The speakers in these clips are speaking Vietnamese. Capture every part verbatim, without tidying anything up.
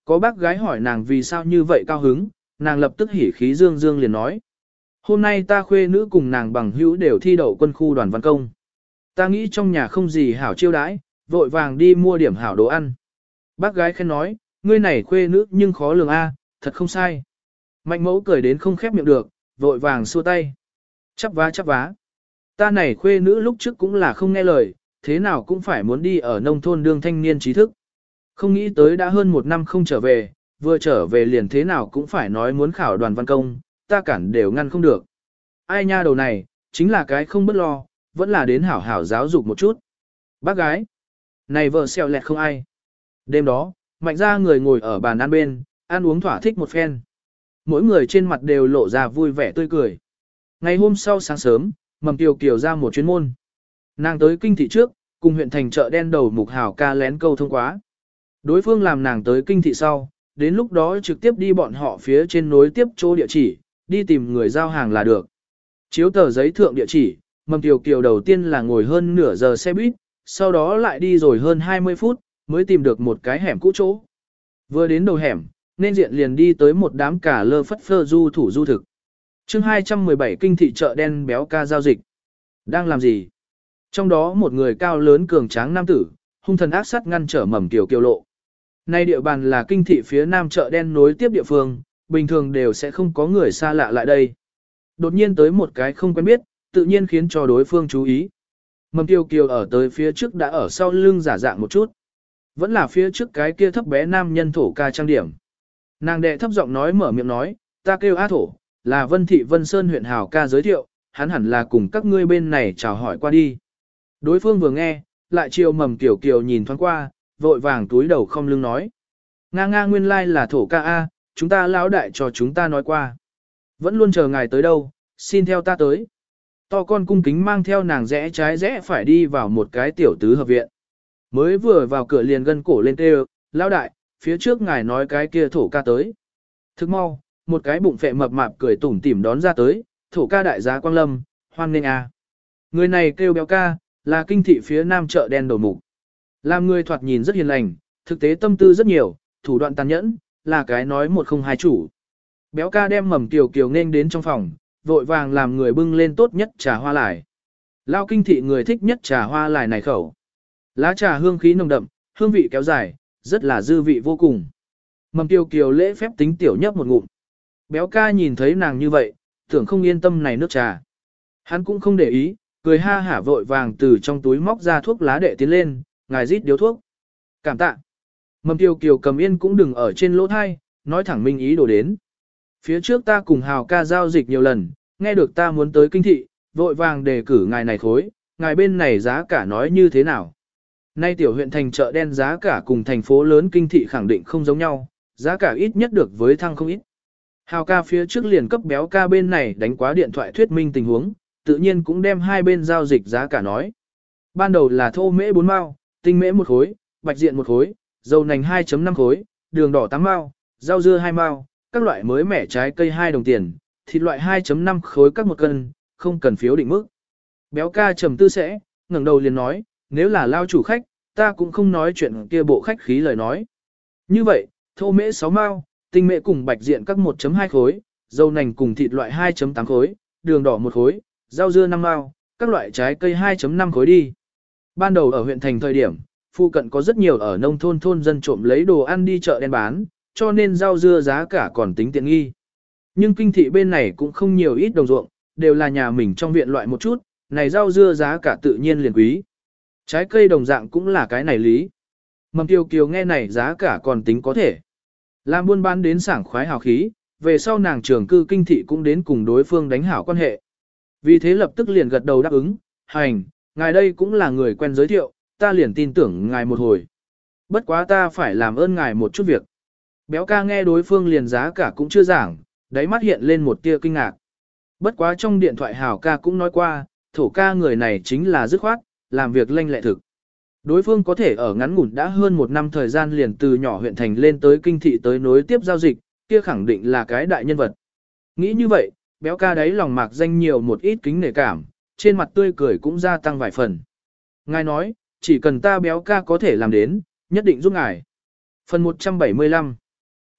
Có bác gái hỏi nàng vì sao như vậy cao hứng, nàng lập tức hỉ khí dương dương liền nói. Hôm nay ta khuê nữ cùng nàng bằng hữu đều thi đậu quân khu đoàn văn công. Ta nghĩ trong nhà không gì hảo chiêu đãi, vội vàng đi mua điểm hảo đồ ăn. Bác gái khen nói, ngươi này khuê nữ nhưng khó lường a, thật không sai. Mạnh mẫu cười đến không khép miệng được, vội vàng xua tay. Chắp vá chắp vá. Ta này khuê nữ lúc trước cũng là không nghe lời, thế nào cũng phải muốn đi ở nông thôn đương thanh niên trí thức. Không nghĩ tới đã hơn một năm không trở về, vừa trở về liền thế nào cũng phải nói muốn khảo đoàn văn công, ta cản đều ngăn không được. Ai nha đầu này, chính là cái không bất lo, vẫn là đến hảo hảo giáo dục một chút. Bác gái, này vợ xèo lẹt không ai. Đêm đó, mạnh ra người ngồi ở bàn ăn bên, ăn uống thỏa thích một phen. Mỗi người trên mặt đều lộ ra vui vẻ tươi cười. Ngày hôm sau sáng sớm, Mầm Kiều Kiều ra một chuyến môn. Nàng tới kinh thị trước, cùng huyện thành chợ đen đầu mục hảo ca lén câu thông quá. Đối phương làm nàng tới kinh thị sau, đến lúc đó trực tiếp đi bọn họ phía trên nối tiếp chỗ địa chỉ, đi tìm người giao hàng là được. Chiếu tờ giấy thượng địa chỉ, Mầm Kiều Kiều đầu tiên là ngồi hơn nửa giờ xe buýt, sau đó lại đi rồi hơn hai mươi phút, mới tìm được một cái hẻm cũ chỗ. Vừa đến đầu hẻm, nên diện liền đi tới một đám cả lơ phất phơ du thủ du thực. chương hai trăm mười bảy kinh thị chợ đen béo ca giao dịch. Đang làm gì? Trong đó một người cao lớn cường tráng nam tử, hung thần ác sát ngăn trở Mầm Kiều Kiều lộ. Nay địa bàn là kinh thị phía nam chợ đen nối tiếp địa phương, bình thường đều sẽ không có người xa lạ lại đây. Đột nhiên tới một cái không quen biết, tự nhiên khiến cho đối phương chú ý. Mầm Kiều Kiều ở tới phía trước đã ở sau lưng giả dạng một chút. Vẫn là phía trước cái kia thấp bé nam nhân thổ ca trang điểm. Nàng đệ thấp giọng nói mở miệng nói, ta kêu A Thổ, là Vân Thị Vân Sơn huyện Hào ca giới thiệu, hắn hẳn là cùng các ngươi bên này chào hỏi qua đi. Đối phương vừa nghe, lại chiều Mầm Kiều Kiều nhìn thoáng qua, vội vàng túi đầu không lưng nói. Nga nga nguyên lai like là Thổ ca A, chúng ta lão đại cho chúng ta nói qua. Vẫn luôn chờ ngài tới đâu, xin theo ta tới. To con cung kính mang theo nàng rẽ trái rẽ phải đi vào một cái tiểu tứ hợp viện. Mới vừa vào cửa liền gân cổ lên kêu, lão đại, phía trước ngài nói cái kia Thổ ca tới. Thức mau, một cái bụng phệ mập mạp cười tủm tỉm đón ra tới, Thổ ca đại giá Quang Lâm, hoan nghênh a. Người này kêu béo ca, là kinh thị phía nam chợ đen đầu mục. Làm người thoạt nhìn rất hiền lành, thực tế tâm tư rất nhiều, thủ đoạn tàn nhẫn, là cái nói một không hai chủ. Béo ca đem Mầm Kiều Kiều nên đến trong phòng, vội vàng làm người bưng lên tốt nhất trà hoa lải. Lao kinh thị người thích nhất trà hoa lải này khẩu. Lá trà hương khí nồng đậm, hương vị kéo dài, rất là dư vị vô cùng. Mầm Kiều Kiều lễ phép tính tiểu nhấp một ngụm. Béo ca nhìn thấy nàng như vậy, tưởng không yên tâm này nước trà. Hắn cũng không để ý, cười ha hả vội vàng từ trong túi móc ra thuốc lá đệ tiến lên, ngài rít điếu thuốc. Cảm tạ. Mầm Kiều Kiều cầm yên cũng đừng ở trên lỗ thai, nói thẳng minh ý đồ đến. Phía trước ta cùng Hào ca giao dịch nhiều lần, nghe được ta muốn tới kinh thị, vội vàng đề cử ngài này khối, ngài bên này giá cả nói như thế nào. Nay tiểu huyện thành chợ đen giá cả cùng thành phố lớn kinh thị khẳng định không giống nhau, giá cả ít nhất được với thăng không ít. Hào ca phía trước liền cấp béo ca bên này đánh quá điện thoại thuyết minh tình huống, tự nhiên cũng đem hai bên giao dịch giá cả nói. Ban đầu là thô mễ bốn mao, tinh mễ một khối, bạch diện một khối, dầu nành hai chấm năm khối, đường đỏ tám mao, rau dưa hai mao, các loại mới mẻ trái cây hai đồng tiền, thịt loại hai chấm năm khối các một cân, không cần phiếu định mức. Béo ca trầm tư sẽ, ngẩng đầu liền nói, nếu là lao chủ khách, ta cũng không nói chuyện kia bộ khách khí lời nói. Như vậy, thô mễ sáu mao, tinh mễ cùng bạch diện các một chấm hai khối, dầu nành cùng thịt loại hai chấm tám khối, đường đỏ một khối, rau dưa năm mao, các loại trái cây hai chấm năm khối đi. Ban đầu ở huyện thành thời điểm, phụ cận có rất nhiều ở nông thôn thôn dân trộm lấy đồ ăn đi chợ đen bán, cho nên rau dưa giá cả còn tính tiện nghi. Nhưng kinh thị bên này cũng không nhiều ít đồng ruộng, đều là nhà mình trong viện loại một chút, này rau dưa giá cả tự nhiên liền quý. Trái cây đồng dạng cũng là cái này lý. Mầm Kiều Kiều nghe này giá cả còn tính có thể. Làm buôn bán đến sảng khoái hào khí, về sau nàng trưởng cư kinh thị cũng đến cùng đối phương đánh hảo quan hệ. Vì thế lập tức liền gật đầu đáp ứng, hành, ngài đây cũng là người quen giới thiệu, ta liền tin tưởng ngài một hồi. Bất quá ta phải làm ơn ngài một chút việc. Béo ca nghe đối phương liền giá cả cũng chưa giảng, đáy mắt hiện lên một tia kinh ngạc. Bất quá trong điện thoại hảo ca cũng nói qua, Thổ ca người này chính là dứt khoát, làm việc lanh lẹ thực. Đối phương có thể ở ngắn ngủn đã hơn một năm thời gian liền từ nhỏ huyện thành lên tới kinh thị tới nối tiếp giao dịch, kia khẳng định là cái đại nhân vật. Nghĩ như vậy, béo ca đấy lòng mạc danh nhiều một ít kính nể cảm, trên mặt tươi cười cũng gia tăng vài phần. Ngài nói, chỉ cần ta béo ca có thể làm đến, nhất định giúp ngài. Phần một trăm bảy mươi lăm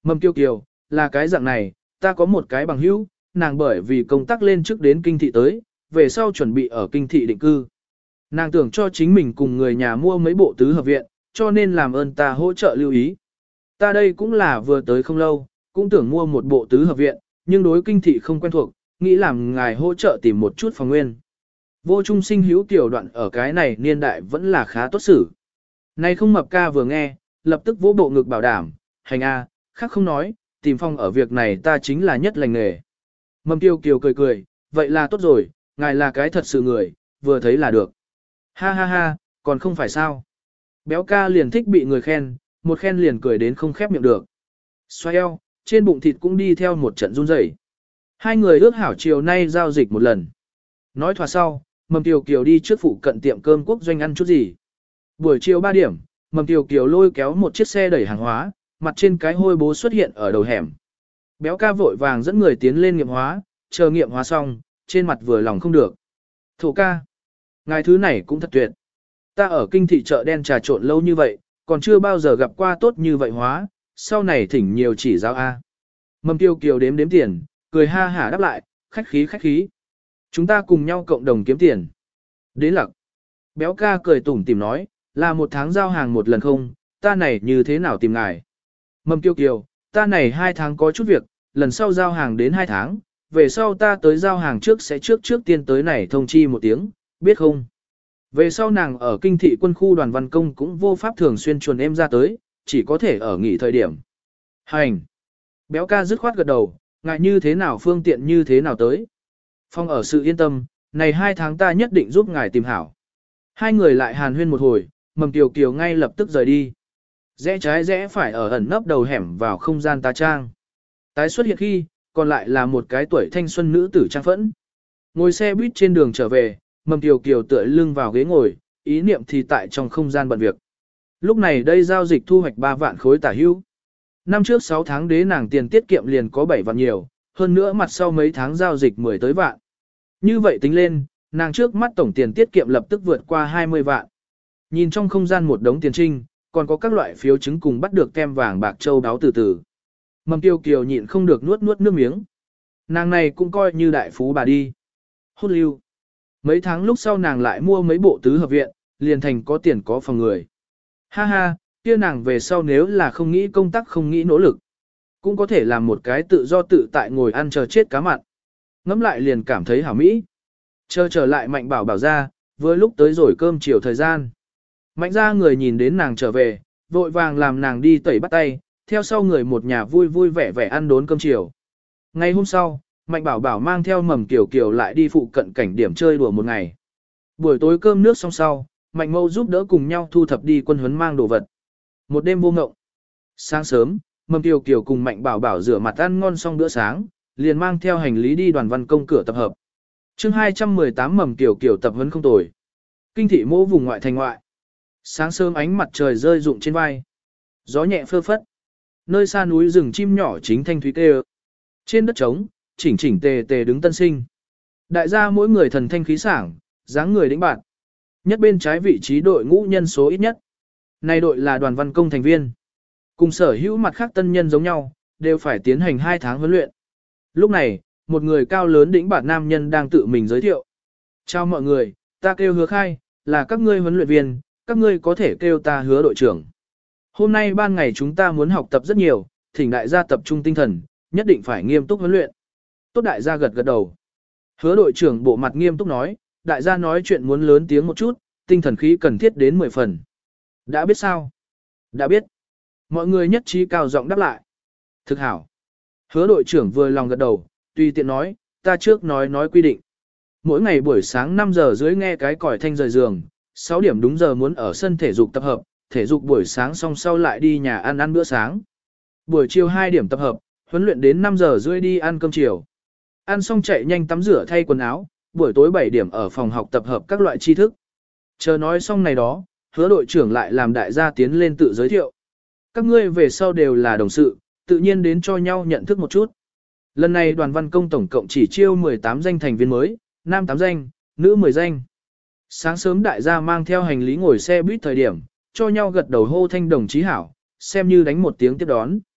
Mầm Kiều Kiều, là cái dạng này, ta có một cái bằng hữu, nàng bởi vì công tác lên trước đến kinh thị tới, về sau chuẩn bị ở kinh thị định cư. Nàng tưởng cho chính mình cùng người nhà mua mấy bộ tứ hợp viện, cho nên làm ơn ta hỗ trợ lưu ý. Ta đây cũng là vừa tới không lâu, cũng tưởng mua một bộ tứ hợp viện, nhưng đối kinh thị không quen thuộc, nghĩ làm ngài hỗ trợ tìm một chút phòng nguyên. Vô trung sinh hữu tiểu đoạn ở cái này niên đại vẫn là khá tốt xử. Này không mập ca vừa nghe, lập tức vỗ bộ ngực bảo đảm, hành a, khác không nói, tìm phòng ở việc này ta chính là nhất lành nghề. Mầm Tiêu Kiều cười cười, vậy là tốt rồi, ngài là cái thật sự người, vừa thấy là được. Ha ha ha, còn không phải sao. Béo ca liền thích bị người khen, một khen liền cười đến không khép miệng được. Xoay eo, trên bụng thịt cũng đi theo một trận run rẩy. Hai người ước hảo chiều nay giao dịch một lần. Nói thỏa sau, Mầm Tiêu Kiều đi trước phụ cận tiệm cơm quốc doanh ăn chút gì. Buổi chiều ba điểm, Mầm Tiêu Kiều lôi kéo một chiếc xe đẩy hàng hóa, mặt trên cái hôi bố xuất hiện ở đầu hẻm. Béo ca vội vàng dẫn người tiến lên nghiệm hóa, chờ nghiệm hóa xong, trên mặt vừa lòng không được. Thổ ca, ngài thứ này cũng thật tuyệt. Ta ở kinh thị chợ đen trà trộn lâu như vậy, còn chưa bao giờ gặp qua tốt như vậy hóa, sau này thỉnh nhiều chỉ giáo A. Mầm Tiêu Kiều đếm đếm tiền, cười ha hả đáp lại, khách khí khách khí. Chúng ta cùng nhau cộng đồng kiếm tiền. Đến lặc. Béo ca cười tủm tìm nói, là một tháng giao hàng một lần không, ta này như thế nào tìm ngài. Mầm Tiêu Kiều, ta này hai tháng có chút việc, lần sau giao hàng đến hai tháng, về sau ta tới giao hàng trước sẽ trước trước tiên tới này thông chi một tiếng, biết không? Về sau nàng ở kinh thị quân khu đoàn văn công cũng vô pháp thường xuyên chuồn em ra tới, chỉ có thể ở nghỉ thời điểm. Hành! Béo ca dứt khoát gật đầu, ngại như thế nào phương tiện như thế nào tới. Phong ở sự yên tâm, này hai tháng ta nhất định giúp ngài tìm hảo. Hai người lại hàn huyên một hồi, Mầm Kiều Kiều ngay lập tức rời đi. Rẽ trái rẽ phải ở ẩn nấp đầu hẻm vào không gian tá trang. Tái xuất hiện khi, còn lại là một cái tuổi thanh xuân nữ tử trang phẫn. Ngồi xe buýt trên đường trở về, Mầm Kiều Kiều tựa lưng vào ghế ngồi, ý niệm thì tại trong không gian bận việc. Lúc này đây giao dịch thu hoạch ba vạn khối tả hữu. Năm trước sáu tháng đế nàng tiền tiết kiệm liền có bảy vạn nhiều, hơn nữa mặt sau mấy tháng giao dịch mười tới vạn. Như vậy tính lên, nàng trước mắt tổng tiền tiết kiệm lập tức vượt qua hai mươi vạn. Nhìn trong không gian một đống tiền trinh, còn có các loại phiếu chứng cùng bắt được kem vàng bạc châu đáo từ từ. Mầm Tiêu Kiều nhịn không được nuốt nuốt nước miếng. Nàng này cũng coi như đại phú bà đi. Hốt lưu. Mấy tháng lúc sau nàng lại mua mấy bộ tứ hợp viện, liền thành có tiền có phòng người. Ha ha, kia nàng về sau nếu là không nghĩ công tác không nghĩ nỗ lực, cũng có thể làm một cái tự do tự tại ngồi ăn chờ chết cá mặn. Ngắm lại liền cảm thấy hảo mỹ. Chờ trở lại Mạnh Bảo Bảo ra, vừa lúc tới rồi cơm chiều thời gian. Mạnh ra người nhìn đến nàng trở về, vội vàng làm nàng đi tẩy bắt tay, theo sau người một nhà vui vui vẻ vẻ ăn đốn cơm chiều. Ngày hôm sau, Mạnh Bảo Bảo mang theo Mầm Kiều Kiều lại đi phụ cận cảnh điểm chơi đùa một ngày. Buổi tối cơm nước xong sau, Mạnh Mâu giúp đỡ cùng nhau thu thập đi quân huấn mang đồ vật. Một đêm vô ngộng. Sáng sớm, Mầm Kiều Kiều cùng Mạnh Bảo Bảo rửa mặt ăn ngon xong bữa sáng, liền mang theo hành lý đi đoàn văn công cửa tập hợp. Chương hai trăm mười tám Mầm Kiều Kiều tập huấn không tồi. Kinh thị mỗ vùng ngoại thành ngoại. Sáng sớm ánh mặt trời rơi rụng trên vai. Gió nhẹ phơ phất. Nơi xa núi rừng chim nhỏ chính thanh thúy kêu. Trên đất trống, chỉnh chỉnh tề tề đứng tân sinh. Đại gia mỗi người thần thanh khí sảng, dáng người đĩnh bạn. Nhất bên trái vị trí đội ngũ nhân số ít nhất. Này đội là đoàn văn công thành viên. Cùng sở hữu mặt khác tân nhân giống nhau, đều phải tiến hành hai tháng huấn luyện. Lúc này, một người cao lớn đĩnh bạn nam nhân đang tự mình giới thiệu. Chào mọi người, ta kêu Hứa Khai, là các ngươi huấn luyện viên, các ngươi có thể kêu ta Hứa đội trưởng. Hôm nay ban ngày chúng ta muốn học tập rất nhiều, thỉnh đại gia tập trung tinh thần, nhất định phải nghiêm túc huấn luyện. Tốt đại gia gật gật đầu. Hứa đội trưởng bộ mặt nghiêm túc nói, đại gia nói chuyện muốn lớn tiếng một chút, tinh thần khí cần thiết đến mười phần. Đã biết sao? Đã biết. Mọi người nhất trí cao giọng đáp lại. Thực hảo. Hứa đội trưởng vừa lòng gật đầu, tùy tiện nói, ta trước nói nói quy định. Mỗi ngày buổi sáng năm giờ dưới nghe cái còi thanh rời giường, sáu điểm đúng giờ muốn ở sân thể dục tập hợp, thể dục buổi sáng xong sau lại đi nhà ăn ăn bữa sáng. Buổi chiều hai điểm tập hợp, huấn luyện đến năm giờ rưỡi đi ăn cơm chiều. Ăn xong chạy nhanh tắm rửa thay quần áo, buổi tối bảy điểm ở phòng học tập hợp các loại tri thức. Chờ nói xong này đó, Hứa đội trưởng lại làm đại gia tiến lên tự giới thiệu. Các ngươi về sau đều là đồng sự, tự nhiên đến cho nhau nhận thức một chút. Lần này đoàn văn công tổng cộng chỉ chiêu mười tám danh thành viên mới, nam tám danh, nữ mười danh. Sáng sớm đại gia mang theo hành lý ngồi xe buýt thời điểm, cho nhau gật đầu hô thanh đồng chí hảo, xem như đánh một tiếng tiếp đón.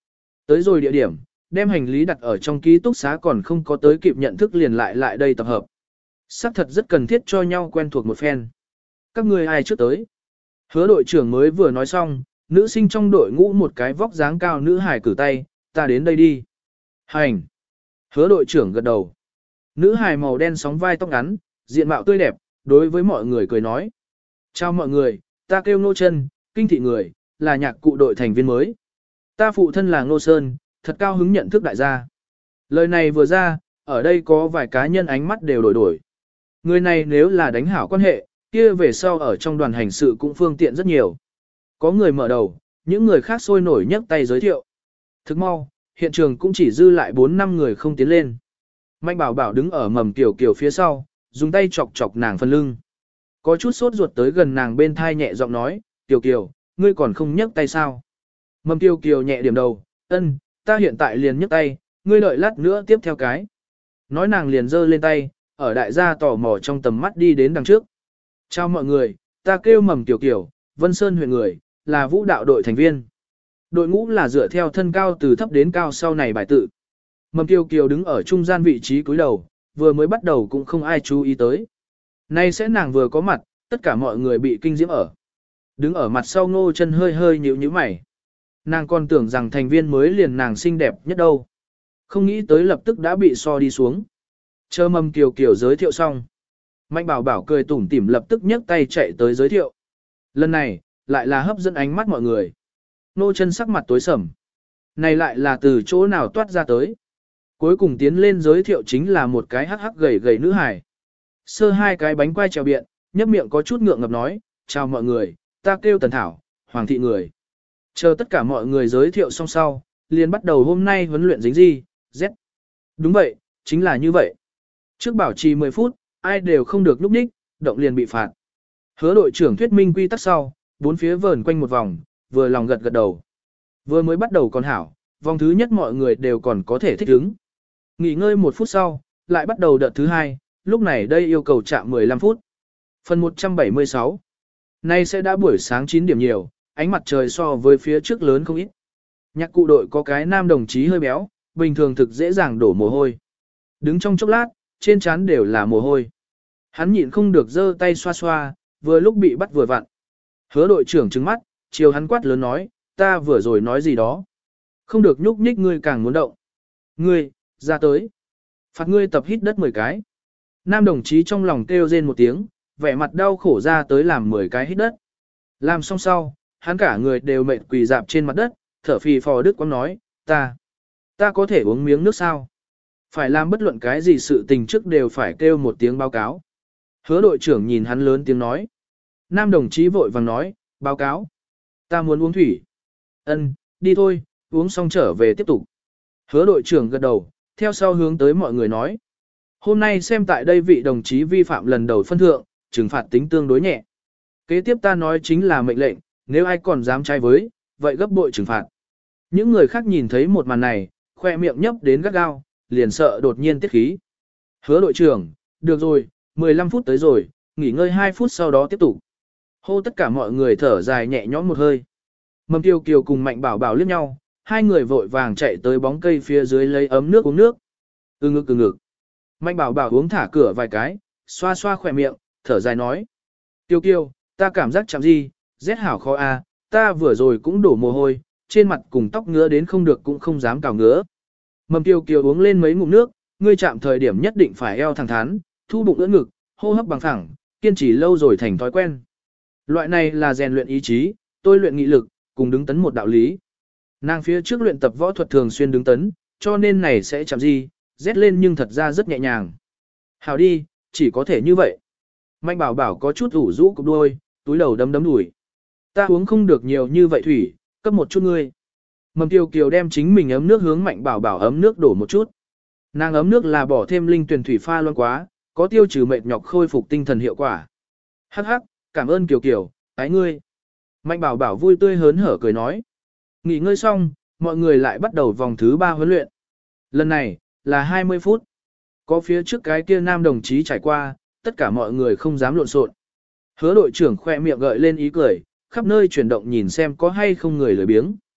Tới rồi địa điểm, đem hành lý đặt ở trong ký túc xá còn không có tới kịp nhận thức liền lại lại đây tập hợp. Sắc thật rất cần thiết cho nhau quen thuộc một phen. Các ngươi ai trước tới? Hứa đội trưởng mới vừa nói xong, nữ sinh trong đội ngũ một cái vóc dáng cao nữ hài cử tay, ta đến đây đi. Hành. Hứa đội trưởng gật đầu. Nữ hài màu đen sóng vai tóc ngắn, diện mạo tươi đẹp, đối với mọi người cười nói. Chào mọi người, ta kêu Ngô Chân, kinh thị người, là nhạc cụ đội thành viên mới. Ta phụ thân là Ngô Sơn, thật cao hứng nhận thức đại gia. Lời này vừa ra, ở đây có vài cá nhân ánh mắt đều đổi đổi. Người này nếu là đánh hảo quan hệ, kia về sau ở trong đoàn hành sự cũng phương tiện rất nhiều. Có người mở đầu, những người khác sôi nổi nhấc tay giới thiệu. Thức mau, hiện trường cũng chỉ dư lại bốn năm người không tiến lên. Mạnh bảo bảo đứng ở mầm tiểu kiều phía sau, dùng tay chọc chọc nàng phần lưng. Có chút sốt ruột tới gần nàng bên thai nhẹ giọng nói, tiểu kiều, ngươi còn không nhấc tay sao? Mầm tiểu kiều nhẹ điểm đầu, ân, ta hiện tại liền nhấc tay, ngươi đợi lát nữa tiếp theo cái. Nói nàng liền giơ lên tay, ở đại gia tò mò trong tầm mắt đi đến đằng trước. Chào mọi người, ta kêu mầm tiểu kiều, Vân Sơn huyện người, là vũ đạo đội thành viên. Đội ngũ là dựa theo thân cao từ thấp đến cao sau này bài tự. Mầm Kiều Kiều đứng ở trung gian vị trí cúi đầu, vừa mới bắt đầu cũng không ai chú ý tới. Nay sẽ nàng vừa có mặt, tất cả mọi người bị kinh diễm ở. Đứng ở mặt sau Ngô Chân hơi hơi nhíu nhíu mày. Nàng còn tưởng rằng thành viên mới liền nàng xinh đẹp nhất đâu. Không nghĩ tới lập tức đã bị so đi xuống. Chờ Mầm Kiều Kiều giới thiệu xong. Mạnh Bảo Bảo cười tủm tỉm lập tức nhấc tay chạy tới giới thiệu. Lần này, lại là hấp dẫn ánh mắt mọi người. Ngô Chân sắc mặt tối sầm. Này lại là từ chỗ nào toát ra tới. Cuối cùng tiến lên giới thiệu chính là một cái hắc hắc gầy gầy nữ hài. Sơ hai cái bánh quai trèo biện, nhấp miệng có chút ngượng ngập nói, chào mọi người, ta kêu Tần Thảo, Hoàng thị người. Chờ tất cả mọi người giới thiệu xong sau, liền bắt đầu hôm nay huấn luyện dính gì, Z. Đúng vậy, chính là như vậy. Trước bảo trì mười phút, ai đều không được núp nhích, động liền bị phạt. Hứa đội trưởng thuyết minh quy tắc sau, bốn phía vờn quanh một vòng, vừa lòng gật gật đầu. Vừa mới bắt đầu còn hảo, vòng thứ nhất mọi người đều còn có thể thích ứng. Nghỉ ngơi một phút sau, lại bắt đầu đợt thứ hai, lúc này đây yêu cầu chạm mười lăm phút. Phần một trăm bảy mươi sáu. Nay sẽ đã buổi sáng chín điểm nhiều, ánh mặt trời so với phía trước lớn không ít. Nhạc cụ đội có cái nam đồng chí hơi béo, bình thường thực dễ dàng đổ mồ hôi. Đứng trong chốc lát, trên trán đều là mồ hôi. Hắn nhịn không được giơ tay xoa xoa, vừa lúc bị bắt vừa vặn. Hứa đội trưởng trừng mắt, chiều hắn quát lớn nói, ta vừa rồi nói gì đó. Không được nhúc nhích ngươi càng muốn động. Ngươi, ra tới. Phạt ngươi tập hít đất mười cái. Nam đồng chí trong lòng kêu rên một tiếng, vẻ mặt đau khổ ra tới làm mười cái hít đất. Làm xong sau, hắn cả người đều mệt quỳ dạp trên mặt đất, thở phì phò Đức Quang nói, ta, ta có thể uống miếng nước sao? Phải làm bất luận cái gì sự tình trước đều phải kêu một tiếng báo cáo. Hứa đội trưởng nhìn hắn lớn tiếng nói. Nam đồng chí vội vàng nói, báo cáo. Ta muốn uống thủy. Ân, đi thôi, uống xong trở về tiếp tục. Hứa đội trưởng gật đầu, theo sau hướng tới mọi người nói. Hôm nay xem tại đây vị đồng chí vi phạm lần đầu phân thượng, trừng phạt tính tương đối nhẹ. Kế tiếp ta nói chính là mệnh lệnh, nếu ai còn dám trái với, vậy gấp bội trừng phạt. Những người khác nhìn thấy một màn này, khoe miệng nhấp đến gắt gao, liền sợ đột nhiên tiết khí. Hứa đội trưởng, được rồi, mười lăm phút tới rồi, nghỉ ngơi hai phút sau đó tiếp tục. Hô tất cả mọi người thở dài nhẹ nhõm một hơi. Mầm Kiều Kiều cùng Mạnh Bảo Bảo liếc nhau, hai người vội vàng chạy tới bóng cây phía dưới lấy ấm nước uống nước. Ừ ngực ừ ngực. Mạnh Bảo Bảo uống thả cửa vài cái, xoa xoa khỏe miệng, thở dài nói. Kiều Kiều, ta cảm giác chạm gì, rét hảo khó a, ta vừa rồi cũng đổ mồ hôi, trên mặt cùng tóc ngứa đến không được cũng không dám cào ngứa. Mầm Kiều Kiều uống lên mấy ngụm nước, ngươi chạm thời điểm nhất định phải eo thẳng thắn, thu bụng ưỡn ngực, hô hấp bằng phẳng, kiên trì lâu rồi thành thói quen. Loại này là rèn luyện ý chí, tôi luyện nghị lực, cùng đứng tấn một đạo lý. Nàng phía trước luyện tập võ thuật thường xuyên đứng tấn, cho nên này sẽ chạm gì, rét lên nhưng thật ra rất nhẹ nhàng. Hào đi, chỉ có thể như vậy. Mạnh Bảo Bảo có chút ủ rũ cục đôi, túi đầu đấm đấm đùi. Ta uống không được nhiều như vậy thủy, cấp một chút ngươi. Mầm Kiều Kiều đem chính mình ấm nước hướng Mạnh Bảo Bảo ấm nước đổ một chút. Nàng ấm nước là bỏ thêm linh tuyển thủy pha loãng quá, có tiêu trừ mệt nhọc khôi phục tinh thần hiệu quả. Hắc hắc, cảm ơn Kiều Kiều, ái ngươi. Mạnh Bảo Bảo vui tươi hớn hở cười nói. Nghỉ ngơi xong, mọi người lại bắt đầu vòng thứ ba huấn luyện. Lần này, là hai mươi phút. Có phía trước cái kia nam đồng chí trải qua, tất cả mọi người không dám lộn xộn. Hứa đội trưởng khoe miệng gợi lên ý cười, khắp nơi chuyển động nhìn xem có hay không người lười biếng.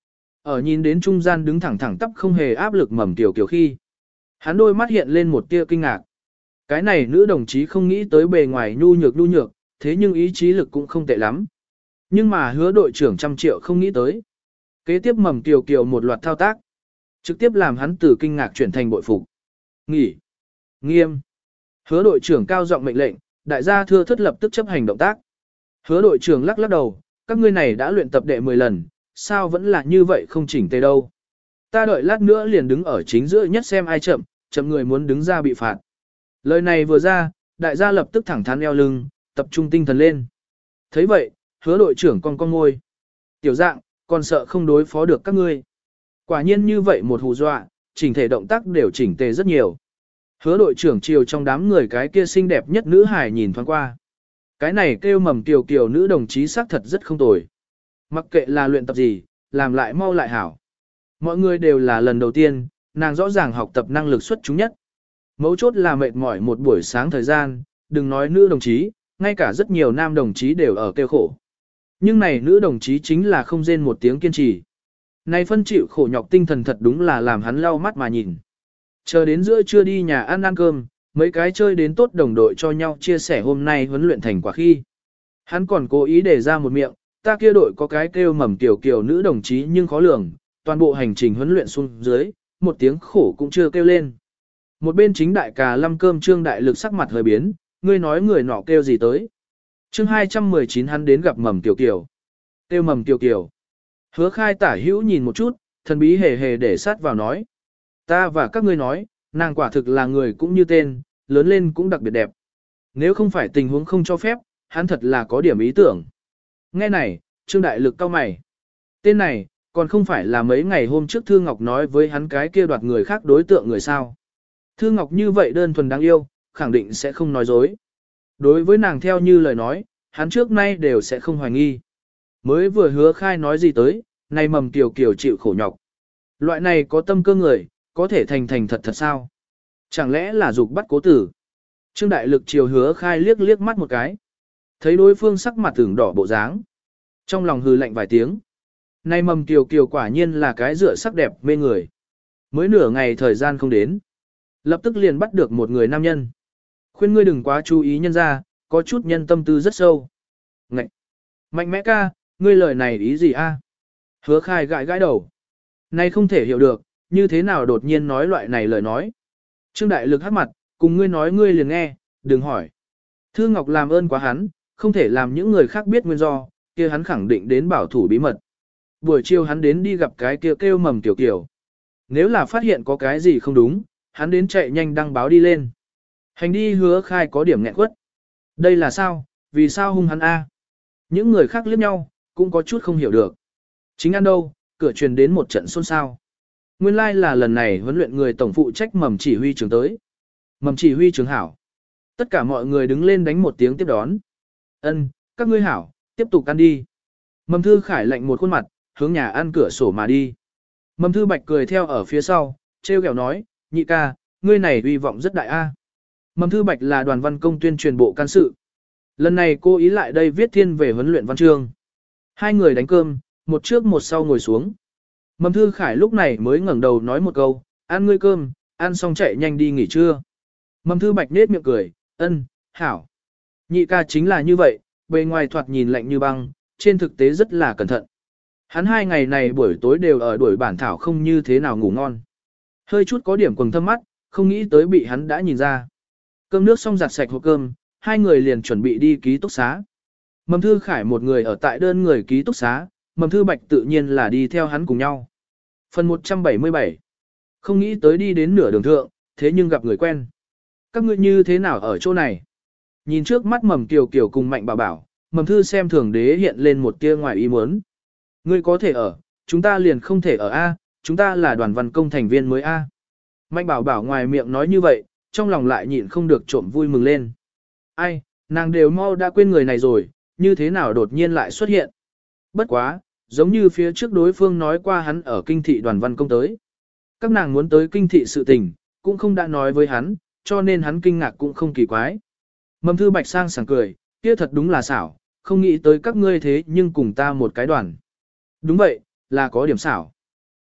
Ở nhìn đến trung gian đứng thẳng thẳng tắp không hề áp lực Mầm Tiểu Kiều khi, hắn đôi mắt hiện lên một tia kinh ngạc. Cái này nữ đồng chí không nghĩ tới bề ngoài nhu nhược nhu nhược, thế nhưng ý chí lực cũng không tệ lắm. Nhưng mà hứa đội trưởng trăm triệu không nghĩ tới. Kế tiếp Mầm Tiểu Kiều một loạt thao tác, trực tiếp làm hắn từ kinh ngạc chuyển thành bội phục. Nghỉ. Nghiêm. Hứa đội trưởng cao giọng mệnh lệnh, đại gia thưa thất lập tức chấp hành động tác. Hứa đội trưởng lắc lắc đầu, các ngươi này đã luyện tập đệ mười lần, sao vẫn là như vậy không chỉnh tề đâu. Ta đợi lát nữa liền đứng ở chính giữa nhất xem ai chậm, chậm người muốn đứng ra bị phạt. Lời này vừa ra, đại gia lập tức thẳng thắn eo lưng, tập trung tinh thần lên. Thấy vậy, hứa đội trưởng con con ngôi. Tiểu dạng, còn sợ không đối phó được các ngươi. Quả nhiên như vậy một hù dọa, chỉnh thể động tác đều chỉnh tề rất nhiều. Hứa đội trưởng chiều trong đám người cái kia xinh đẹp nhất nữ hải nhìn thoáng qua. Cái này kêu Mầm Kiều Kiều nữ đồng chí xác thật rất không tồi. Mặc kệ là luyện tập gì, làm lại mau lại hảo. Mọi người đều là lần đầu tiên, nàng rõ ràng học tập năng lực xuất chúng nhất. Mấu chốt là mệt mỏi một buổi sáng thời gian, đừng nói nữ đồng chí, ngay cả rất nhiều nam đồng chí đều ở kêu khổ. Nhưng này nữ đồng chí chính là không rên một tiếng kiên trì. Này phân chịu khổ nhọc tinh thần thật đúng là làm hắn lau mắt mà nhìn. Chờ đến giữa trưa đi nhà ăn ăn cơm, mấy cái chơi đến tốt đồng đội cho nhau chia sẻ hôm nay huấn luyện thành quả khi. Hắn còn cố ý để ra một miệng, ta kia đội có cái kêu Mầm Tiểu Kiều nữ đồng chí nhưng khó lường, toàn bộ hành trình huấn luyện xuống dưới, một tiếng khổ cũng chưa kêu lên. Một bên chính đại cà lâm cơm Trương Đại Lực sắc mặt hơi biến, ngươi nói người nọ kêu gì tới. Chương hai trăm mười chín hắn đến gặp Mầm Tiểu Kiều. Kêu Mầm Tiểu Kiều. Hứa Khai tả hữu nhìn một chút, thần bí hề hề để sát vào nói. Ta và các ngươi nói, nàng quả thực là người cũng như tên, lớn lên cũng đặc biệt đẹp. Nếu không phải tình huống không cho phép, hắn thật là có điểm ý tưởng. Nghe này, Trương Đại Lực cau mày. Tên này, còn không phải là mấy ngày hôm trước Thư Ngọc nói với hắn cái kia đoạt người khác đối tượng người sao. Thư Ngọc như vậy đơn thuần đáng yêu, khẳng định sẽ không nói dối. Đối với nàng theo như lời nói, hắn trước nay đều sẽ không hoài nghi. Mới vừa Hứa Khai nói gì tới, nay Mầm Kiều Kiều chịu khổ nhọc. Loại này có tâm cơ người, có thể thành thành thật thật sao? Chẳng lẽ là dục bắt cố tử? Trương Đại Lực chiều Hứa Khai liếc liếc mắt một cái. Thấy đối phương sắc mặt tưởng đỏ bộ dáng. Trong lòng hừ lạnh vài tiếng. Nay Mầm Kiều Kiều quả nhiên là cái dựa sắc đẹp mê người. Mới nửa ngày thời gian không đến. Lập tức liền bắt được một người nam nhân. Khuyên ngươi đừng quá chú ý nhân ra, có chút nhân tâm tư rất sâu. Ngậy! Mạnh mẽ ca, ngươi lời này ý gì a? Hứa Khai gãi gãi đầu. Này không thể hiểu được, như thế nào đột nhiên nói loại này lời nói. Trương Đại Lực hắc mặt, cùng ngươi nói ngươi liền nghe, đừng hỏi. Thư Ngọc làm ơn quá hắn, không thể làm những người khác biết nguyên do, kia hắn khẳng định đến bảo thủ bí mật. Buổi chiều hắn đến đi gặp cái kia kêu, kêu Mầm Tiểu Kiều. Nếu là phát hiện có cái gì không đúng, hắn đến chạy nhanh đăng báo đi lên. Hành đi Hứa Khai có điểm nghẹn quất. Đây là sao, vì sao hung hắn a? Những người khác liếc nhau, cũng có chút không hiểu được. Chính ăn đâu, cửa truyền đến một trận xôn xao. Nguyên lai like là lần này huấn luyện người tổng phụ trách Mầm chỉ huy trưởng tới. Mầm chỉ huy trưởng hảo. Tất cả mọi người đứng lên đánh một tiếng tiếp đón. Ân, các ngươi hảo, tiếp tục ăn đi. Mầm Thư Khải lạnh một khuôn mặt, hướng nhà ăn cửa sổ mà đi. Mầm Thư Bạch cười theo ở phía sau, trêu ghẹo nói, nhị ca, ngươi này uy vọng rất đại a. Mầm Thư Bạch là đoàn văn công tuyên truyền bộ can sự. Lần này cô ý lại đây viết thiên về huấn luyện văn chương. Hai người đánh cơm, một trước một sau ngồi xuống. Mầm Thư Khải lúc này mới ngẩng đầu nói một câu, ăn ngươi cơm, ăn xong chạy nhanh đi nghỉ trưa. Mầm Thư Bạch nết miệng cười, ân, hảo. Nhị ca chính là như vậy, bề ngoài thoạt nhìn lạnh như băng, trên thực tế rất là cẩn thận. Hắn hai ngày này buổi tối đều ở đuổi bản thảo không như thế nào ngủ ngon. Hơi chút có điểm quầng thâm mắt, không nghĩ tới bị hắn đã nhìn ra. Cơm nước xong giặt sạch hộp cơm, hai người liền chuẩn bị đi ký túc xá. Mầm Thư Khải một người ở tại đơn người ký túc xá, Mầm Thư Bạch tự nhiên là đi theo hắn cùng nhau. Phần một trăm bảy mươi bảy. Không nghĩ tới đi đến nửa đường thượng, thế nhưng gặp người quen. Các ngươi như thế nào ở chỗ này? Nhìn trước mắt Mầm Kiều Kiều cùng Mạnh Bảo Bảo, Mầm Thư xem thường đế hiện lên một tia ngoài ý muốn. Ngươi có thể ở, chúng ta liền không thể ở A, chúng ta là đoàn văn công thành viên mới A. Mạnh Bảo Bảo ngoài miệng nói như vậy, trong lòng lại nhịn không được trộm vui mừng lên. Ai, nàng đều mau đã quên người này rồi, như thế nào đột nhiên lại xuất hiện. Bất quá, giống như phía trước đối phương nói qua hắn ở kinh thị đoàn văn công tới. Các nàng muốn tới kinh thị sự tình, cũng không đã nói với hắn, cho nên hắn kinh ngạc cũng không kỳ quái. Mầm Thư Bạch sang sảng cười, kia thật đúng là xảo, không nghĩ tới các ngươi thế nhưng cùng ta một cái đoàn. Đúng vậy, là có điểm xảo.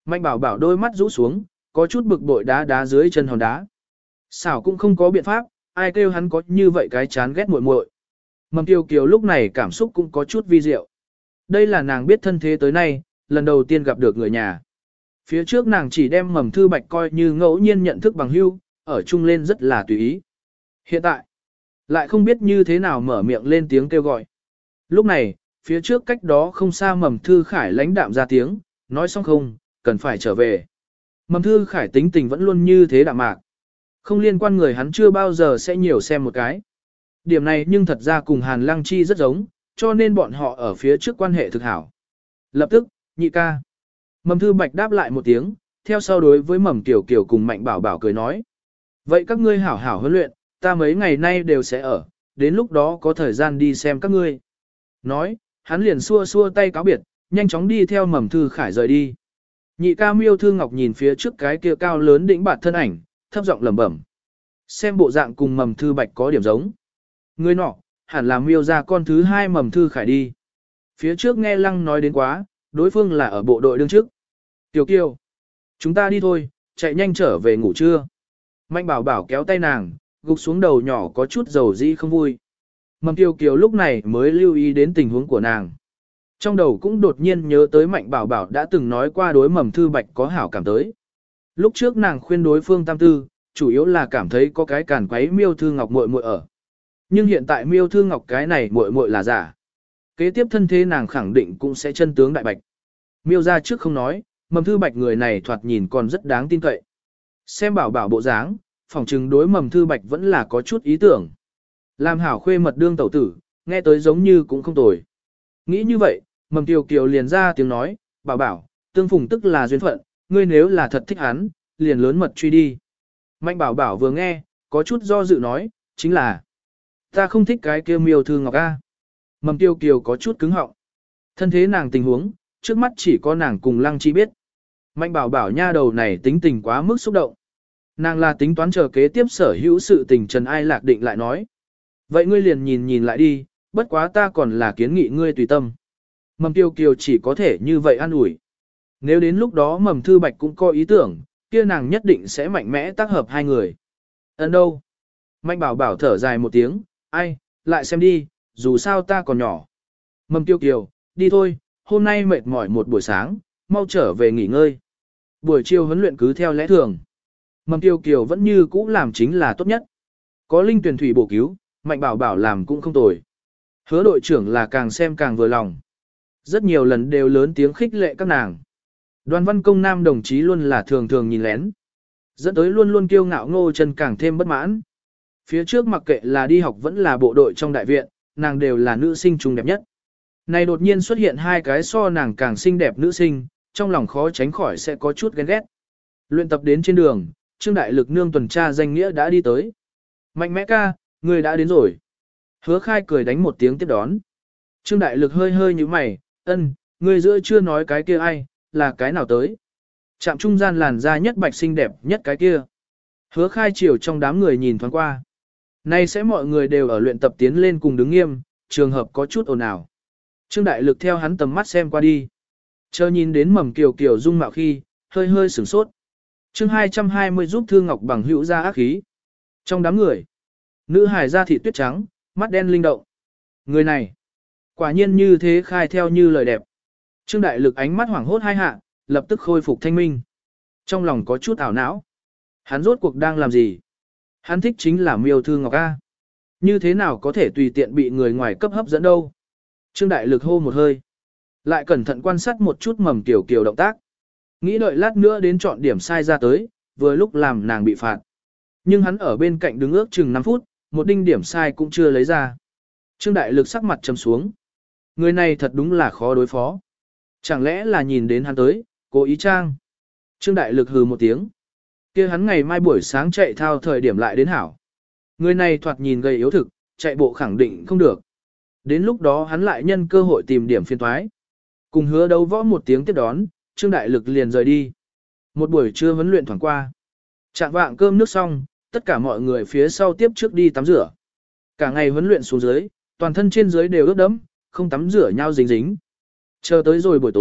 Mạnh bảo bảo đôi mắt rũ xuống, có chút bực bội đá đá dưới chân hòn đá. Xảo cũng không có biện pháp, ai kêu hắn có như vậy cái chán ghét muội muội. Mầm Kiều Kiều lúc này cảm xúc cũng có chút vi diệu. Đây là nàng biết thân thế tới nay, lần đầu tiên gặp được người nhà. Phía trước nàng chỉ đem Mầm Thư Bạch coi như ngẫu nhiên nhận thức bằng hữu, ở chung lên rất là tùy ý. Hiện tại, lại không biết như thế nào mở miệng lên tiếng kêu gọi. Lúc này, phía trước cách đó không xa Mầm Thư Khải lãnh đạm ra tiếng, nói xong không, cần phải trở về. Mầm Thư Khải tính tình vẫn luôn như thế đạm mạc. Không liên quan người hắn chưa bao giờ sẽ nhiều xem một cái. Điểm này nhưng thật ra cùng Hàn Lăng Chi rất giống, cho nên bọn họ ở phía trước quan hệ thực hảo. Lập tức, nhị ca. Mầm Thư Bạch đáp lại một tiếng, theo sau đối với Mầm Kiều Kiều cùng Mạnh Bảo Bảo cười nói. Vậy các ngươi hảo hảo huấn luyện, ta mấy ngày nay đều sẽ ở, đến lúc đó có thời gian đi xem các ngươi. Nói, hắn liền xua xua tay cáo biệt, nhanh chóng đi theo Mầm Thư Khải rời đi. Nhị ca Miêu Thư Ngọc nhìn phía trước cái kia cao lớn đĩnh bạt thân ảnh, thấp giọng lẩm bẩm. Xem bộ dạng cùng Mầm Thư Bạch có điểm giống. Người nọ, hẳn là Miêu ra con thứ hai Mầm Thư Khải đi. Phía trước nghe Lăng nói đến quá, đối phương là ở bộ đội đương trước. Tiểu Kiều, chúng ta đi thôi, chạy nhanh trở về ngủ trưa. Mạnh Bảo Bảo kéo tay nàng, gục xuống đầu nhỏ có chút dầu dĩ không vui. Mầm Kiều Kiều lúc này mới lưu ý đến tình huống của nàng. Trong đầu cũng đột nhiên nhớ tới Mạnh Bảo Bảo đã từng nói qua đối Mầm Thư Bạch có hảo cảm tới. Lúc trước nàng khuyên đối phương tam tư, chủ yếu là cảm thấy có cái càn quấy Miêu Thư Ngọc muội muội ở. Nhưng hiện tại Miêu Thư Ngọc cái này muội muội là giả. Kế tiếp thân thế nàng khẳng định cũng sẽ chân tướng đại bạch. Miêu ra trước không nói, Mầm Thư Bạch người này thoạt nhìn còn rất đáng tin cậy. Xem Bảo Bảo bộ dáng, phỏng chừng đối Mầm Thư Bạch vẫn là có chút ý tưởng. Làm hảo khuê mật đương tẩu tử, nghe tới giống như cũng không tồi. Nghĩ như vậy, Mầm Kiều Kiều liền ra tiếng nói, Bảo Bảo, tương phùng tức là duyên phận, ngươi nếu là thật thích hắn, liền lớn mật truy đi. Mạnh Bảo Bảo vừa nghe, có chút do dự nói, chính là ta không thích cái kia Miêu Thư Ngọc A. Mầm Kiều Kiều có chút cứng họng. Thân thế nàng tình huống, trước mắt chỉ có nàng cùng Lăng Chi biết. Mạnh Bảo Bảo nha đầu này tính tình quá mức xúc động. Nàng là tính toán chờ kế tiếp sở hữu sự tình Trần Ai Lạc định lại nói. Vậy ngươi liền nhìn nhìn lại đi, bất quá ta còn là kiến nghị ngươi tùy tâm. Mầm Kiều Kiều chỉ có thể như vậy an ủi. Nếu đến lúc đó Mầm Thư Bạch cũng có ý tưởng, kia nàng nhất định sẽ mạnh mẽ tác hợp hai người. Ấn đâu? Mạnh Bảo Bảo thở dài một tiếng, ai, lại xem đi, dù sao ta còn nhỏ. Mầm Kiều Kiều, đi thôi, hôm nay mệt mỏi một buổi sáng, mau trở về nghỉ ngơi. Buổi chiều huấn luyện cứ theo lẽ thường. Mầm Kiều Kiều vẫn như cũ làm chính là tốt nhất. Có linh tuyển thủy bổ cứu, Mạnh Bảo Bảo làm cũng không tồi. Hứa đội trưởng là càng xem càng vừa lòng. Rất nhiều lần đều lớn tiếng khích lệ các nàng. Đoàn văn công nam đồng chí luôn là thường thường nhìn lén. Dẫn tới luôn luôn kiêu ngạo Ngô Chân càng thêm bất mãn. Phía trước mặc kệ là đi học vẫn là bộ đội trong đại viện, nàng đều là nữ sinh trung đẹp nhất. Này đột nhiên xuất hiện hai cái so nàng càng xinh đẹp nữ sinh, trong lòng khó tránh khỏi sẽ có chút ghen ghét. Luyện tập đến trên đường, Trương Đại Lực nương tuần tra danh nghĩa đã đi tới. Mạnh mẽ ca, người đã đến rồi. Hứa Khai cười đánh một tiếng tiếp đón. Trương Đại Lực hơi hơi như mày, ân, người giữa chưa nói cái kia ai, là cái nào tới. Trạm trung gian làn da nhất bạch xinh đẹp nhất cái kia. Hứa Khai chiều trong đám người nhìn thoáng qua. Nay sẽ mọi người đều ở luyện tập tiến lên cùng đứng nghiêm, trường hợp có chút ồn ào. Trương Đại Lực theo hắn tầm mắt xem qua đi. Chờ nhìn đến Mầm Kiều Kiều dung mạo khi, hơi hơi sửng sốt. Chương hai trăm hai mươi giúp Thư Ngọc bằng hữu ra ác khí. Trong đám người, nữ hài da thịt tuyết trắng, mắt đen linh động. Người này, quả nhiên như thế khai theo như lời đẹp. Trương Đại Lực ánh mắt hoảng hốt hai hạ, lập tức khôi phục thanh minh. Trong lòng có chút ảo não. Hắn rốt cuộc đang làm gì? Hắn thích chính là Miêu Thư Ngọc A. Như thế nào có thể tùy tiện bị người ngoài cấp hấp dẫn đâu? Trương Đại Lực hô một hơi. Lại cẩn thận quan sát một chút Mầm Kiều Kiều động tác. Nghĩ đợi lát nữa đến chọn điểm sai ra tới, vừa lúc làm nàng bị phạt. Nhưng hắn ở bên cạnh đứng ước chừng năm phút, một đinh điểm sai cũng chưa lấy ra. Trương Đại Lực sắc mặt trầm xuống. Người này thật đúng là khó đối phó. Chẳng lẽ là nhìn đến hắn tới, cố ý trang. Trương Đại Lực hừ một tiếng. Kia hắn ngày mai buổi sáng chạy thao thời điểm lại đến hảo. Người này thoạt nhìn gầy yếu thực, chạy bộ khẳng định không được. Đến lúc đó hắn lại nhân cơ hội tìm điểm phiên toái. Cùng hứa đấu võ một tiếng tiếp đón, Trương Đại Lực liền rời đi. Một buổi trưa huấn luyện thoảng qua. Trạng vạng cơm nước xong, tất cả mọi người phía sau tiếp trước đi tắm rửa. Cả ngày huấn luyện xuống dưới, toàn thân trên dưới đều ướt đẫm, không tắm rửa nhau dính dính. Chờ tới rồi buổi tối,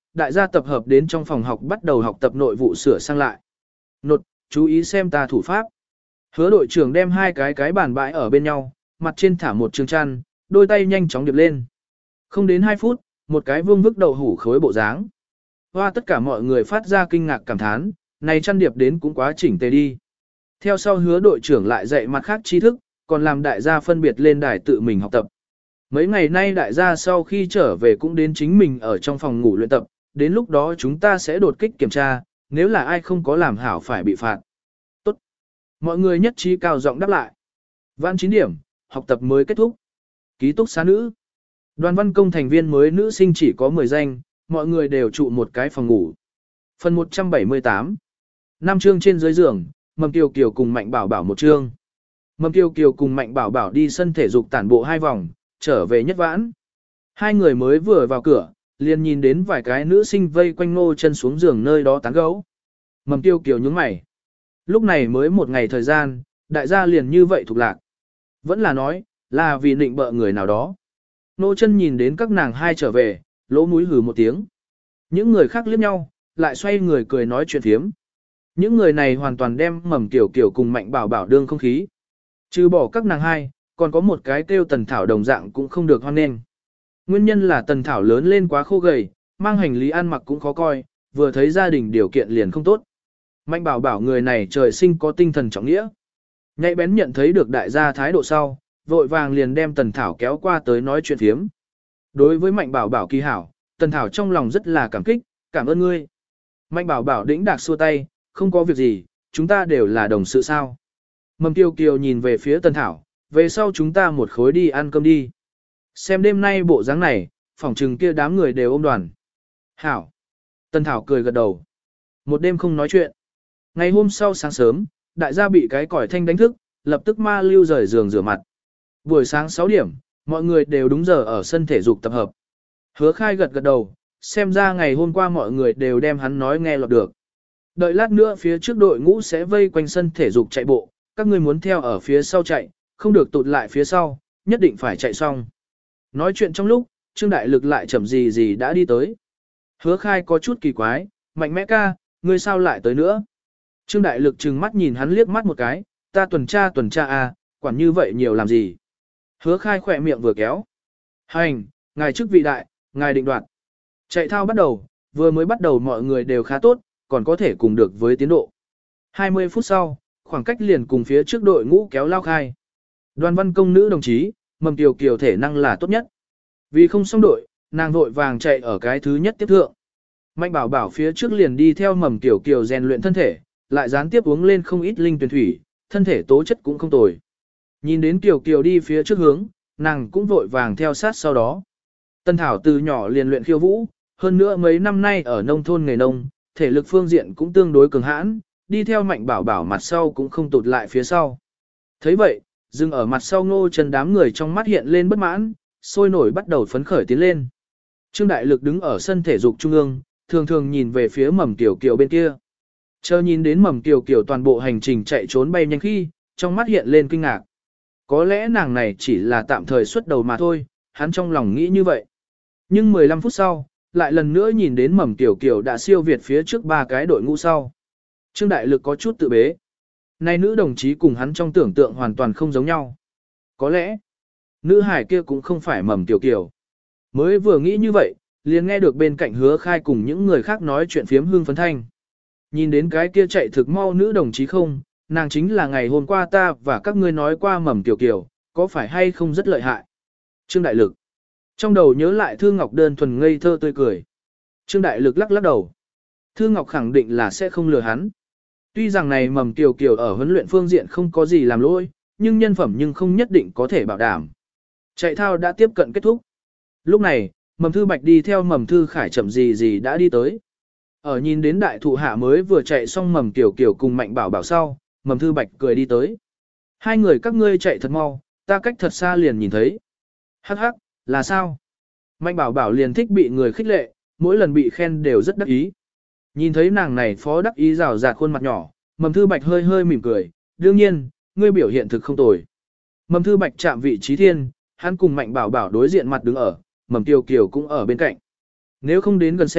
đại gia tập hợp đến trong phòng học bắt đầu học tập nội vụ sửa sang lại. Nột, chú ý xem ta thủ pháp. Hứa đội trưởng đem hai cái cái bàn bãi ở bên nhau, mặt trên thả một trường chăn, đôi tay nhanh chóng điệp lên. Không đến hai phút, một cái vương vức đậu hủ khối bộ dáng. Hoa tất cả mọi người phát ra kinh ngạc cảm thán, này chăn điệp đến cũng quá chỉnh tề đi. Theo sau hứa đội trưởng lại dạy mặt khác tri thức, còn làm đại gia phân biệt lên đài tự mình học tập. Mấy ngày nay đại gia sau khi trở về cũng đến chính mình ở trong phòng ngủ luyện tập, đến lúc đó chúng ta sẽ đột kích kiểm tra, nếu là ai không có làm hảo phải bị phạt. Tốt. Mọi người nhất trí cao giọng đáp lại. Vãn chín điểm, học tập mới kết thúc. Ký túc xá nữ. Đoàn văn công thành viên mới nữ sinh chỉ có mười danh, mọi người đều trụ một cái phòng ngủ. Phần một trăm bảy mươi tám. Năm chương trên dưới giường, Mầm Kiều Kiều cùng Mạnh Bảo Bảo một chương. Mầm Kiều Kiều cùng Mạnh Bảo Bảo đi sân thể dục tản bộ hai vòng, trở về nhất vãn. Hai người mới vừa vào cửa, liền nhìn đến vài cái nữ sinh vây quanh Ngô Chân xuống giường nơi đó tán gẫu. Mầm Kiều Kiều nhướng mày. Lúc này mới một ngày thời gian, đại gia liền như vậy thuộc lạc. Vẫn là nói, là vì định bợ người nào đó. Ngô Chân nhìn đến các nàng hai trở về, lỗ mũi hừ một tiếng. Những người khác liếc nhau, lại xoay người cười nói chuyện phiếm. Những người này hoàn toàn đem Mầm Kiều Kiều cùng Mạnh Bảo Bảo đương không khí. Trừ bỏ các nàng hai, còn có một cái kêu Tần Thảo đồng dạng cũng không được hoan nghênh. Nguyên nhân là Tần Thảo lớn lên quá khô gầy, mang hành lý ăn mặc cũng khó coi, vừa thấy gia đình điều kiện liền không tốt. Mạnh Bảo Bảo người này trời sinh có tinh thần trọng nghĩa. Nhạy bén nhận thấy được đại gia thái độ sau, vội vàng liền đem Tần Thảo kéo qua tới nói chuyện phiếm. Đối với Mạnh Bảo Bảo kỳ hảo, Tần Thảo trong lòng rất là cảm kích, cảm ơn ngươi. Mạnh Bảo Bảo đĩnh đạc xua tay, không có việc gì, chúng ta đều là đồng sự sao. Mầm Kiều Kiều nhìn về phía Tần Thảo, về sau chúng ta một khối đi ăn cơm đi. Xem đêm nay bộ dáng này, phỏng trừng kia đám người đều ôm đoàn. Hảo. Tần Thảo cười gật đầu. Một đêm không nói chuyện. Ngày hôm sau sáng sớm, đại gia bị cái còi thanh đánh thức, lập tức ma lưu rời giường rửa mặt. Buổi sáng sáu điểm, mọi người đều đúng giờ ở sân thể dục tập hợp. Hứa Khai gật gật đầu, xem ra ngày hôm qua mọi người đều đem hắn nói nghe lọt được. Đợi lát nữa phía trước đội ngũ sẽ vây quanh sân thể dục chạy bộ, các ngươi muốn theo ở phía sau chạy, không được tụt lại phía sau, nhất định phải chạy xong. Nói chuyện trong lúc, Trương Đại Lực lại chậm gì gì đã đi tới. Hứa Khai có chút kỳ quái, Mạnh mẽ ca, ngươi sao lại tới nữa? Trương Đại Lực trừng mắt nhìn hắn liếc mắt một cái, ta tuần tra tuần tra à, quản như vậy nhiều làm gì? Hứa Khai khỏe miệng vừa kéo. Hành, ngài chức vị đại, ngài định đoạt. Chạy thao bắt đầu, vừa mới bắt đầu mọi người đều khá tốt, còn có thể cùng được với tiến độ. hai mươi phút sau, khoảng cách liền cùng phía trước đội ngũ kéo lao khai. Đoàn văn công nữ đồng chí, Mầm Kiều Kiều thể năng là tốt nhất. Vì không xong đội, nàng vội vàng chạy ở cái thứ nhất tiếp thượng. Mạnh Bảo Bảo phía trước liền đi theo Mầm Kiều Kiều rèn luyện thân thể, lại gián tiếp uống lên không ít linh tuyển thủy, thân thể tố chất cũng không tồi. Nhìn đến Kiều Kiều đi phía trước hướng, nàng cũng vội vàng theo sát sau đó. Tân Thảo từ nhỏ liền luyện khiêu vũ, hơn nữa mấy năm nay ở nông thôn nghề nông, thể lực phương diện cũng tương đối cường hãn, đi theo Mạnh Bảo Bảo mặt sau cũng không tụt lại phía sau. Thấy vậy, dừng ở mặt sau Ngô Chân đám người trong mắt hiện lên bất mãn, sôi nổi bắt đầu phấn khởi tiến lên. Trương Đại Lực đứng ở sân thể dục trung ương, thường thường nhìn về phía Mầm Kiều Kiều bên kia. Chờ nhìn đến Mầm Kiều Kiều toàn bộ hành trình chạy trốn bay nhanh khi, trong mắt hiện lên kinh ngạc. Có lẽ nàng này chỉ là tạm thời xuất đầu mà thôi, hắn trong lòng nghĩ như vậy. Nhưng mười lăm phút sau, lại lần nữa nhìn đến Mầm Kiều Kiều đã siêu việt phía trước ba cái đội ngũ sau. Trương Đại Lực có chút tự bế. Này nữ đồng chí cùng hắn trong tưởng tượng hoàn toàn không giống nhau. Có lẽ, nữ hải kia cũng không phải Mầm Kiều Kiều. Mới vừa nghĩ như vậy, liền nghe được bên cạnh Hứa Khai cùng những người khác nói chuyện phiếm hương phấn thanh. Nhìn đến cái kia chạy thực mau nữ đồng chí không, nàng chính là ngày hôm qua ta và các ngươi nói qua Mầm Kiều Kiều, có phải hay không rất lợi hại. Trương Đại Lực. Trong đầu nhớ lại Thư Ngọc đơn thuần ngây thơ tươi cười. Trương Đại Lực lắc lắc đầu. Thư Ngọc khẳng định là sẽ không lừa hắn. Tuy rằng này Mầm Kiều Kiều ở huấn luyện phương diện không có gì làm lỗi, nhưng nhân phẩm nhưng không nhất định có thể bảo đảm. Chạy thao đã tiếp cận kết thúc. Lúc này, Mầm Thư Bạch đi theo Mầm Thư Khải chậm gì gì đã đi tới. Ở nhìn đến đại thụ hạ mới vừa chạy xong Mầm Kiều Kiều cùng Mạnh Bảo Bảo sau, Mầm Thư Bạch cười đi tới. Hai người các ngươi chạy thật mau, ta cách thật xa liền nhìn thấy. Hắc hắc, là sao? Mạnh Bảo Bảo liền thích bị người khích lệ, mỗi lần bị khen đều rất đắc ý. Nhìn thấy nàng này phó đắc ý rào rạt khuôn mặt nhỏ, Mầm Thư Bạch hơi hơi mỉm cười, đương nhiên, ngươi biểu hiện thực không tồi. Mầm Thư Bạch chạm vị trí thiên, hắn cùng Mạnh Bảo Bảo đối diện mặt đứng ở, Mầm Kiều Kiều cũng ở bên cạnh. Nếu không đến gần xem,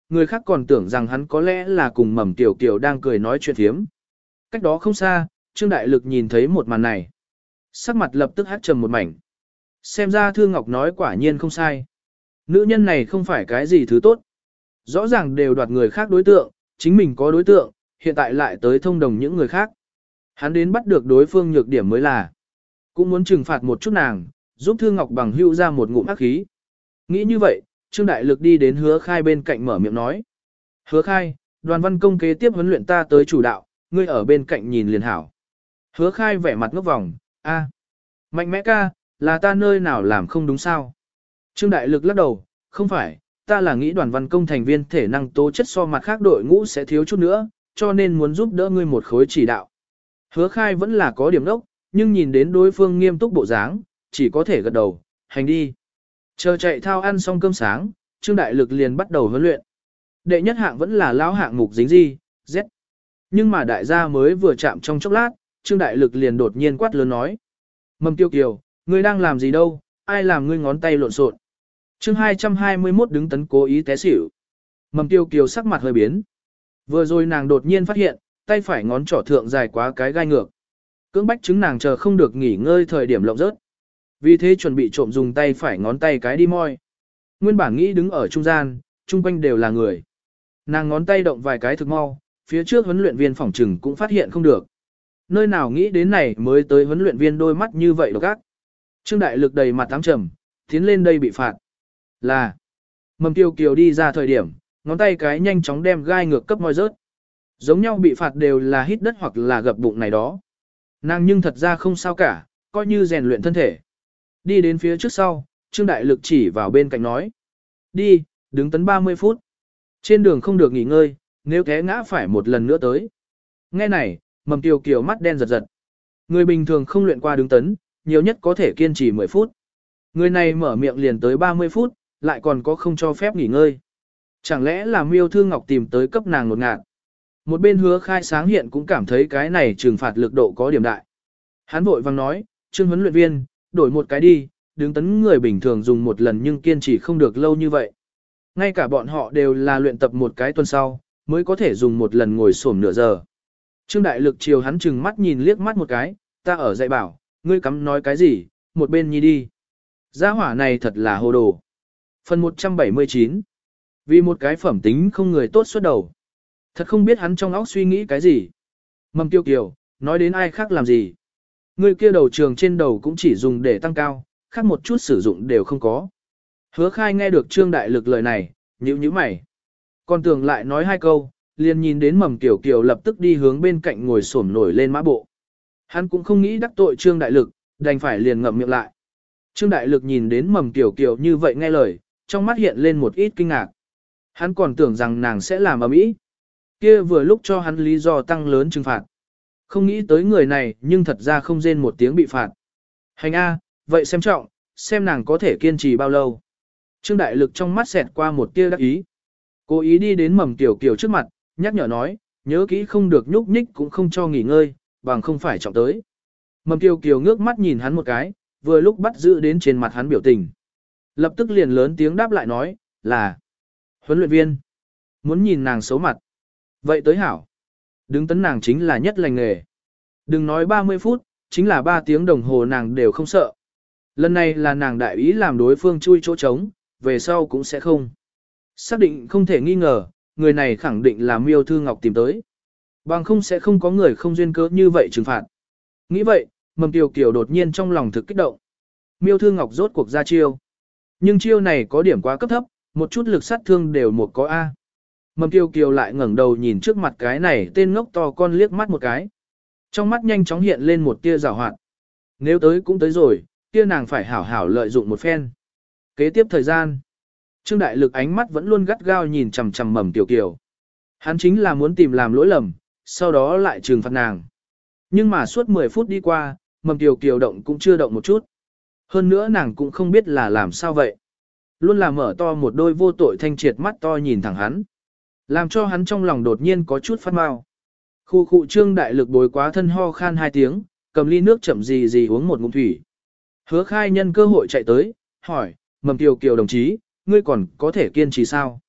người khác còn tưởng rằng hắn có lẽ là cùng Mầm Tiểu Kiều đang cười nói chuyện thiếm. Cách đó không xa, Trương Đại Lực nhìn thấy một màn này. Sắc mặt lập tức hắt trầm một mảnh. Xem ra Thư Ngọc nói quả nhiên không sai. Nữ nhân này không phải cái gì thứ tốt. Rõ ràng đều đoạt người khác đối tượng, chính mình có đối tượng, hiện tại lại tới thông đồng những người khác. Hắn đến bắt được đối phương nhược điểm mới là. Cũng muốn trừng phạt một chút nàng, giúp Thư Ngọc bằng hữu ra một ngụm ác khí. Nghĩ như vậy, Trương Đại Lực đi đến Hứa Khai bên cạnh mở miệng nói. Hứa Khai, Đoàn Văn Công kế tiếp huấn luyện ta tới chủ đạo, ngươi ở bên cạnh nhìn liền hảo. Hứa Khai vẻ mặt ngốc vòng, a, mạnh mẽ ca, là ta nơi nào làm không đúng sao? Trương Đại Lực lắc đầu, không phải, ta là nghĩ Đoàn Văn Công thành viên thể năng tố chất so mặt khác đội ngũ sẽ thiếu chút nữa, cho nên muốn giúp đỡ ngươi một khối chỉ đạo. Hứa Khai vẫn là có điểm đốc, nhưng nhìn đến đối phương nghiêm túc bộ dáng, chỉ có thể gật đầu, hành đi. Chờ chạy thao ăn xong cơm sáng, Trương Đại Lực liền bắt đầu huấn luyện. Đệ nhất hạng vẫn là lão hạng mục dính di, Z. Nhưng mà đại gia mới vừa chạm trong chốc lát, Trương Đại Lực liền đột nhiên quát lớn nói. Mầm Tiêu Kiều, ngươi đang làm gì đâu, ai làm ngươi ngón tay lộn xộn? Chương hai trăm hai mươi mốt đứng tấn cố ý té xỉu. Mầm Tiêu Kiều sắc mặt hơi biến. Vừa rồi nàng đột nhiên phát hiện, tay phải ngón trỏ thượng dài quá cái gai ngược. Cưỡng bách chứng nàng chờ không được nghỉ ngơi thời điểm lộng rớt. Vì thế chuẩn bị trộm dùng tay phải ngón tay cái đi moi. Nguyên bản nghĩ đứng ở trung gian, chung quanh đều là người. Nàng ngón tay động vài cái thực mau, phía trước huấn luyện viên phỏng trừng cũng phát hiện không được. Nơi nào nghĩ đến này mới tới huấn luyện viên đôi mắt như vậy độc ác. Trương Đại Lực đầy mặt tám trầm, tiến lên đây bị phạt. Là, Mầm Tiêu Kiều đi ra thời điểm, ngón tay cái nhanh chóng đem gai ngược cấp moi rớt. Giống nhau bị phạt đều là hít đất hoặc là gập bụng này đó. Nàng nhưng thật ra không sao cả, coi như rèn luyện thân thể. Đi đến phía trước sau, Trương Đại Lực chỉ vào bên cạnh nói. Đi, đứng tấn ba mươi phút. Trên đường không được nghỉ ngơi, nếu té ngã phải một lần nữa tới. Nghe này, Mầm Tiêu Kiều mắt đen giật giật. Người bình thường không luyện qua đứng tấn, nhiều nhất có thể kiên trì mười phút. Người này mở miệng liền tới ba mươi phút, lại còn có không cho phép nghỉ ngơi. Chẳng lẽ là Miêu Thư Ngọc tìm tới cấp nàng một ngạt. Một bên Hứa Khai sáng hiện cũng cảm thấy cái này trừng phạt lực độ có điểm đại. Hắn vội vang nói, Trương huấn luyện viên, đổi một cái đi, đứng tấn người bình thường dùng một lần nhưng kiên trì không được lâu như vậy. Ngay cả bọn họ đều là luyện tập một cái tuần sau, mới có thể dùng một lần ngồi xổm nửa giờ. Trương Đại Lực chiều hắn chừng mắt nhìn liếc mắt một cái, ta ở dạy bảo, ngươi cắm nói cái gì, một bên nhi đi. Gia hỏa này thật là hồ đồ. Phần một trăm bảy mươi chín. Vì một cái phẩm tính không người tốt xuất đầu. Thật không biết hắn trong óc suy nghĩ cái gì. Mầm Tiêu Kiều, nói đến ai khác làm gì. Người kia đầu trường trên đầu cũng chỉ dùng để tăng cao, khác một chút sử dụng đều không có. Hứa Khai nghe được Trương Đại Lực lời này, nhíu nhíu mày. Còn tưởng lại nói hai câu, liền nhìn đến Mầm Tiểu Kiều lập tức đi hướng bên cạnh ngồi xổm nổi lên mã bộ. Hắn cũng không nghĩ đắc tội Trương Đại Lực, đành phải liền ngậm miệng lại. Trương Đại Lực nhìn đến Mầm Tiểu Kiều như vậy nghe lời, trong mắt hiện lên một ít kinh ngạc. Hắn còn tưởng rằng nàng sẽ làm ầm ĩ. Kia vừa lúc cho hắn lý do tăng lớn trừng phạt. Không nghĩ tới người này nhưng thật ra không rên một tiếng bị phạt. Hành A, vậy xem trọng, xem nàng có thể kiên trì bao lâu. Trương Đại Lực trong mắt xẹt qua một tia đắc ý. Cố ý đi đến Mầm Tiểu Kiều trước mặt, nhắc nhở nói, nhớ kỹ không được nhúc nhích cũng không cho nghỉ ngơi, bằng không phải trọng tới. Mầm Tiểu Kiều ngước mắt nhìn hắn một cái, vừa lúc bắt giữ đến trên mặt hắn biểu tình. Lập tức liền lớn tiếng đáp lại nói, là huấn luyện viên. Muốn nhìn nàng xấu mặt. Vậy tới hảo. Đứng tấn nàng chính là nhất lành nghề. Đừng nói ba mươi phút, chính là ba tiếng đồng hồ nàng đều không sợ. Lần này là nàng đại ý làm đối phương chui chỗ trống, về sau cũng sẽ không. Xác định không thể nghi ngờ, người này khẳng định là Miêu Thư Ngọc tìm tới. Bằng không sẽ không có người không duyên cớ như vậy trừng phạt. Nghĩ vậy, Mầm Tiểu Kiều đột nhiên trong lòng thực kích động. Miêu Thư Ngọc rốt cuộc ra chiêu. Nhưng chiêu này có điểm quá cấp thấp, một chút lực sát thương đều một có A. Mầm Tiêu Kiều lại ngẩng đầu nhìn trước mặt cái này tên ngốc to con liếc mắt một cái. Trong mắt nhanh chóng hiện lên một tia rào hoạt. Nếu tới cũng tới rồi, kia nàng phải hảo hảo lợi dụng một phen. Kế tiếp thời gian, Trương Đại Lực ánh mắt vẫn luôn gắt gao nhìn chằm chằm Mầm Tiêu Kiều. Hắn chính là muốn tìm làm lỗi lầm, sau đó lại trừng phạt nàng. Nhưng mà suốt mười phút đi qua, Mầm Tiêu Kiều động cũng chưa động một chút. Hơn nữa nàng cũng không biết là làm sao vậy. Luôn là mở to một đôi vô tội thanh triệt mắt to nhìn thẳng hắn. Làm cho hắn trong lòng đột nhiên có chút phát mau. Khu khu Trương Đại Lực bối quá thân ho khan hai tiếng, cầm ly nước chậm gì gì uống một ngụm thủy. Hứa Khai nhân cơ hội chạy tới, hỏi, Mầm Kiều Kiều đồng chí, ngươi còn có thể kiên trì sao?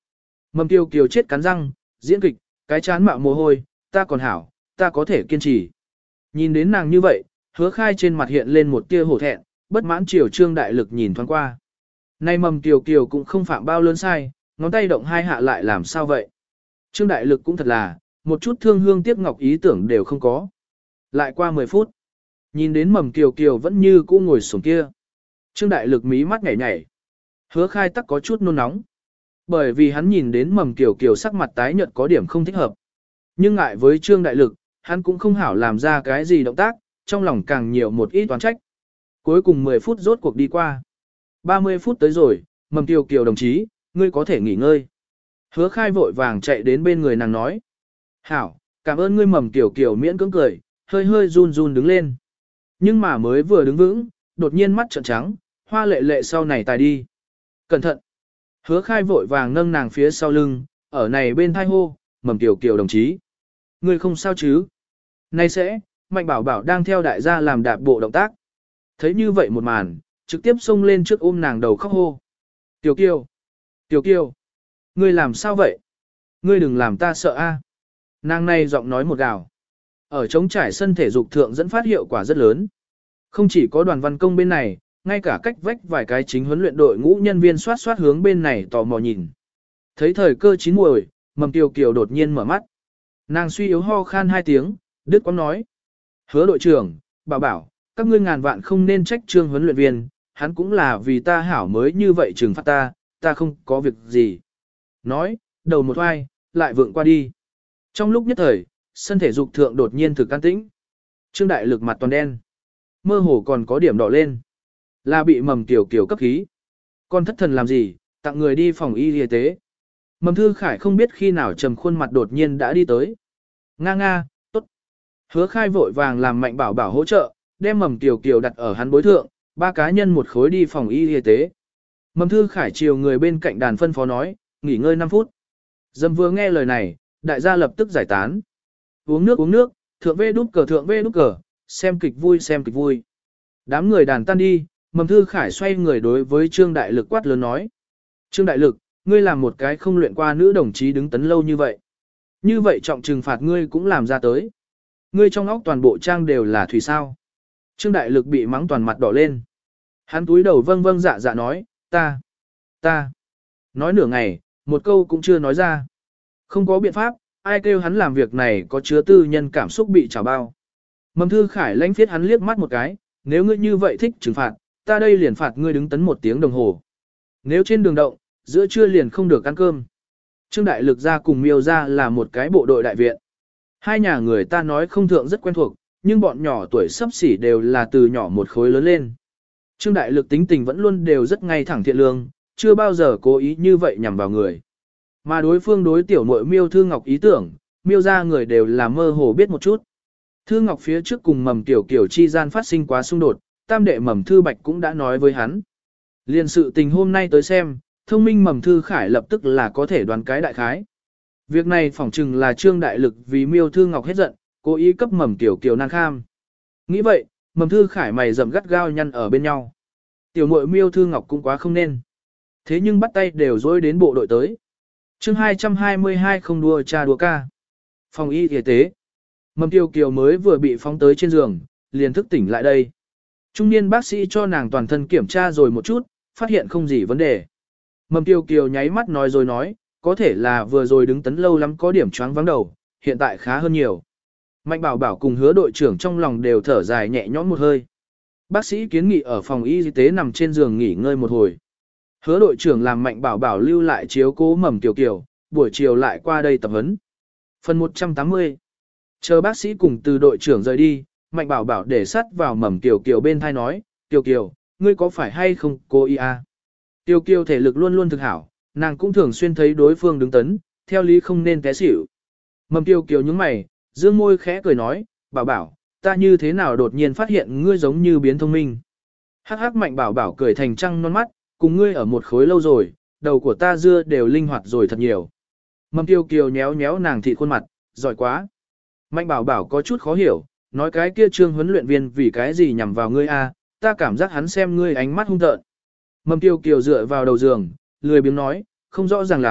Mầm Kiều Kiều chết cắn răng, diễn kịch, cái chán mạo mồ hôi, ta còn hảo, ta có thể kiên trì. Nhìn đến nàng như vậy, Hứa Khai trên mặt hiện lên một tia hổ thẹn, bất mãn chiều Trương Đại Lực nhìn thoáng qua. Nay Mầm Kiều Kiều cũng không phạm bao lớn sai, ngón tay động hai hạ lại làm sao vậy? Trương Đại Lực cũng thật là, một chút thương hương tiếc ngọc ý tưởng đều không có. Lại qua mười phút, nhìn đến Mầm Kiều Kiều vẫn như cũ ngồi xuống kia. Trương Đại Lực mí mắt nhảy nhảy. Hứa Khai tắc có chút nôn nóng. Bởi vì hắn nhìn đến Mầm Kiều Kiều sắc mặt tái nhợt có điểm không thích hợp. Nhưng ngại với Trương Đại Lực, hắn cũng không hảo làm ra cái gì động tác, trong lòng càng nhiều một ít toán trách. Cuối cùng mười phút rốt cuộc đi qua. ba mươi phút tới rồi, Mầm Kiều Kiều đồng chí, ngươi có thể nghỉ ngơi. Hứa Khai vội vàng chạy đến bên người nàng nói. Hảo, cảm ơn ngươi. Mầm Kiều Kiều miễn cưỡng cười, hơi hơi run run đứng lên. Nhưng mà mới vừa đứng vững, đột nhiên mắt trợn trắng, hoa lệ lệ sau này tài đi. Cẩn thận. Hứa Khai vội vàng nâng nàng phía sau lưng, ở này bên thai hô, Mầm Kiều Kiều đồng chí. Ngươi không sao chứ? Nay sẽ, Mạnh Bảo Bảo đang theo đại gia làm đạp bộ động tác. Thấy như vậy một màn, trực tiếp xông lên trước ôm nàng đầu khóc hô. Kiều Kiều! Kiều Kiều! Ngươi làm sao vậy? Ngươi đừng làm ta sợ a. Nàng này giọng nói một gào. Ở trống trải sân thể dục thượng dẫn phát hiệu quả rất lớn. Không chỉ có đoàn văn công bên này, ngay cả cách vách vài cái chính huấn luyện đội ngũ nhân viên soát soát hướng bên này tò mò nhìn. Thấy thời cơ chín muồi, Mầm Kiều Kiều đột nhiên mở mắt. Nàng suy yếu ho khan hai tiếng, đứt quãng nói. Hứa đội trưởng, bảo bảo, các ngươi ngàn vạn không nên trách Trương huấn luyện viên, hắn cũng là vì ta hảo mới như vậy trừng phạt ta, ta không có việc gì. Nói, đầu một oai, lại vượng qua đi. Trong lúc nhất thời, sân thể dục thượng đột nhiên thực an tĩnh. Trương Đại Lực mặt toàn đen. Mơ hồ còn có điểm đỏ lên. Là bị Mầm Kiều Kiều cấp khí. Con thất thần làm gì, tặng người đi phòng y y tế. Mầm Thư Khải không biết khi nào trầm khuôn mặt đột nhiên đã đi tới. Nga nga, tốt. Hứa Khai vội vàng làm Mạnh Bảo Bảo hỗ trợ, đem Mầm Kiều Kiều đặt ở hắn bối thượng, ba cá nhân một khối đi phòng y y tế. Mầm Thư Khải chiều người bên cạnh đàn phân phó nói, nghỉ ngơi năm phút. Dâm vừa nghe lời này, đại gia lập tức giải tán. Uống nước uống nước, thượng vê đút cờ thượng vê đút cờ, xem kịch vui xem kịch vui. Đám người đàn tan đi, Mầm Thư Khải xoay người đối với Trương Đại Lực quát lớn nói. Trương Đại Lực, ngươi làm một cái không luyện qua nữ đồng chí đứng tấn lâu như vậy. Như vậy trọng trừng phạt ngươi cũng làm ra tới. Ngươi trong óc toàn bộ trang đều là thủy sao. Trương Đại Lực bị mắng toàn mặt đỏ lên. Hắn túi đầu vâng vâng dạ dạ nói, ta, ta. Nói nửa ngày, một câu cũng chưa nói ra. Không có biện pháp, ai kêu hắn làm việc này có chứa tư nhân cảm xúc bị trào bao. Mầm Thư Khải lãnh phiết hắn liếc mắt một cái, nếu ngươi như vậy thích trừng phạt, ta đây liền phạt ngươi đứng tấn một tiếng đồng hồ. Nếu trên đường động, giữa trưa liền không được ăn cơm. Trương Đại Lực ra cùng Miêu ra là một cái bộ đội đại viện. Hai nhà người ta nói không thượng rất quen thuộc, nhưng bọn nhỏ tuổi sắp xỉ đều là từ nhỏ một khối lớn lên. Trương Đại Lực tính tình vẫn luôn đều rất ngay thẳng thiện lương, chưa bao giờ cố ý như vậy nhằm vào người. Mà đối phương đối tiểu muội Miêu Thư Ngọc ý tưởng, Miêu ra người đều là mơ hồ biết một chút. Thư Ngọc phía trước cùng Mầm Tiểu Kiều chi gian phát sinh quá xung đột, tam đệ Mầm Thư Bạch cũng đã nói với hắn. Liên sự tình hôm nay tới xem, thông minh Mầm Thư Khải lập tức là có thể đoán cái đại khái. Việc này phỏng chừng là Trương Đại Lực vì Miêu Thư Ngọc hết giận, cố ý cấp Mầm Tiểu Kiều nan kham. Nghĩ vậy, Mầm Thư Khải mày rậm gắt gao nhăn ở bên nhau. Tiểu muội Miêu Thư Ngọc cũng quá không nên. Thế nhưng bắt tay đều dối đến bộ đội tới. Chương hai trăm hai mươi hai không đua cha đua ca. Phòng y y tế. Mầm Tiểu Kiều mới vừa bị phóng tới trên giường, liền thức tỉnh lại đây. Trung niên bác sĩ cho nàng toàn thân kiểm tra rồi một chút, phát hiện không gì vấn đề. Mầm Tiểu Kiều nháy mắt nói rồi nói, có thể là vừa rồi đứng tấn lâu lắm có điểm choáng vắng đầu, hiện tại khá hơn nhiều. Mạnh Bảo Bảo cùng Hứa đội trưởng trong lòng đều thở dài nhẹ nhõm một hơi. Bác sĩ kiến nghị ở phòng y tế nằm trên giường nghỉ ngơi một hồi. Hứa đội trưởng làm Mạnh Bảo Bảo lưu lại chiếu cố Mầm Tiểu Kiều, buổi chiều lại qua đây tập huấn. Phần một trăm tám mươi. Chờ bác sĩ cùng từ đội trưởng rời đi, Mạnh Bảo Bảo để sắt vào Mầm Tiểu Kiều bên thai nói, Tiểu Kiều, ngươi có phải hay không cô y a? Tiểu Kiều thể lực luôn luôn thực hảo, nàng cũng thường xuyên thấy đối phương đứng tấn, theo lý không nên té xỉu. Mầm Tiểu Kiều nhướng mày, dương môi khẽ cười nói, Bảo Bảo, ta như thế nào đột nhiên phát hiện ngươi giống như biến thông minh. Hắc hắc. Mạnh Bảo Bảo cười thành trăng non mắt, cùng ngươi ở một khối lâu rồi, đầu của ta dưa đều linh hoạt rồi thật nhiều. Mầm Tiểu Kiều nhéo nhéo nàng thị khuôn mặt, giỏi quá. Mạnh Bảo Bảo có chút khó hiểu, nói cái kia Trương huấn luyện viên vì cái gì nhằm vào ngươi a? Ta cảm giác hắn xem ngươi ánh mắt hung tợn. Mầm Tiểu Kiều dựa vào đầu giường, lười biếng nói, không rõ ràng lắm,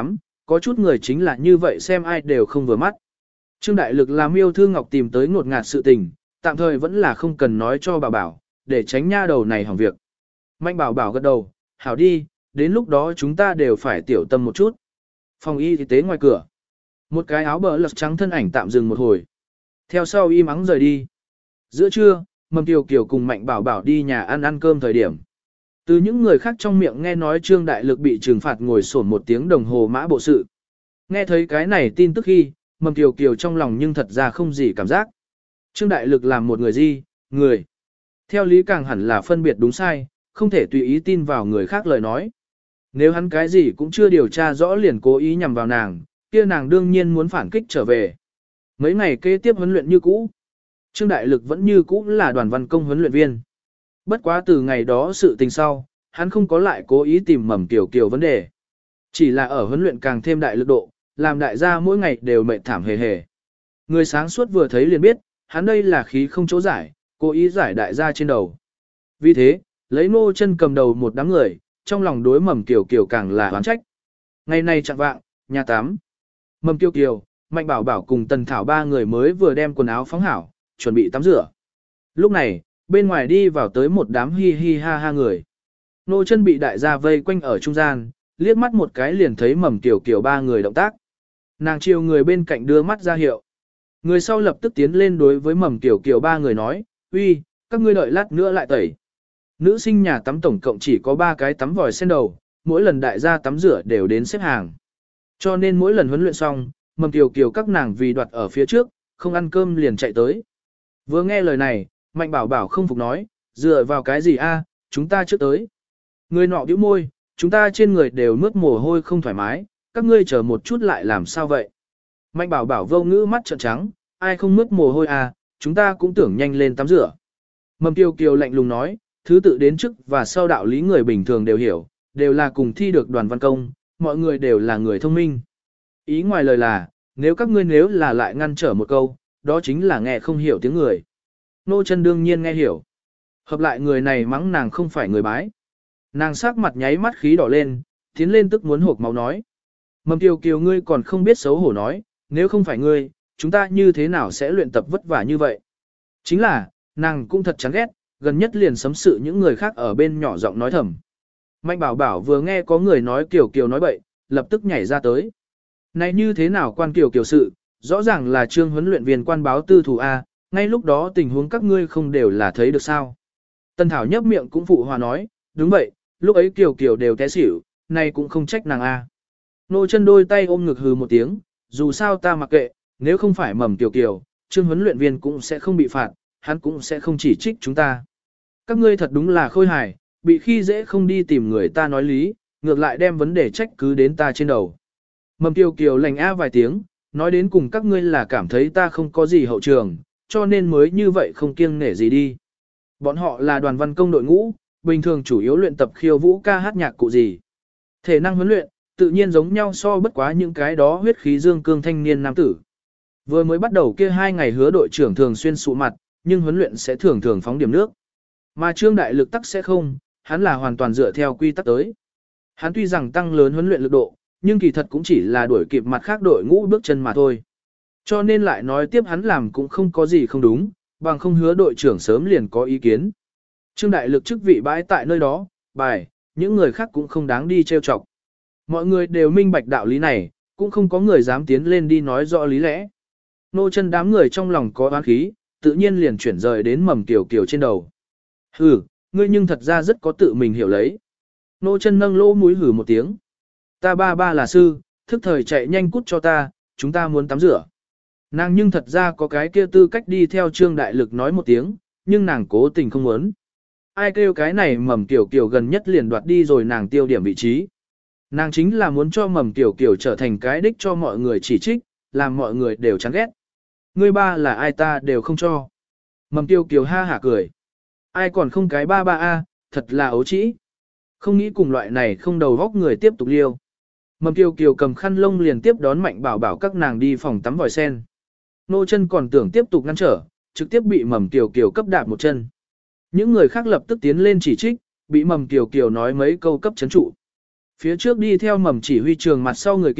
có chút người chính là như vậy xem ai đều không vừa mắt. Trương Đại Lực làm Miêu Thư Ngọc tìm tới ngột ngạt sự tình, tạm thời vẫn là không cần nói cho bảo bảo, để tránh nha đầu này hỏng việc. Mạnh bảo bảo gật đầu, hảo đi, đến lúc đó chúng ta đều phải tiểu tâm một chút. Phòng y tế ngoài cửa. Một cái áo bờ lật trắng thân ảnh tạm dừng một hồi. Theo sau im ắng rời đi. Giữa trưa, Mầm Kiều Kiều cùng Mạnh bảo bảo đi nhà ăn ăn cơm thời điểm. Từ những người khác trong miệng nghe nói Trương Đại Lực bị trừng phạt ngồi sổn một tiếng đồng hồ mã bộ sự. Nghe thấy cái này tin tức khi, Mầm Kiều Kiều trong lòng nhưng thật ra không gì cảm giác. Trương Đại Lực làm một người gì, người. Theo lý càng hẳn là phân biệt đúng sai, không thể tùy ý tin vào người khác lời nói. Nếu hắn cái gì cũng chưa điều tra rõ liền cố ý nhằm vào nàng, kia nàng đương nhiên muốn phản kích trở về. Mấy ngày kế tiếp huấn luyện như cũ. Trương Đại Lực vẫn như cũ là đoàn văn công huấn luyện viên. Bất quá từ ngày đó sự tình sau, hắn không có lại cố ý tìm Mầm Kiều Kiều vấn đề. Chỉ là ở huấn luyện càng thêm đại lực độ, làm đại gia mỗi ngày đều mệt thảm hề hề. Người sáng suốt vừa thấy liền biết, hắn đây là khí không chỗ giải, cố ý giải đại gia trên đầu. Vì thế, lấy Nô Chân cầm đầu một đám người, trong lòng đối Mầm Kiều Kiều càng là oán trách. Ngày nay chạng vạng, nhà tắm. Mầm Kiều Kiều, Mạnh Bảo Bảo cùng Tần Thảo ba người mới vừa đem quần áo phóng hảo, chuẩn bị tắm rửa. Lúc này, bên ngoài đi vào tới một đám hi hi ha ha người. Nô Chân bị đại gia vây quanh ở trung gian, liếc mắt một cái liền thấy Mầm Kiều Kiều ba người động tác. Nàng chiều người bên cạnh đưa mắt ra hiệu. Người sau lập tức tiến lên đối với Mầm Kiều Kiều ba người nói, uy, các ngươi đợi lát nữa lại tẩy. Nữ sinh nhà tắm tổng cộng chỉ có ba cái tắm vòi sen đầu, mỗi lần đại gia tắm rửa đều đến xếp hàng. Cho nên mỗi lần huấn luyện xong, Mầm Kiều Kiều các nàng vì đoạt ở phía trước, không ăn cơm liền chạy tới. Vừa nghe lời này, Mạnh Bảo Bảo không phục nói, dựa vào cái gì a, chúng ta trước tới. Người nọ bĩu môi, chúng ta trên người đều mướt mồ hôi không thoải mái, các ngươi chờ một chút lại làm sao vậy. Mạnh Bảo Bảo vô ngữ mắt trợn trắng, ai không mướt mồ hôi à, chúng ta cũng tưởng nhanh lên tắm rửa. Mầm Kiều Kiều lạnh lùng nói, thứ tự đến trước và sau đạo lý người bình thường đều hiểu, đều là cùng thi được đoàn văn công, mọi người đều là người thông minh. Ý ngoài lời là, nếu các ngươi nếu là lại ngăn trở một câu, đó chính là nghe không hiểu tiếng người. Nô Chân đương nhiên nghe hiểu. Hợp lại người này mắng nàng không phải người bái. Nàng sắc mặt nháy mắt khí đỏ lên, tiến lên tức muốn hộc máu nói. Mầm Kiều Kiều ngươi còn không biết xấu hổ nói, nếu không phải ngươi, chúng ta như thế nào sẽ luyện tập vất vả như vậy? Chính là, nàng cũng thật chán ghét, gần nhất liền sấm sự những người khác ở bên nhỏ giọng nói thầm. Mạnh Bảo Bảo vừa nghe có người nói Kiều Kiều nói bậy, lập tức nhảy ra tới. Này như thế nào quan Kiều Kiều sự, rõ ràng là Trương huấn luyện viên quan báo tư thủ A, ngay lúc đó tình huống các ngươi không đều là thấy được sao. Tân Thảo nhấp miệng cũng phụ hòa nói, đúng vậy, lúc ấy Kiều Kiều đều té xỉu, này cũng không trách nàng A. Nô Chân đôi tay ôm ngực hừ một tiếng, dù sao ta mặc kệ, nếu không phải Mầm Kiều Kiều, Trương huấn luyện viên cũng sẽ không bị phạt, hắn cũng sẽ không chỉ trích chúng ta. Các ngươi thật đúng là khôi hài, bị khi dễ không đi tìm người ta nói lý, ngược lại đem vấn đề trách cứ đến ta trên đầu. Mầm Kiều Kiều lành a vài tiếng, nói đến cùng các ngươi là cảm thấy ta không có gì hậu trường, cho nên mới như vậy không kiêng nể gì đi. Bọn họ là đoàn văn công đội ngũ, bình thường chủ yếu luyện tập khiêu vũ ca hát nhạc cụ gì. Thể năng huấn luyện, tự nhiên giống nhau so bất quá những cái đó huyết khí dương cương thanh niên nam tử. Vừa mới bắt đầu kia hai ngày hứa đội trưởng thường xuyên sụ mặt, nhưng huấn luyện sẽ thường thường phóng điểm nước. Mà Trương Đại Lực tắc sẽ không, hắn là hoàn toàn dựa theo quy tắc tới. Hắn tuy rằng tăng lớn huấn luyện lực độ, nhưng kỳ thật cũng chỉ là đuổi kịp mặt khác đội ngũ bước chân mà thôi. Cho nên lại nói tiếp hắn làm cũng không có gì không đúng, bằng không hứa đội trưởng sớm liền có ý kiến. Trương Đại Lực chức vị bãi tại nơi đó, bài, những người khác cũng không đáng đi trêu chọc. Mọi người đều minh bạch đạo lý này, cũng không có người dám tiến lên đi nói rõ lý lẽ. Nô Chân đám người trong lòng có oán khí, tự nhiên liền chuyển rời đến Mầm Kiều Kiều trên đầu. Hừ, ngươi nhưng thật ra rất có tự mình hiểu lấy. Nô Chân nâng lỗ mũi hừ một tiếng. Ta ba ba là sư, thức thời chạy nhanh cút cho ta, chúng ta muốn tắm rửa. Nàng nhưng thật ra có cái kia tư cách đi theo Trương Đại Lực nói một tiếng, nhưng nàng cố tình không muốn. Ai kêu cái này Mầm Kiều Kiều gần nhất liền đoạt đi rồi nàng tiêu điểm vị trí. Nàng chính là muốn cho Mầm Kiều Kiều trở thành cái đích cho mọi người chỉ trích, làm mọi người đều chán ghét. Ngươi ba là ai ta đều không cho. Mầm Kiều Kiều ha hả cười. Ai còn không cái ba ba a, thật là ấu trĩ. Không nghĩ cùng loại này không đầu góc người tiếp tục liêu. Mầm Kiều Kiều cầm khăn lông liền tiếp đón Mạnh Bảo Bảo các nàng đi phòng tắm vòi sen. Nô Chân còn tưởng tiếp tục ngăn trở, trực tiếp bị Mầm Kiều Kiều cấp đạp một chân. Những người khác lập tức tiến lên chỉ trích, bị Mầm Kiều Kiều nói mấy câu cấp chấn trụ. Phía trước đi theo Mầm chỉ huy trường mặt sau người kia,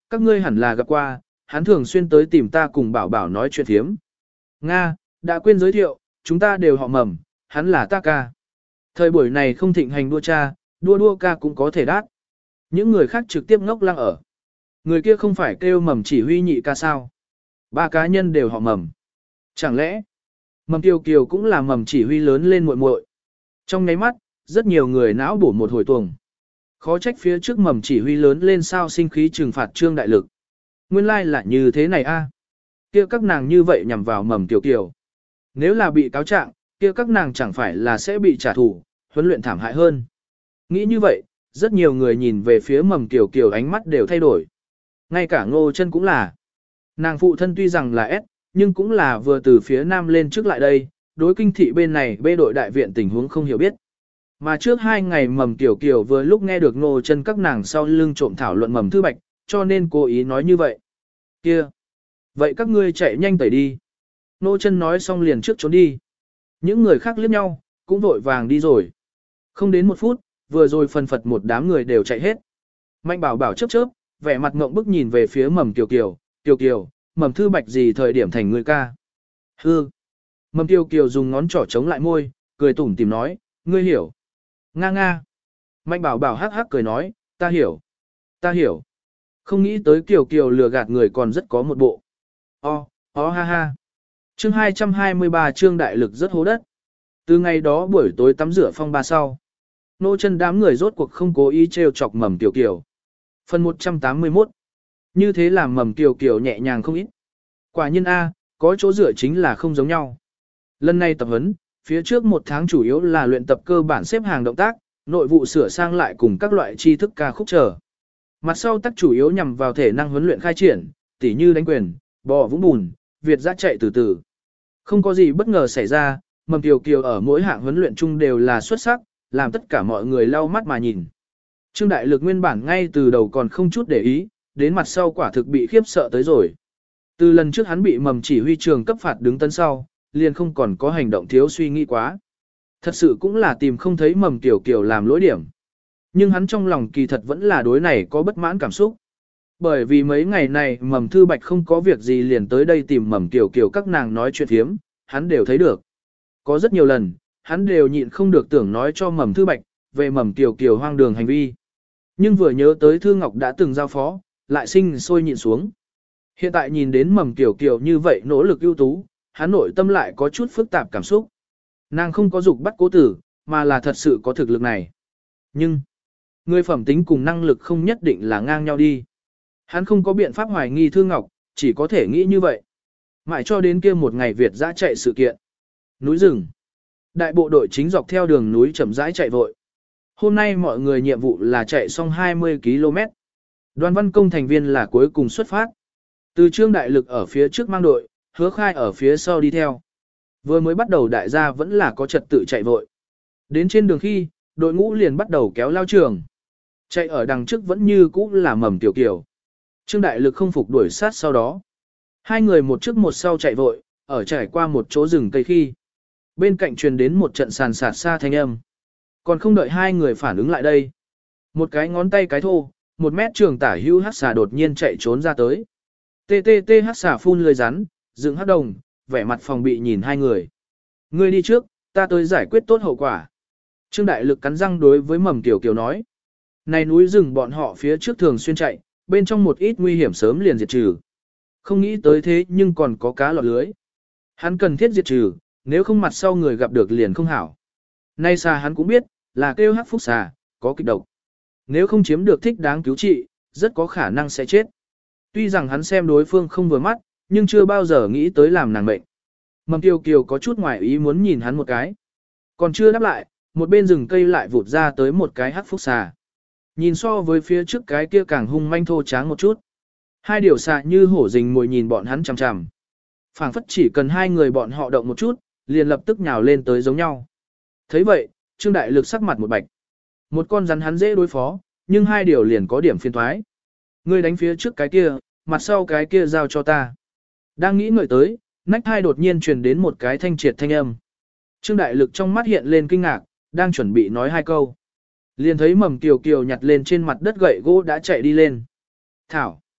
các ngươi hẳn là gặp qua, hắn thường xuyên tới tìm ta cùng bảo bảo nói chuyện thiếm. Nga, đã quên giới thiệu, chúng ta đều họ Mầm, hắn là ta ca. Thời buổi này không thịnh hành đua cha, đua đua ca cũng có thể đát. Những người khác trực tiếp ngốc lăng ở. Người kia không phải kêu Mầm chỉ huy nhị ca sao? Ba cá nhân đều họ Mầm. Chẳng lẽ, Mầm Kiều Kiều cũng là Mầm chỉ huy lớn lên muội muội? Trong nháy mắt, rất nhiều người não bổ một hồi tuồng. Khó trách phía trước Mầm chỉ huy lớn lên sao sinh khí trừng phạt Trương Đại Lực. Nguyên lai là như thế này a. Kia các nàng như vậy nhằm vào Mầm Kiều Kiều. Nếu là bị cáo trạng, kia các nàng chẳng phải là sẽ bị trả thù, huấn luyện thảm hại hơn. Nghĩ như vậy, rất nhiều người nhìn về phía Mầm Kiều Kiều ánh mắt đều thay đổi. Ngay cả Ngô Chân cũng là. Nàng phụ thân tuy rằng là S, nhưng cũng là vừa từ phía Nam lên trước lại đây, đối kinh thị bên này bê đội đại viện tình huống không hiểu biết. Mà trước hai ngày Mầm Kiều Kiều vừa lúc nghe được Ngô Chân các nàng sau lưng trộm thảo luận Mầm Thư Bạch, cho nên cố ý nói như vậy. Kia! Vậy các ngươi chạy nhanh tẩy đi. Ngô Chân nói xong liền trước trốn đi. Những người khác liếc nhau, cũng vội vàng đi rồi. Không đến một phút, vừa rồi phần phật một đám người đều chạy hết. Mạnh Bảo Bảo chớp chớp, vẻ mặt ngộng bức nhìn về phía Mầm Kiều Kiều, Kiều Kiều, Mầm Thư Bạch gì thời điểm thành người ca. Hư! Mầm Kiều Kiều dùng ngón trỏ chống lại môi, cười tủm tỉm nói, ngươi hiểu. Nga nga. Mạnh Bảo Bảo hắc hắc cười nói, ta hiểu. Ta hiểu. Không nghĩ tới Kiều Kiều lừa gạt người còn rất có một bộ. O, o ha ha. Chương hai trăm hai mươi ba chương đại lực rất hố đất. Từ ngày đó buổi tối tắm rửa phong ba sau. Nô Chân đám người rốt cuộc không cố ý trêu chọc Mầm Kiều Kiều. Phần một trăm tám mươi mốt. Như thế làm Mầm Kiều Kiều nhẹ nhàng không ít. Quả nhiên A, có chỗ dựa chính là không giống nhau. Lần này tập huấn, phía trước một tháng chủ yếu là luyện tập cơ bản xếp hàng động tác, nội vụ sửa sang lại cùng các loại tri thức ca khúc trở. Mặt sau tác chủ yếu nhằm vào thể năng huấn luyện khai triển, tỉ như đánh quyền, bò vũng bùn, Việt dã chạy từ từ. Không có gì bất ngờ xảy ra, Mầm Kiều Kiều ở mỗi hạng huấn luyện chung đều là xuất sắc, làm tất cả mọi người lau mắt mà nhìn. Trương Đại Lực nguyên bản ngay từ đầu còn không chút để ý, đến mặt sau quả thực bị khiếp sợ tới rồi. Từ lần trước hắn bị Mầm chỉ huy trường cấp phạt đứng tân sau, liền không còn có hành động thiếu suy nghĩ quá. Thật sự cũng là tìm không thấy Mầm Kiều Kiều làm lỗi điểm. Nhưng hắn trong lòng kỳ thật vẫn là đối này có bất mãn cảm xúc. Bởi vì mấy ngày này Mầm Thư Bạch không có việc gì liền tới đây tìm Mầm Kiều Kiều các nàng nói chuyện thiếm, hắn đều thấy được. Có rất nhiều lần, hắn đều nhịn không được tưởng nói cho Mầm Thư Bạch, về Mầm Kiều Kiều hoang đường hành vi. Nhưng vừa nhớ tới Thư Ngọc đã từng giao phó, lại sinh sôi nhịn xuống. Hiện tại nhìn đến Mầm Kiều Kiều như vậy nỗ lực ưu tú, hắn nội tâm lại có chút phức tạp cảm xúc. Nàng không có dục bắt cố tử, mà là thật sự có thực lực này. Nhưng, người phẩm tính cùng năng lực không nhất định là ngang nhau đi. Hắn không có biện pháp hoài nghi Thư Ngọc, chỉ có thể nghĩ như vậy. Mãi cho đến kia một ngày Việt dã chạy sự kiện. Núi rừng. Đại bộ đội chính dọc theo đường núi chậm rãi chạy vội. Hôm nay mọi người nhiệm vụ là chạy xong hai mươi ki lô mét. Đoàn văn công thành viên là cuối cùng xuất phát. Từ Trương Đại Lực ở phía trước mang đội, Hứa Khai ở phía sau đi theo. Vừa mới bắt đầu đại gia vẫn là có trật tự chạy vội. Đến trên đường khi, đội ngũ liền bắt đầu kéo lao trường. Chạy ở đằng trước vẫn như cũ là Mầm Tiểu Kiều. Trương Đại Lực không phục đuổi sát sau đó. Hai người một trước một sau chạy vội, ở trải qua một chỗ rừng cây khi. Bên cạnh truyền đến một trận sàn sạt xa thanh âm. Còn không đợi hai người phản ứng lại đây. Một cái ngón tay cái thô, một mét trường tả hưu hát xà đột nhiên chạy trốn ra tới. Tê tê tê hát xà phun lưới rắn, dựng hát đồng, vẻ mặt phòng bị nhìn hai người. Ngươi đi trước, ta tới giải quyết tốt hậu quả. Trương Đại Lực cắn răng đối với Mầm Tiểu Kiều nói. Này núi rừng bọn họ phía trước thường xuyên chạy, bên trong một ít nguy hiểm sớm liền diệt trừ. Không nghĩ tới thế nhưng còn có cá lọt lưới. Hắn cần thiết diệt trừ, nếu không mặt sau người gặp được liền không hảo. Nay xà hắn cũng biết, là kêu hắc phúc xà, có kịch độc. Nếu không chiếm được thích đáng cứu trị, rất có khả năng sẽ chết. Tuy rằng hắn xem đối phương không vừa mắt, nhưng chưa bao giờ nghĩ tới làm nàng mệnh. Mầm Kiều Kiều có chút ngoài ý muốn nhìn hắn một cái. Còn chưa đáp lại, một bên rừng cây lại vụt ra tới một cái hắc phúc xà. Nhìn so với phía trước cái kia càng hung manh thô tráng một chút. Hai điều xà như hổ rình mồi nhìn bọn hắn chằm chằm. Phảng phất chỉ cần hai người bọn họ động một chút, liền lập tức nhào lên tới giống nhau. Thấy vậy, Trương Đại Lực sắc mặt một bạch. Một con rắn hắn dễ đối phó, nhưng hai điều liền có điểm phiền toái. Ngươi đánh phía trước cái kia, mặt sau cái kia giao cho ta. Đang nghĩ ngợi tới, nách hai đột nhiên truyền đến một cái thanh triệt thanh âm. Trương Đại Lực trong mắt hiện lên kinh ngạc, đang chuẩn bị nói hai câu. Liền thấy Mầm Kiều Kiều nhặt lên trên mặt đất gậy gỗ đã chạy đi lên. Thảo!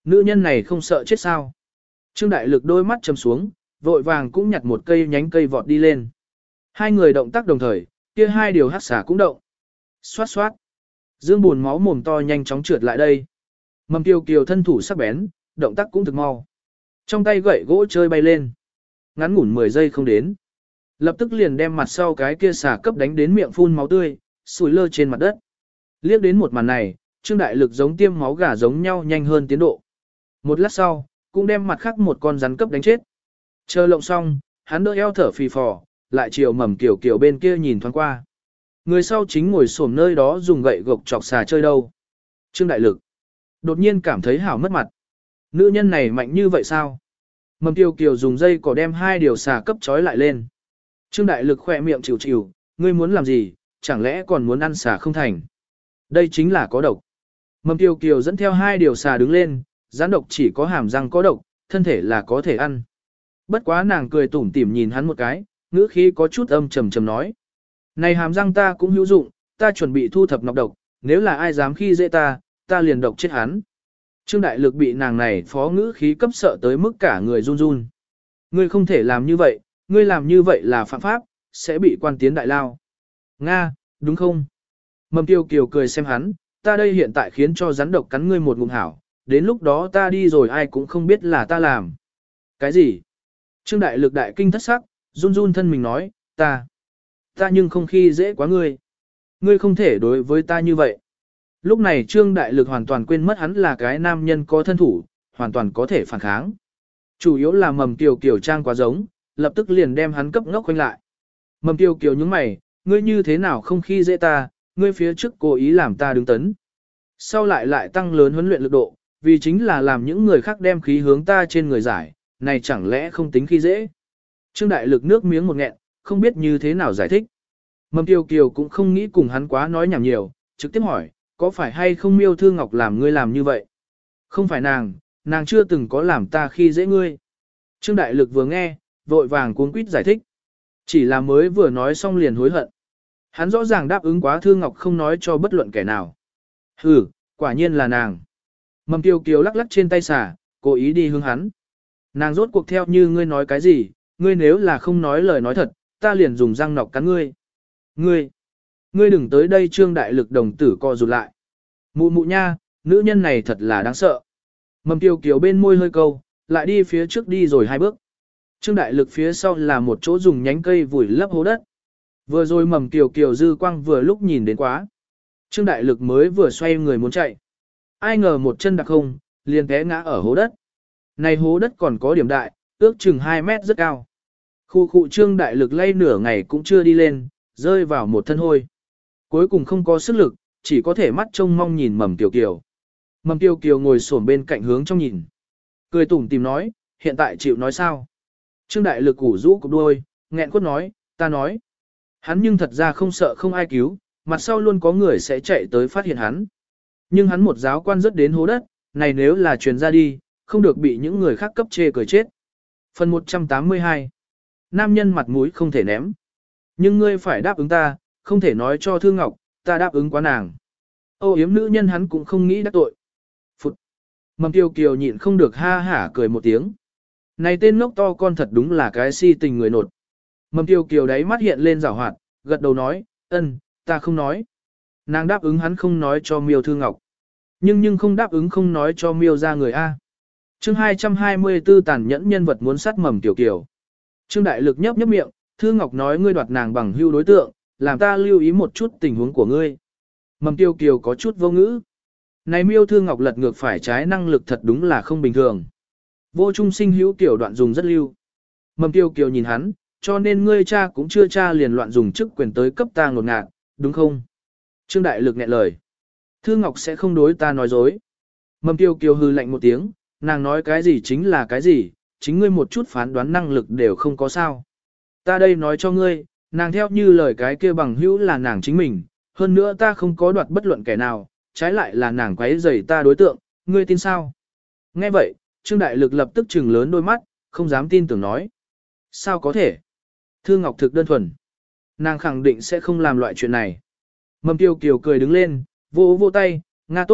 Nữ nhân này không sợ chết sao? Trương Đại Lực đôi mắt trầm xuống, vội vàng cũng nhặt một cây nhánh cây vọt đi lên. Hai người động tác đồng thời, kia hai điều hắc xà cũng động. Xoát xoát. Dương buồn máu mồm to nhanh chóng trượt lại đây. Mầm Kiều Kiều thân thủ sắc bén, động tác cũng thực mau. Trong tay gậy gỗ chơi bay lên. Ngắn ngủn mười giây không đến. Lập tức liền đem mặt sau cái kia xà cấp đánh đến miệng phun máu tươi, sủi lơ trên mặt đất. Liếc đến một màn này, Trương Đại Lực giống tiêm máu gà giống nhau nhanh hơn tiến độ. Một lát sau, cũng đem mặt khác một con rắn cấp đánh chết. Chờ lộng xong, hắn đỡ eo thở phì phò, lại chiều Mầm Kiều Kiều bên kia nhìn thoáng qua. Người sau chính ngồi xổm nơi đó dùng gậy gộc chọc xà chơi đâu. Trương Đại Lực đột nhiên cảm thấy hảo mất mặt. Nữ nhân này mạnh như vậy sao? Mầm Kiều Kiều dùng dây cỏ đem hai điều xà cấp trói lại lên. Trương Đại Lực khỏe miệng chịu chịu, ngươi muốn làm gì, chẳng lẽ còn muốn ăn xà không thành? Đây chính là có độc. Mầm Kiều Kiều dẫn theo hai điều xà đứng lên, rắn độc chỉ có hàm răng có độc, thân thể là có thể ăn. Bất quá nàng cười tủm tỉm nhìn hắn một cái, ngữ khí có chút âm trầm trầm nói. Này hàm răng ta cũng hữu dụng, ta chuẩn bị thu thập nọc độc, nếu là ai dám khi dễ ta, ta liền độc chết hắn. Trương Đại Lực bị nàng này phó ngữ khí cấp sợ tới mức cả người run run. Ngươi không thể làm như vậy, ngươi làm như vậy là phạm pháp, sẽ bị quan tiến đại lao. Nga, đúng không? Mầm Kiều Kiều cười xem hắn, ta đây hiện tại khiến cho rắn độc cắn ngươi một ngụm hảo, đến lúc đó ta đi rồi ai cũng không biết là ta làm. Cái gì? Trương Đại Lực đại kinh thất sắc, run run thân mình nói, ta, ta nhưng không khi dễ quá ngươi. Ngươi không thể đối với ta như vậy. Lúc này Trương Đại Lực hoàn toàn quên mất hắn là cái nam nhân có thân thủ, hoàn toàn có thể phản kháng. Chủ yếu là Mầm Kiều Kiều trang quá giống, lập tức liền đem hắn cấp ngốc quanh lại. Mầm Kiều Kiều nhướng mày, ngươi như thế nào không khi dễ ta, ngươi phía trước cố ý làm ta đứng tấn. Sau lại lại tăng lớn huấn luyện lực độ, vì chính là làm những người khác đem khí hướng ta trên người giải, này chẳng lẽ không tính khi dễ. Trương Đại Lực nước miếng một nghẹn, không biết như thế nào giải thích. Mầm Kiều Kiều cũng không nghĩ cùng hắn quá nói nhảm nhiều, trực tiếp hỏi, có phải hay không Miêu Thư Ngọc làm ngươi làm như vậy? Không phải nàng, nàng chưa từng có làm ta khi dễ ngươi. Trương Đại Lực vừa nghe, vội vàng cuống quýt giải thích. Chỉ là mới vừa nói xong liền hối hận. Hắn rõ ràng đáp ứng quá Thư Ngọc không nói cho bất luận kẻ nào. Hừ, quả nhiên là nàng. Mầm Kiều Kiều lắc lắc trên tay xả, cố ý đi hướng hắn. Nàng rốt cuộc theo như ngươi nói cái gì, ngươi nếu là không nói lời nói thật, ta liền dùng răng nọc cắn ngươi. Ngươi, ngươi đừng tới đây. Trương Đại Lực đồng tử co rụt lại. Mụ mụ nha, nữ nhân này thật là đáng sợ. Mầm Kiều Kiều bên môi hơi câu, lại đi phía trước đi rồi hai bước. Trương Đại Lực phía sau là một chỗ dùng nhánh cây vùi lấp hố đất. Vừa rồi Mầm Kiều Kiều dư quang vừa lúc nhìn đến quá. Trương Đại Lực mới vừa xoay người muốn chạy. Ai ngờ một chân đặc không, liền té ngã ở hố đất. Này hố đất còn có điểm đại, ước chừng hai mét rất cao. Khu khu Trương Đại Lực lay nửa ngày cũng chưa đi lên, rơi vào một thân hôi. Cuối cùng không có sức lực, chỉ có thể mắt trông mong nhìn Mầm Kiều Kiều. Mầm Kiều Kiều ngồi xổm bên cạnh hướng trong nhìn. Cười tủm tìm nói, hiện tại chịu nói sao? Trương Đại Lực ủ rũ cục đuôi, nghẹn quất nói, ta nói. Hắn nhưng thật ra không sợ không ai cứu, mặt sau luôn có người sẽ chạy tới phát hiện hắn. Nhưng hắn một giáo quan rất đến hố đất, này nếu là truyền ra đi, không được bị những người khác cấp chê cười chết. Phần một trăm tám mươi hai. Nam nhân mặt mũi không thể ném. Nhưng ngươi phải đáp ứng ta, không thể nói cho Thư Ngọc, ta đáp ứng quá nàng. Âu yếm nữ nhân hắn cũng không nghĩ đắc tội. Phụt. Mầm Kiều Kiều nhịn không được ha hả cười một tiếng. Này tên ngốc to con thật đúng là cái si tình người nột. Mầm Kiều Kiều đáy mắt hiện lên rảo hoạt, gật đầu nói, ân, ta không nói. Nàng đáp ứng hắn không nói cho Miêu Thư Ngọc. Nhưng nhưng không đáp ứng không nói cho Miêu ra người A. Chương hai trăm hai mươi tư tàn nhẫn nhân vật muốn sát Mầm Kiều Kiều. Trương Đại Lực nhấp nhấp miệng, Thư Ngọc nói ngươi đoạt nàng bằng hưu đối tượng, làm ta lưu ý một chút tình huống của ngươi. Mầm Kiều Kiều có chút vô ngữ. Này Miêu Thư Ngọc lật ngược phải trái năng lực thật đúng là không bình thường. Vô trung sinh hữu tiểu đoạn dùng rất lưu. Mầm Kiều Kiều nhìn hắn, cho nên ngươi cha cũng chưa cha liền loạn dùng chức quyền tới cấp ta ngột ngạt, đúng không? Trương Đại Lực nghẹn lời. Thư Ngọc sẽ không đối ta nói dối. Mầm Kiều Kiều hư lạnh một tiếng, nàng nói cái gì chính là cái gì, chính ngươi một chút phán đoán năng lực đều không có sao. Ta đây nói cho ngươi, nàng theo như lời cái kia bằng hữu là nàng chính mình, hơn nữa ta không có đoạt bất luận kẻ nào, trái lại là nàng quấy rầy ta đối tượng, ngươi tin sao? Nghe vậy, Trương Đại Lực lập tức trừng lớn đôi mắt, không dám tin tưởng nói. Sao có thể? Thư Ngọc thực đơn thuần. Nàng khẳng định sẽ không làm loại chuyện này. Mầm Kiều Kiều cười đứng lên, vô vô tay, Nga tốt,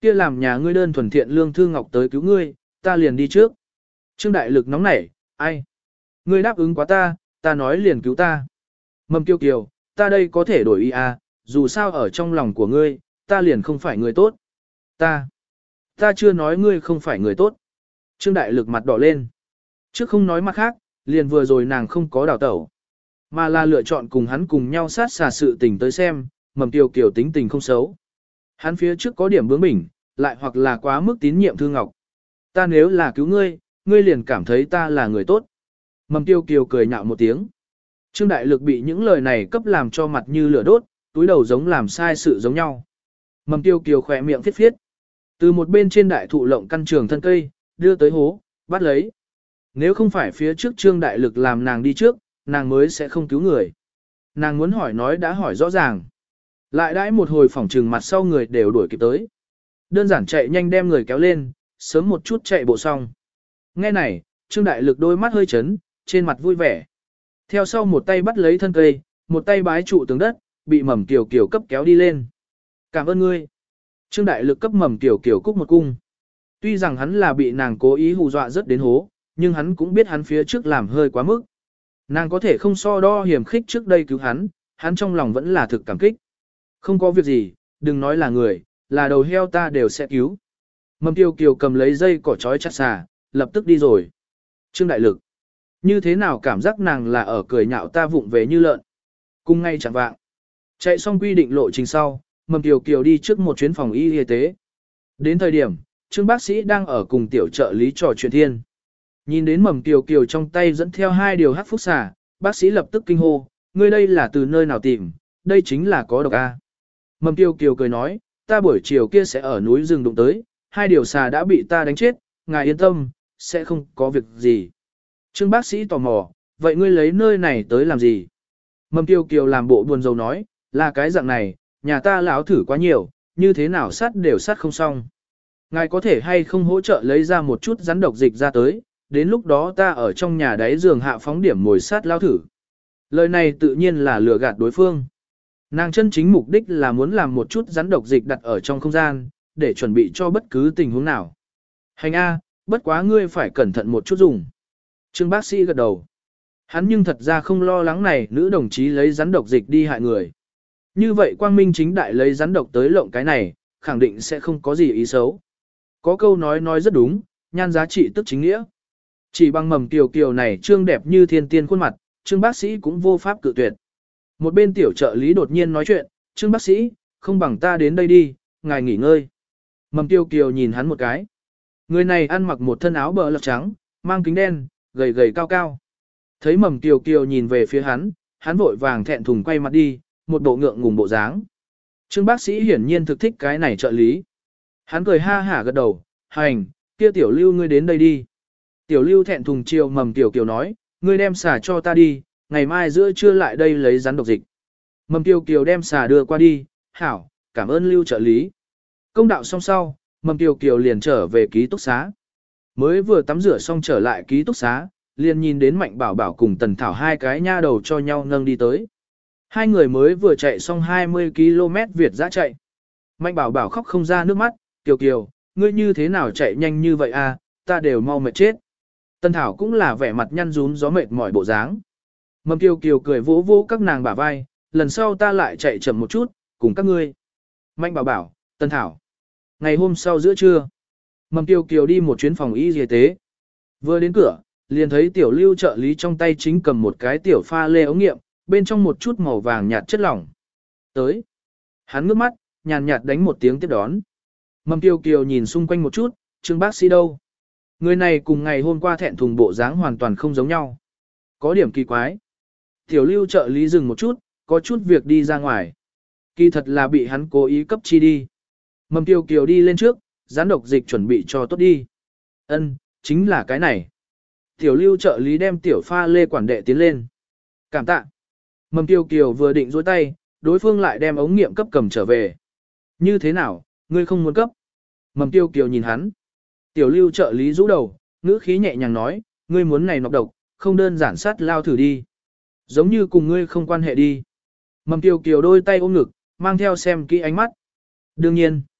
kia làm nhà ngươi đơn thuần thiện lương Thư Ngọc tới cứu ngươi, ta liền đi trước. Trương Đại Lực nóng nảy, ai? Ngươi đáp ứng quá ta, ta nói liền cứu ta. Mầm Kiều Kiều, ta đây có thể đổi ý à, dù sao ở trong lòng của ngươi, ta liền không phải người tốt. Ta, ta chưa nói ngươi không phải người tốt. Trương Đại Lực mặt đỏ lên. Trước không nói mặt khác, liền vừa rồi nàng không có đào tẩu. Mà là lựa chọn cùng hắn cùng nhau sát xà sự tình tới xem, Mầm Kiều Kiều tính tình không xấu. Hắn phía trước có điểm bướng bỉnh, lại hoặc là quá mức tín nhiệm Thư Ngọc. Ta nếu là cứu ngươi, ngươi liền cảm thấy ta là người tốt. Mầm Kiều Kiều cười nhạo một tiếng. Trương Đại Lực bị những lời này cấp làm cho mặt như lửa đốt, túi đầu giống làm sai sự giống nhau. Mầm Kiều Kiều khỏe miệng phiết phiết. Từ một bên trên đại thụ lộng căn trường thân cây, đưa tới hố, bắt lấy. Nếu không phải phía trước Trương Đại Lực làm nàng đi trước, nàng mới sẽ không cứu người. Nàng muốn hỏi nói đã hỏi rõ ràng. Lại đãi một hồi phỏng trừng mặt sau người đều đuổi kịp tới. Đơn giản chạy nhanh đem người kéo lên, sớm một chút chạy bộ xong. Nghe này, Trương Đại Lực đôi mắt hơi chấn, trên mặt vui vẻ. Theo sau một tay bắt lấy thân cây, một tay bái trụ tường đất, bị Mầm Kiều Kiều cấp kéo đi lên. Cảm ơn ngươi. Trương Đại Lực cấp Mầm Kiều Kiều cúc một cung. Tuy rằng hắn là bị nàng cố ý hù dọa rất đến hố, nhưng hắn cũng biết hắn phía trước làm hơi quá mức. Nàng có thể không so đo hiểm khích trước đây cứu hắn, hắn trong lòng vẫn là thực cảm kích. Không có việc gì, đừng nói là người, là đầu heo ta đều sẽ cứu. Mầm Kiều Kiều cầm lấy dây cỏ trói chặt xà, lập tức đi rồi. Trương Đại Lực. Như thế nào cảm giác nàng là ở cười nhạo ta vụng về như lợn. Cùng ngay chẳng vạng. Chạy xong quy định lộ trình sau, Mầm Kiều Kiều đi trước một chuyến phòng y y tế. Đến thời điểm, Trương bác sĩ đang ở cùng tiểu trợ lý trò chuyện thiên. Nhìn đến Mầm Kiều Kiều trong tay dẫn theo hai điều hắc phúc xà, bác sĩ lập tức kinh hô, ngươi đây là từ nơi nào tìm, đây chính là có độc A. Mầm Kiều Kiều cười nói, ta buổi chiều kia sẽ ở núi rừng đụng tới, hai điều xà đã bị ta đánh chết, ngài yên tâm, sẽ không có việc gì. Trương bác sĩ tò mò, vậy ngươi lấy nơi này tới làm gì? Mầm Kiều Kiều làm bộ buồn rầu nói, là cái dạng này, nhà ta lão thử quá nhiều, như thế nào sát đều sát không xong. Ngài có thể hay không hỗ trợ lấy ra một chút rắn độc dịch ra tới, đến lúc đó ta ở trong nhà đáy giường hạ phóng điểm mồi sát lao thử. Lời này tự nhiên là lừa gạt đối phương. Nàng chân chính mục đích là muốn làm một chút rắn độc dịch đặt ở trong không gian, để chuẩn bị cho bất cứ tình huống nào. Hành A, bất quá ngươi phải cẩn thận một chút dùng. Trương bác sĩ gật đầu. Hắn nhưng thật ra không lo lắng này nữ đồng chí lấy rắn độc dịch đi hại người. Như vậy quang minh chính đại lấy rắn độc tới lộng cái này, khẳng định sẽ không có gì ý xấu. Có câu nói nói rất đúng, nhan giá trị tức chính nghĩa. Chỉ bằng Mầm Kiều Kiều này trương đẹp như thiên tiên khuôn mặt, Trương bác sĩ cũng vô pháp cự tuyệt. Một bên tiểu trợ lý đột nhiên nói chuyện, Trương bác sĩ, không bằng ta đến đây đi, ngài nghỉ ngơi. Mầm Kiều Kiều nhìn hắn một cái. Người này ăn mặc một thân áo bờ lọc trắng, mang kính đen, gầy gầy cao cao. Thấy Mầm Kiều Kiều nhìn về phía hắn, hắn vội vàng thẹn thùng quay mặt đi, một bộ ngượng ngùng bộ dáng. Trương bác sĩ hiển nhiên thực thích cái này trợ lý. Hắn cười ha hả gật đầu, hành, kia tiểu lưu ngươi đến đây đi. Tiểu lưu thẹn thùng chiều Mầm Kiều Kiều nói, ngươi đem xà cho ta đi, ngày mai giữa trưa lại đây lấy rắn độc dịch. Mầm Kiều Kiều đem xà đưa qua đi, hảo, cảm ơn lưu trợ lý. Công đạo xong sau, Mầm Kiều Kiều liền trở về ký túc xá. Mới vừa tắm rửa xong trở lại ký túc xá, liền nhìn đến Mạnh Bảo Bảo cùng Tần Thảo hai cái nha đầu cho nhau nâng đi tới. Hai người mới vừa chạy xong hai mươi ki lô mét Việt dã chạy. Mạnh Bảo Bảo khóc không ra nước mắt, Kiều Kiều, ngươi như thế nào chạy nhanh như vậy à, ta đều mau mệt chết. Tần Thảo cũng là vẻ mặt nhăn rún gió mệt mỏi bộ dáng. Mầm Kiều Kiều cười vỗ vỗ các nàng bả vai, lần sau ta lại chạy chậm một chút, cùng các ngươi. Mạnh Bảo Bảo, Tần Thảo. Ngày hôm sau giữa trưa, Mầm Kiều Kiều đi một chuyến phòng y y tế. Vừa đến cửa, liền thấy tiểu lưu trợ lý trong tay chính cầm một cái tiểu pha lê ống nghiệm, bên trong một chút màu vàng nhạt chất lỏng. Tới. Hắn ngước mắt, nhàn nhạt đánh một tiếng tiếp đón. Mầm Kiều Kiều nhìn xung quanh một chút, Trương bác sĩ đâu? Người này cùng ngày hôm qua thẹn thùng bộ dáng hoàn toàn không giống nhau. Có điểm kỳ quái. Tiểu lưu trợ lý dừng một chút, có chút việc đi ra ngoài. Kỳ thật là bị hắn cố ý cấp chi đi. Mầm Kiều Kiều đi lên trước, rắn độc dịch chuẩn bị cho tốt đi. Ân, chính là cái này. Tiểu lưu trợ lý đem tiểu pha lê quản đệ tiến lên. Cảm tạ. Mầm Kiều Kiều vừa định dối tay, đối phương lại đem ống nghiệm cấp cầm trở về. Như thế nào, ngươi không muốn cấp? Mầm Kiều Kiều nhìn hắn. Tiểu lưu trợ lý rũ đầu, ngữ khí nhẹ nhàng nói, ngươi muốn này nọc độc, không đơn giản sát lao thử đi. Giống như cùng ngươi không quan hệ đi. Mầm Kiều Kiều đôi tay ôm ngực, mang theo xem kỹ ánh mắt. Đương nhiên.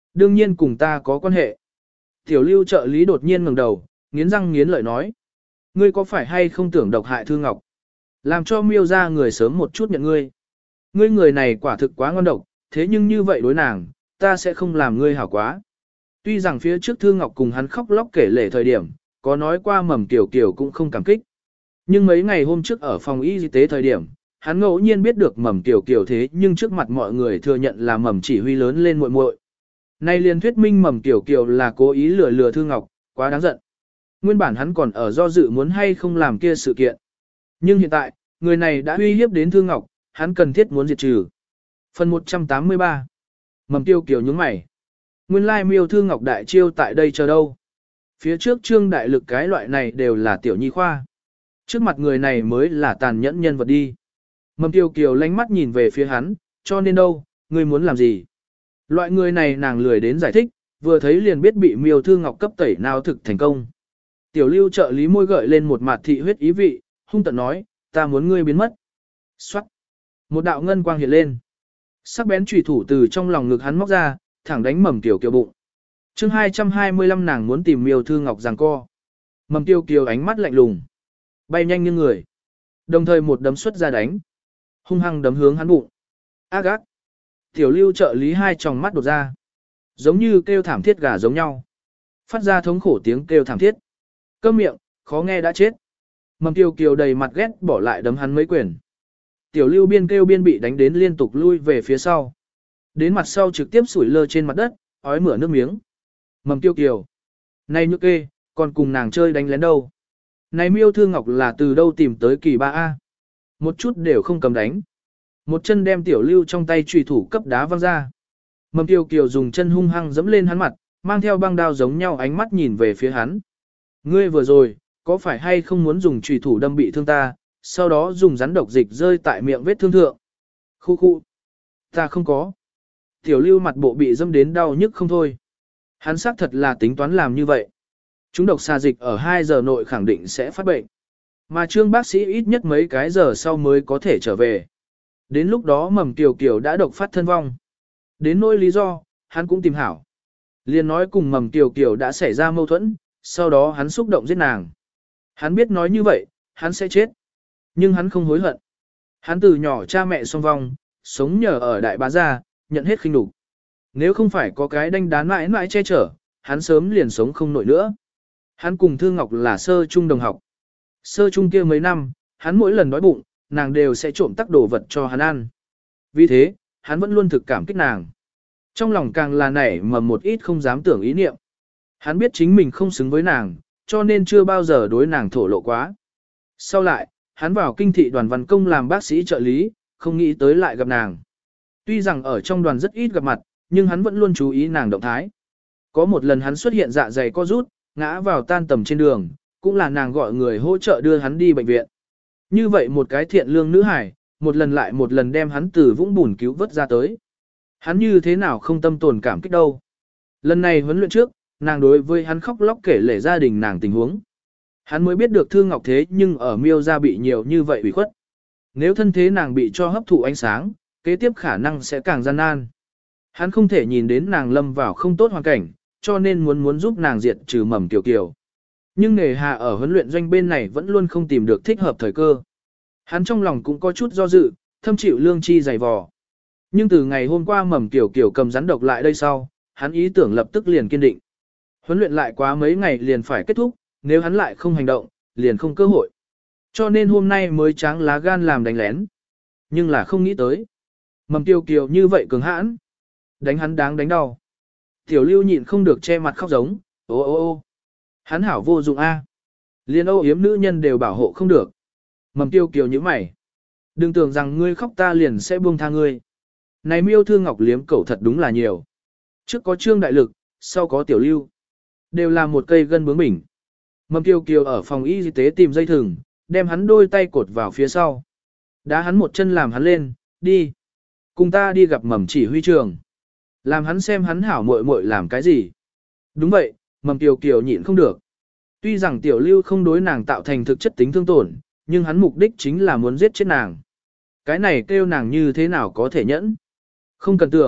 Đương nhiên cùng ta có quan hệ. Tiểu lưu trợ lý đột nhiên ngẩng đầu, nghiến răng nghiến lợi nói. Ngươi có phải hay không tưởng độc hại Thư Ngọc? Làm cho miêu ra người sớm một chút nhận ngươi. Ngươi người này quả thực quá ngon độc, thế nhưng như vậy đối nàng, ta sẽ không làm ngươi hảo quá. Tuy rằng phía trước Thư Ngọc cùng hắn khóc lóc kể lể thời điểm, có nói qua Mầm Kiều Kiều cũng không cảm kích. Nhưng mấy ngày hôm trước ở phòng y tế thời điểm, hắn ngẫu nhiên biết được Mầm Kiều Kiều thế nhưng trước mặt mọi người thừa nhận là Mầm chỉ huy lớn lên muội muội. Nay liền thuyết minh Mầm Kiều Kiều là cố ý lừa lừa Thư Ngọc, quá đáng giận. Nguyên bản hắn còn ở do dự muốn hay không làm kia sự kiện. Nhưng hiện tại, người này đã uy hiếp đến Thư Ngọc, hắn cần thiết muốn diệt trừ. Phần một trăm tám mươi ba. Mầm Kiều Kiều nhướng mày. Nguyên lai miêu Thư Ngọc đại chiêu tại đây chờ đâu. Phía trước trương đại lực cái loại này đều là tiểu nhi khoa. Trước mặt người này mới là tàn nhẫn nhân vật đi. Mầm Kiều Kiều lánh mắt nhìn về phía hắn, cho nên đâu, ngươi muốn làm gì? Loại người này nàng lười đến giải thích, vừa thấy liền biết bị miêu Thư Ngọc cấp tẩy nào thực thành công. Tiểu lưu trợ lý môi gợi lên một mặt thị huyết ý vị, hung tận nói, ta muốn ngươi biến mất. Xoát. Một đạo ngân quang hiện lên. Sắc bén chủy thủ từ trong lòng ngực hắn móc ra, thẳng đánh Mầm Kiều Kiều bụng. chương hai trăm hai mươi lăm nàng muốn tìm miêu Thư Ngọc giằng co. Mầm Kiều Kiều ánh mắt lạnh lùng. Bay nhanh như người. Đồng thời một đấm xuất ra đánh. Hung hăng đấm hướng hắn bụng. Ác ác. Tiểu lưu trợ lý hai tròng mắt đột ra. Giống như kêu thảm thiết gà giống nhau. Phát ra thống khổ tiếng kêu thảm thiết. Câm miệng, khó nghe đã chết. Mầm Kiều Kiều đầy mặt ghét bỏ lại đấm hắn mấy quyền. Tiểu lưu biên kêu biên bị đánh đến liên tục lui về phía sau. Đến mặt sau trực tiếp sủi lơ trên mặt đất, ói mửa nước miếng. Mầm Kiều Kiều. Này nhược kê, còn cùng nàng chơi đánh lén đâu. Này miêu Thư Ngọc là từ đâu tìm tới kỳ ba A. Một chút đều không cầm đánh. Một chân đem tiểu lưu trong tay trùy thủ cấp đá văng ra. Mầm Kiều Kiều dùng chân hung hăng dẫm lên hắn mặt, mang theo băng đao giống nhau ánh mắt nhìn về phía hắn. Ngươi vừa rồi, có phải hay không muốn dùng trùy thủ đâm bị thương ta, sau đó dùng rắn độc dịch rơi tại miệng vết thương thượng? Khu khu. Ta không có. Tiểu lưu mặt bộ bị dâm đến đau nhức không thôi. Hắn xác thật là tính toán làm như vậy. Chúng độc xà dịch ở hai giờ nội khẳng định sẽ phát bệnh. Mà trương bác sĩ ít nhất mấy cái giờ sau mới có thể trở về. Đến lúc đó Mầm Kiều Kiều đã độc phát thân vong. Đến nỗi lý do, hắn cũng tìm hảo. Liền nói cùng Mầm Kiều Kiều đã xảy ra mâu thuẫn, sau đó hắn xúc động giết nàng. Hắn biết nói như vậy, hắn sẽ chết. Nhưng hắn không hối hận. Hắn từ nhỏ cha mẹ song vong, sống nhờ ở đại bá gia, nhận hết khinh nhục. Nếu không phải có cái đanh đán mãi mãi che chở, hắn sớm liền sống không nổi nữa. Hắn cùng Thư Ngọc là sơ trung đồng học. Sơ trung kia mấy năm, hắn mỗi lần đói bụng, nàng đều sẽ trộm tắc đồ vật cho hắn ăn. Vì thế, hắn vẫn luôn thực cảm kích nàng. Trong lòng càng là nảy mầm một ít không dám tưởng ý niệm. Hắn biết chính mình không xứng với nàng, cho nên chưa bao giờ đối nàng thổ lộ quá. Sau lại, hắn vào kinh thị đoàn văn công làm bác sĩ trợ lý, không nghĩ tới lại gặp nàng. Tuy rằng ở trong đoàn rất ít gặp mặt, nhưng hắn vẫn luôn chú ý nàng động thái. Có một lần hắn xuất hiện dạ dày co rút, ngã vào tan tầm trên đường, cũng là nàng gọi người hỗ trợ đưa hắn đi bệnh viện. Như vậy một cái thiện lương nữ hải, một lần lại một lần đem hắn từ vũng bùn cứu vớt ra tới. Hắn như thế nào không tâm tồn cảm kích đâu. Lần này huấn luyện trước, nàng đối với hắn khóc lóc kể lể gia đình nàng tình huống. Hắn mới biết được Thư Ngọc thế nhưng ở miêu gia bị nhiều như vậy ủy khuất. Nếu thân thế nàng bị cho hấp thụ ánh sáng, kế tiếp khả năng sẽ càng gian nan. Hắn không thể nhìn đến nàng lâm vào không tốt hoàn cảnh, cho nên muốn muốn giúp nàng diệt trừ Mầm Kiều Kiều. Nhưng nghề hà ở huấn luyện doanh bên này vẫn luôn không tìm được thích hợp thời cơ. Hắn trong lòng cũng có chút do dự, thâm chịu lương chi dày vò. Nhưng từ ngày hôm qua Mầm Kiều Kiều cầm rắn độc lại đây sau, hắn ý tưởng lập tức liền kiên định. Huấn luyện lại quá mấy ngày liền phải kết thúc, nếu hắn lại không hành động, liền không cơ hội. Cho nên hôm nay mới tráng lá gan làm đánh lén. Nhưng là không nghĩ tới. Mầm Kiều Kiều như vậy cường hãn. Đánh hắn đáng đánh đau. Tiểu lưu nhịn không được che mặt khóc giống, ô ô ô. Hắn hảo vô dụng a. Liên âu yếm nữ nhân đều bảo hộ không được. Mầm Kiều Kiều như mày. Đừng tưởng rằng ngươi khóc ta liền sẽ buông tha ngươi. Này miêu Thư Ngọc liếm cẩu thật đúng là nhiều. Trước có trương đại lực, sau có tiểu lưu. Đều là một cây gân bướng bỉnh. Mầm Kiều Kiều ở phòng y tế tìm dây thừng, đem hắn đôi tay cột vào phía sau. Đá hắn một chân làm hắn lên, đi. Cùng ta đi gặp Mầm chỉ huy trường. Làm hắn xem hắn hảo muội muội làm cái gì. Đúng vậy, Mầm Kiều Kiều nhịn không được. Tuy rằng tiểu lưu không đối nàng tạo thành thực chất tính thương tổn, nhưng hắn mục đích chính là muốn giết chết nàng. Cái này kêu nàng như thế nào có thể nhẫn. Không cần tưởng,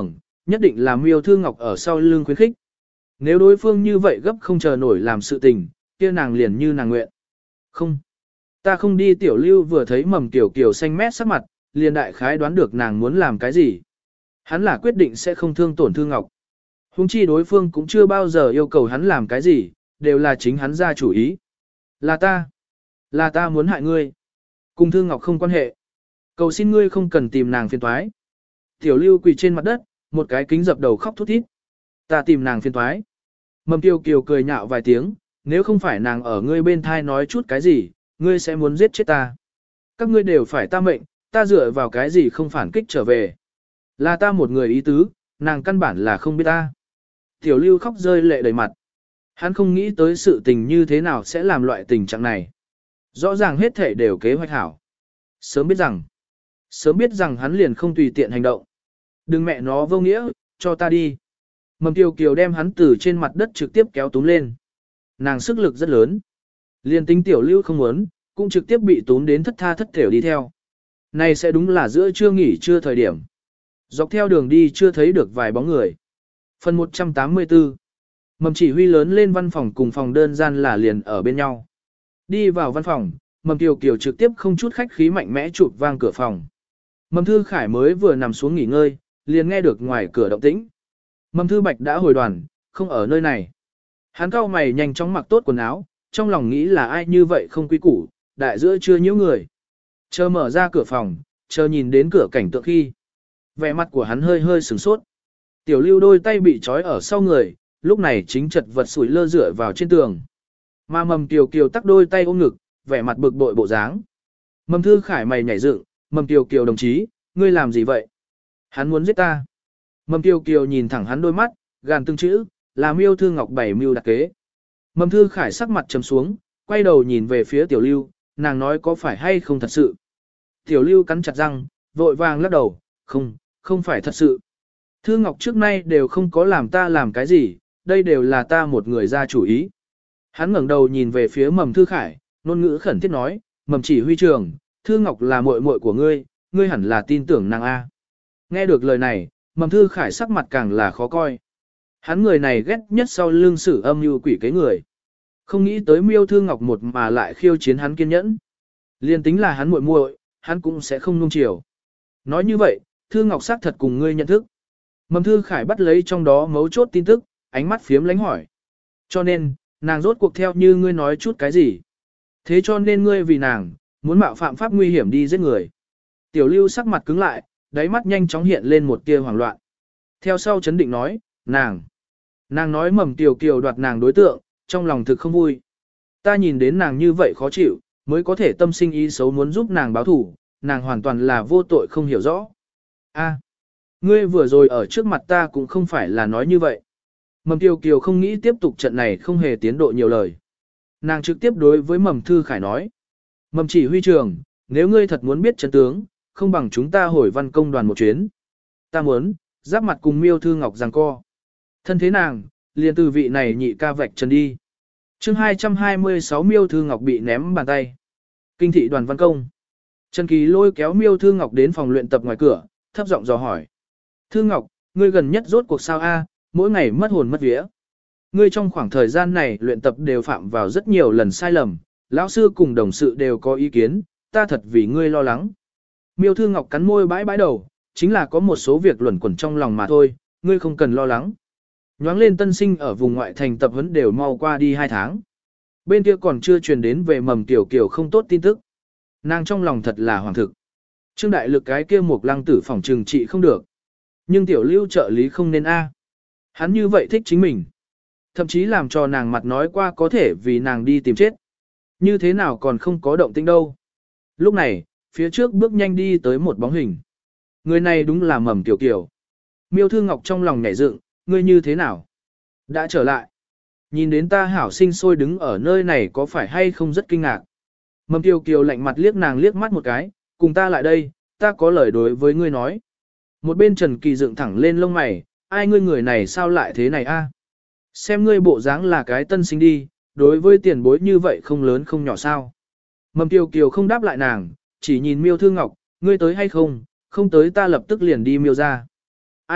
nhất định là Miêu Thư Ngọc ở sau lưng khuyến khích. Nếu đối phương như vậy gấp không chờ nổi làm sự tình, kia nàng liền như nàng nguyện. Không, ta không đi. Tiểu Lưu vừa thấy Mầm Kiều Kiều xanh mét sắc mặt, liền đại khái đoán được nàng muốn làm cái gì. Hắn là quyết định sẽ không thương tổn Thư Ngọc. Hùng chi đối phương cũng chưa bao giờ yêu cầu hắn làm cái gì, đều là chính hắn ra chủ ý. Là ta, là ta muốn hại ngươi. Cùng Thư Ngọc không quan hệ. Cầu xin ngươi không cần tìm nàng phiền toái. Tiểu Lưu quỳ trên mặt đất, một cái kính dập đầu khóc thút thít. Ta tìm nàng phiền toái. Mầm Kiều Kiều cười nhạo vài tiếng, nếu không phải nàng ở ngươi bên thai nói chút cái gì, ngươi sẽ muốn giết chết ta. Các ngươi đều phải ta mệnh, ta dựa vào cái gì không phản kích trở về. Là ta một người ý tứ, nàng căn bản là không biết ta. Tiểu Lưu khóc rơi lệ đầy mặt. Hắn không nghĩ tới sự tình như thế nào sẽ làm loại tình trạng này. Rõ ràng hết thể đều kế hoạch hảo. Sớm biết rằng, sớm biết rằng hắn liền không tùy tiện hành động. Đừng mẹ nó vô nghĩa, cho ta đi. Mầm Kiều Kiều đem hắn từ trên mặt đất trực tiếp kéo túm lên. Nàng sức lực rất lớn. Liên tính Tiểu Lưu không muốn, cũng trực tiếp bị túm đến thất tha thất thểu đi theo. Này sẽ đúng là giữa trưa nghỉ trưa thời điểm. Dọc theo đường đi chưa thấy được vài bóng người. Phần một trăm tám mươi tư. Mầm chỉ huy lớn lên văn phòng cùng phòng đơn gian là liền ở bên nhau. Đi vào văn phòng, Mầm Kiều Kiều trực tiếp không chút khách khí mạnh mẽ chụp vang cửa phòng. Mầm Thư Khải mới vừa nằm xuống nghỉ ngơi, liền nghe được ngoài cửa động tĩnh. Mầm Thư Bạch đã hồi đoàn, không ở nơi này. Hắn cau mày nhanh chóng mặc tốt quần áo, trong lòng nghĩ là ai như vậy không quý củ, đại giữa chưa nhiễu người. Chờ mở ra cửa phòng, chờ nhìn đến cửa cảnh tượng khi. Vẻ mặt của hắn hơi hơi sửng sốt. Tiểu Lưu đôi tay bị trói ở sau người, lúc này chính chật vật sủi lơ dựa vào trên tường. Mà Mầm Kiều Kiều tắc đôi tay ôm ngực, vẻ mặt bực bội bộ dáng. Mầm Thư Khải mày nhảy dựng, Mầm Kiều Kiều đồng chí, ngươi làm gì vậy? Hắn muốn giết ta. Mầm Kiều Kiều nhìn thẳng hắn đôi mắt, gàn từng chữ, là Miêu Thư Ngọc bảy mưu đặc kế. Mầm Thư Khải sắc mặt trầm xuống, quay đầu nhìn về phía Tiểu Lưu, nàng nói có phải hay không thật sự. Tiểu Lưu cắn chặt răng, vội vàng lắc đầu, không, không phải thật sự. Thư Ngọc trước nay đều không có làm ta làm cái gì, đây đều là ta một người ra chủ ý. Hắn ngẩng đầu nhìn về phía Mầm Thư Khải, ngôn ngữ khẩn thiết nói, Mầm chỉ huy trưởng, Thư Ngọc là muội muội của ngươi, ngươi hẳn là tin tưởng nàng A. Nghe được lời này, Mầm Thư Khải sắc mặt càng là khó coi. Hắn người này ghét nhất sau lưng sử âm mưu quỷ kế người. Không nghĩ tới Miêu Thư Ngọc một mà lại khiêu chiến hắn kiên nhẫn. Liên tính là hắn muội muội, hắn cũng sẽ không nung chiều. Nói như vậy, Thư Ngọc xác thật cùng ngươi nhận thức. Mầm Thư Khải bắt lấy trong đó mấu chốt tin tức, ánh mắt phiếm lánh hỏi. Cho nên, nàng rốt cuộc theo như ngươi nói chút cái gì. Thế cho nên ngươi vì nàng, muốn mạo phạm pháp nguy hiểm đi giết người. Tiểu Lưu sắc mặt cứng lại, đáy mắt nhanh chóng hiện lên một tia hoảng loạn. Theo sau chấn định nói, nàng. Nàng nói Mầm Kiều Kiều đoạt nàng đối tượng, trong lòng thực không vui. Ta nhìn đến nàng như vậy khó chịu, mới có thể tâm sinh ý xấu muốn giúp nàng báo thủ, nàng hoàn toàn là vô tội không hiểu rõ. A, ngươi vừa rồi ở trước mặt ta cũng không phải là nói như vậy. Mầm Kiều Kiều không nghĩ tiếp tục trận này không hề tiến độ nhiều lời. Nàng trực tiếp đối với Mầm Thư Khải nói. Mầm chỉ huy trưởng, nếu ngươi thật muốn biết chân tướng, không bằng chúng ta hồi văn công đoàn một chuyến. Ta muốn, giáp mặt cùng Miêu Thư Ngọc giằng co. Thân thế nàng, liền từ vị này nhị ca vạch chân đi. chương hai trăm hai mươi sáu Miêu Thư Ngọc bị ném bàn tay. Kinh thị đoàn văn công. Trần Kỳ lôi kéo Miêu Thư Ngọc đến phòng luyện tập ngoài cửa, thấp giọng dò hỏi. Thư Ngọc, ngươi gần nhất rốt cuộc sao a? Mỗi ngày mất hồn mất vía. Ngươi trong khoảng thời gian này luyện tập đều phạm vào rất nhiều lần sai lầm, lão sư cùng đồng sự đều có ý kiến, ta thật vì ngươi lo lắng. Miêu Thư Ngọc cắn môi bãi bãi đầu, chính là có một số việc luẩn quẩn trong lòng mà thôi, ngươi không cần lo lắng. Nhoáng lên tân sinh ở vùng ngoại thành tập huấn đều mau qua đi hai tháng. Bên kia còn chưa truyền đến về Mầm Kiều Kiều không tốt tin tức. Nàng trong lòng thật là hoàng thực. Trương đại lực cái kia một lăng tử phòng trừng trị không được. Nhưng tiểu Lưu trợ lý không nên a. Hắn như vậy thích chính mình. Thậm chí làm cho nàng mặt nói qua có thể vì nàng đi tìm chết. Như thế nào còn không có động tĩnh đâu. Lúc này, phía trước bước nhanh đi tới một bóng hình. Người này đúng là Mầm Kiều Kiều. Miêu Thư Ngọc trong lòng nhảy dựng, ngươi như thế nào? Đã trở lại. Nhìn đến ta hảo sinh sôi đứng ở nơi này có phải hay không rất kinh ngạc. Mầm Kiều Kiều lạnh mặt liếc nàng liếc mắt một cái, cùng ta lại đây, ta có lời đối với ngươi nói. Một bên Trần Kỳ dựng thẳng lên lông mày, ai ngươi người này sao lại thế này a? Xem ngươi bộ dáng là cái tân sinh đi, đối với tiền bối như vậy không lớn không nhỏ sao. Mầm Kiều Kiều không đáp lại nàng, chỉ nhìn Miêu Thư Ngọc, ngươi tới hay không, không tới ta lập tức liền đi Miêu ra. Ai,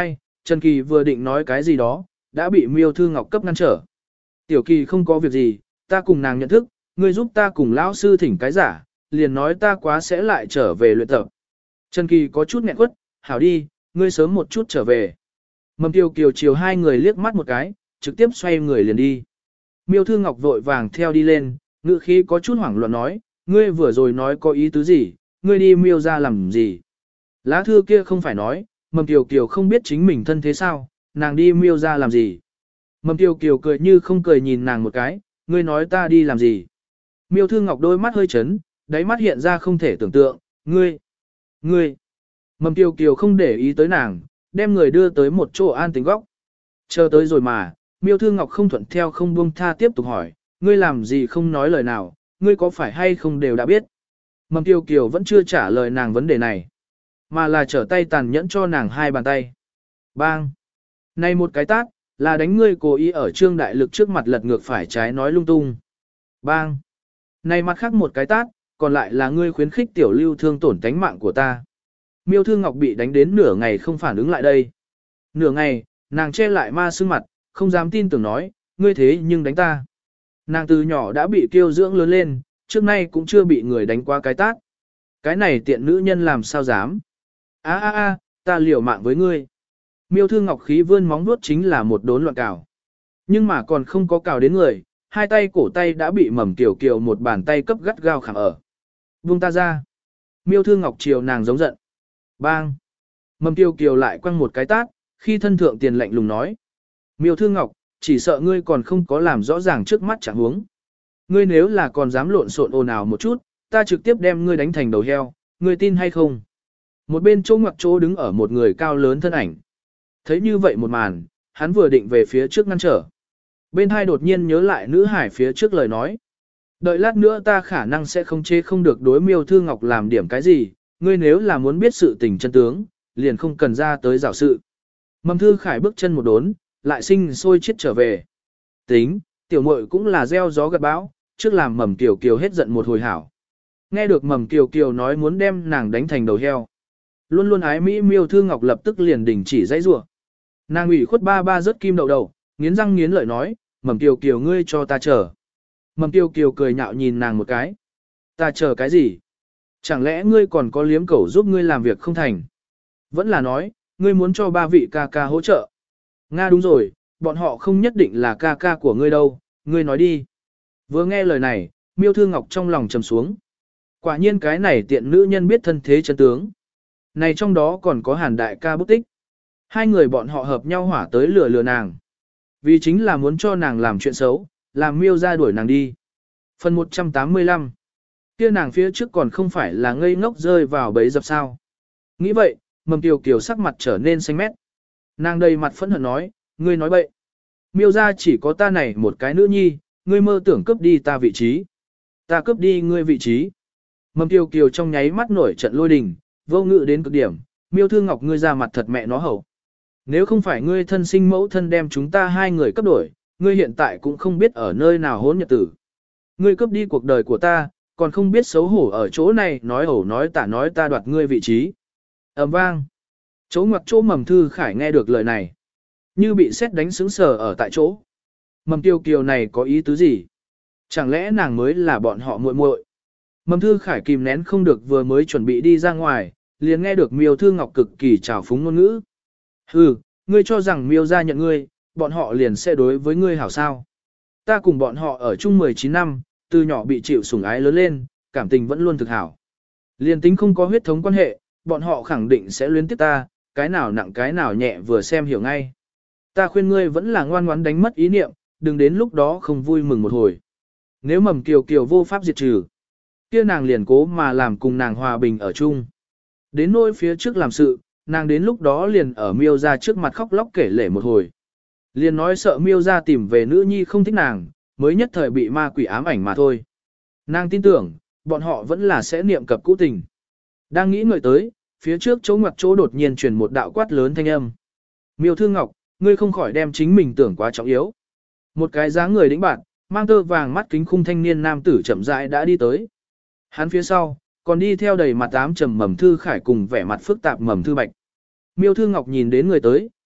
Trần Kỳ vừa định nói cái gì đó, đã bị Miêu Thư Ngọc cấp ngăn trở. Tiểu Kỳ không có việc gì, ta cùng nàng nhận thức, ngươi giúp ta cùng lão sư thỉnh cái giả, liền nói ta quá sẽ lại trở về luyện tập. Trần Kỳ có chút nghẹn quất, hảo đi, ngươi sớm một chút trở về. Mầm Tiêu Kiều chiều hai người liếc mắt một cái, trực tiếp xoay người liền đi. Miêu Thư Ngọc vội vàng theo đi lên, ngữ khí có chút hoảng loạn nói, ngươi vừa rồi nói có ý tứ gì, ngươi đi Miêu ra làm gì. Lá thư kia không phải nói, Mầm Tiêu Kiều không biết chính mình thân thế sao, nàng đi Miêu ra làm gì. Mầm Tiêu Kiều cười như không cười nhìn nàng một cái, ngươi nói ta đi làm gì. Miêu Thư Ngọc đôi mắt hơi chấn, đáy mắt hiện ra không thể tưởng tượng, ngươi, ngươi. Mầm Tiêu Kiều không để ý tới nàng, đem người đưa tới một chỗ an tĩnh góc. Chờ tới rồi mà, Miêu Thư Ngọc không thuận theo không buông tha tiếp tục hỏi, ngươi làm gì không nói lời nào, ngươi có phải hay không đều đã biết. Mầm Tiêu Kiều vẫn chưa trả lời nàng vấn đề này, mà là trở tay tàn nhẫn cho nàng hai bàn tay. Bang! Này một cái tát, là đánh ngươi cố ý ở Trương Đại Lực trước mặt lật ngược phải trái nói lung tung. Bang! Này mặt khác một cái tát, còn lại là ngươi khuyến khích tiểu lưu thương tổn tánh mạng của ta. Miêu Thư Ngọc bị đánh đến nửa ngày không phản ứng lại đây. Nửa ngày, nàng che lại ma sưng mặt, không dám tin tưởng nói, ngươi thế nhưng đánh ta. Nàng từ nhỏ đã bị kiêu dưỡng lớn lên, trước nay cũng chưa bị người đánh qua cái tát. Cái này tiện nữ nhân làm sao dám. A a a, ta liều mạng với ngươi. Miêu Thư Ngọc khí vươn móng vuốt chính là một đốn loạn cào. Nhưng mà còn không có cào đến người, hai tay cổ tay đã bị Mầm Kiều Kiều một bàn tay cấp gắt gao khảm ở. Buông ta ra. Miêu Thư Ngọc chiều nàng giống giận. Bang. Mầm Kiều Kiều lại quăng một cái tát, khi thân thượng tiền lạnh lùng nói. Miêu Thư Ngọc, chỉ sợ ngươi còn không có làm rõ ràng trước mắt chẳng huống. Ngươi nếu là còn dám lộn xộn ồn ào một chút, ta trực tiếp đem ngươi đánh thành đầu heo, ngươi tin hay không? Một bên chỗ ngoặc chỗ đứng ở một người cao lớn thân ảnh. Thấy như vậy một màn, hắn vừa định về phía trước ngăn trở. Bên hai đột nhiên nhớ lại nữ hải phía trước lời nói. Đợi lát nữa ta khả năng sẽ không chê không được đối Miêu Thư Ngọc làm điểm cái gì, ngươi nếu là muốn biết sự tình chân tướng, liền không cần ra tới giảo sự. Mầm Thư Khải bước chân một đốn, lại sinh sôi chết trở về. Tính, tiểu muội cũng là gieo gió gặt bão, trước làm Mầm Kiều Kiều hết giận một hồi hảo. Nghe được Mầm Kiều Kiều nói muốn đem nàng đánh thành đầu heo. Luôn luôn ái Mỹ Miêu Thư Ngọc lập tức liền đình chỉ dãy rủa. Nàng ủy khuất ba ba rớt kim đậu đầu, nghiến răng nghiến lợi nói, Mầm Kiều Kiều ngươi cho ta chờ. Mầm Kiều Kiều cười nhạo nhìn nàng một cái. Ta chờ cái gì? Chẳng lẽ ngươi còn có liếm cẩu giúp ngươi làm việc không thành? Vẫn là nói, ngươi muốn cho ba vị ca ca hỗ trợ. Nga đúng rồi, bọn họ không nhất định là ca ca của ngươi đâu, ngươi nói đi. Vừa nghe lời này, Miêu Thư Ngọc trong lòng trầm xuống. Quả nhiên cái này tiện nữ nhân biết thân thế chân tướng. Này trong đó còn có Hàn đại ca bút tích. Hai người bọn họ hợp nhau hỏa tới lừa lừa nàng. Vì chính là muốn cho nàng làm chuyện xấu, làm Miêu ra đuổi nàng đi. Phần một trăm tám mươi lăm. Kia nàng phía trước còn không phải là ngây ngốc rơi vào bẫy dập sao. Nghĩ vậy, Mầm Kiều Kiều sắc mặt trở nên xanh mét. Nàng đầy mặt phẫn hận nói, ngươi nói bậy. Miêu ra chỉ có ta này một cái nữ nhi, ngươi mơ tưởng cướp đi ta vị trí. Ta cướp đi ngươi vị trí. Mầm Kiều Kiều trong nháy mắt nổi trận lôi đình, vô ngự đến cực điểm, Miêu Thư Ngọc ngươi ra mặt thật mẹ nó hậu. Nếu không phải ngươi thân sinh mẫu thân đem chúng ta hai người cấp đổi, ngươi hiện tại cũng không biết ở nơi nào hỗn nhật tử. Ngươi cướp đi cuộc đời của ta, còn không biết xấu hổ ở chỗ này nói ẩu nói tả nói ta đoạt ngươi vị trí. Ầm vang. Chỗ ngoặc chỗ Mầm Thư Khải nghe được lời này. Như bị sét đánh sững sờ ở tại chỗ. Mầm Kiều Kiều này có ý tứ gì? Chẳng lẽ nàng mới là bọn họ muội muội? Mầm Thư Khải kìm nén không được vừa mới chuẩn bị đi ra ngoài, liền nghe được Miêu Thư Ngọc cực kỳ trào phúng ngôn ngữ. Hừ, ngươi cho rằng Miêu gia nhận ngươi, bọn họ liền sẽ đối với ngươi hảo sao? Ta cùng bọn họ ở chung mười chín năm, từ nhỏ bị chịu sủng ái lớn lên, cảm tình vẫn luôn thực hảo. Liền tính không có huyết thống quan hệ, bọn họ khẳng định sẽ luyến tiếc ta, cái nào nặng cái nào nhẹ vừa xem hiểu ngay. Ta khuyên ngươi vẫn là ngoan ngoãn đánh mất ý niệm, đừng đến lúc đó không vui mừng một hồi. Nếu Mầm Kiều Kiều vô pháp diệt trừ, kia nàng liền cố mà làm cùng nàng hòa bình ở chung. Đến nỗi phía trước làm sự, nàng đến lúc đó liền ở Miêu ra trước mặt khóc lóc kể lể một hồi. Liền nói sợ Miêu ra tìm về nữ nhi không thích nàng, mới nhất thời bị ma quỷ ám ảnh mà thôi. Nàng tin tưởng, bọn họ vẫn là sẽ niệm cập cũ tình. Đang nghĩ ngợi tới, phía trước chỗ ngoặc chỗ đột nhiên truyền một đạo quát lớn thanh âm. Miêu Thư Ngọc, ngươi không khỏi đem chính mình tưởng quá trọng yếu. Một cái dáng người đĩnh bạn, mang tơ vàng mắt kính khung thanh niên nam tử chậm rãi đã đi tới. Hắn phía sau, còn đi theo đầy mặt ám trầm Mầm Thư Khải cùng vẻ mặt phức tạp Mầm Thư Bạch. Miêu Thư Ngọc nhìn đến người tới,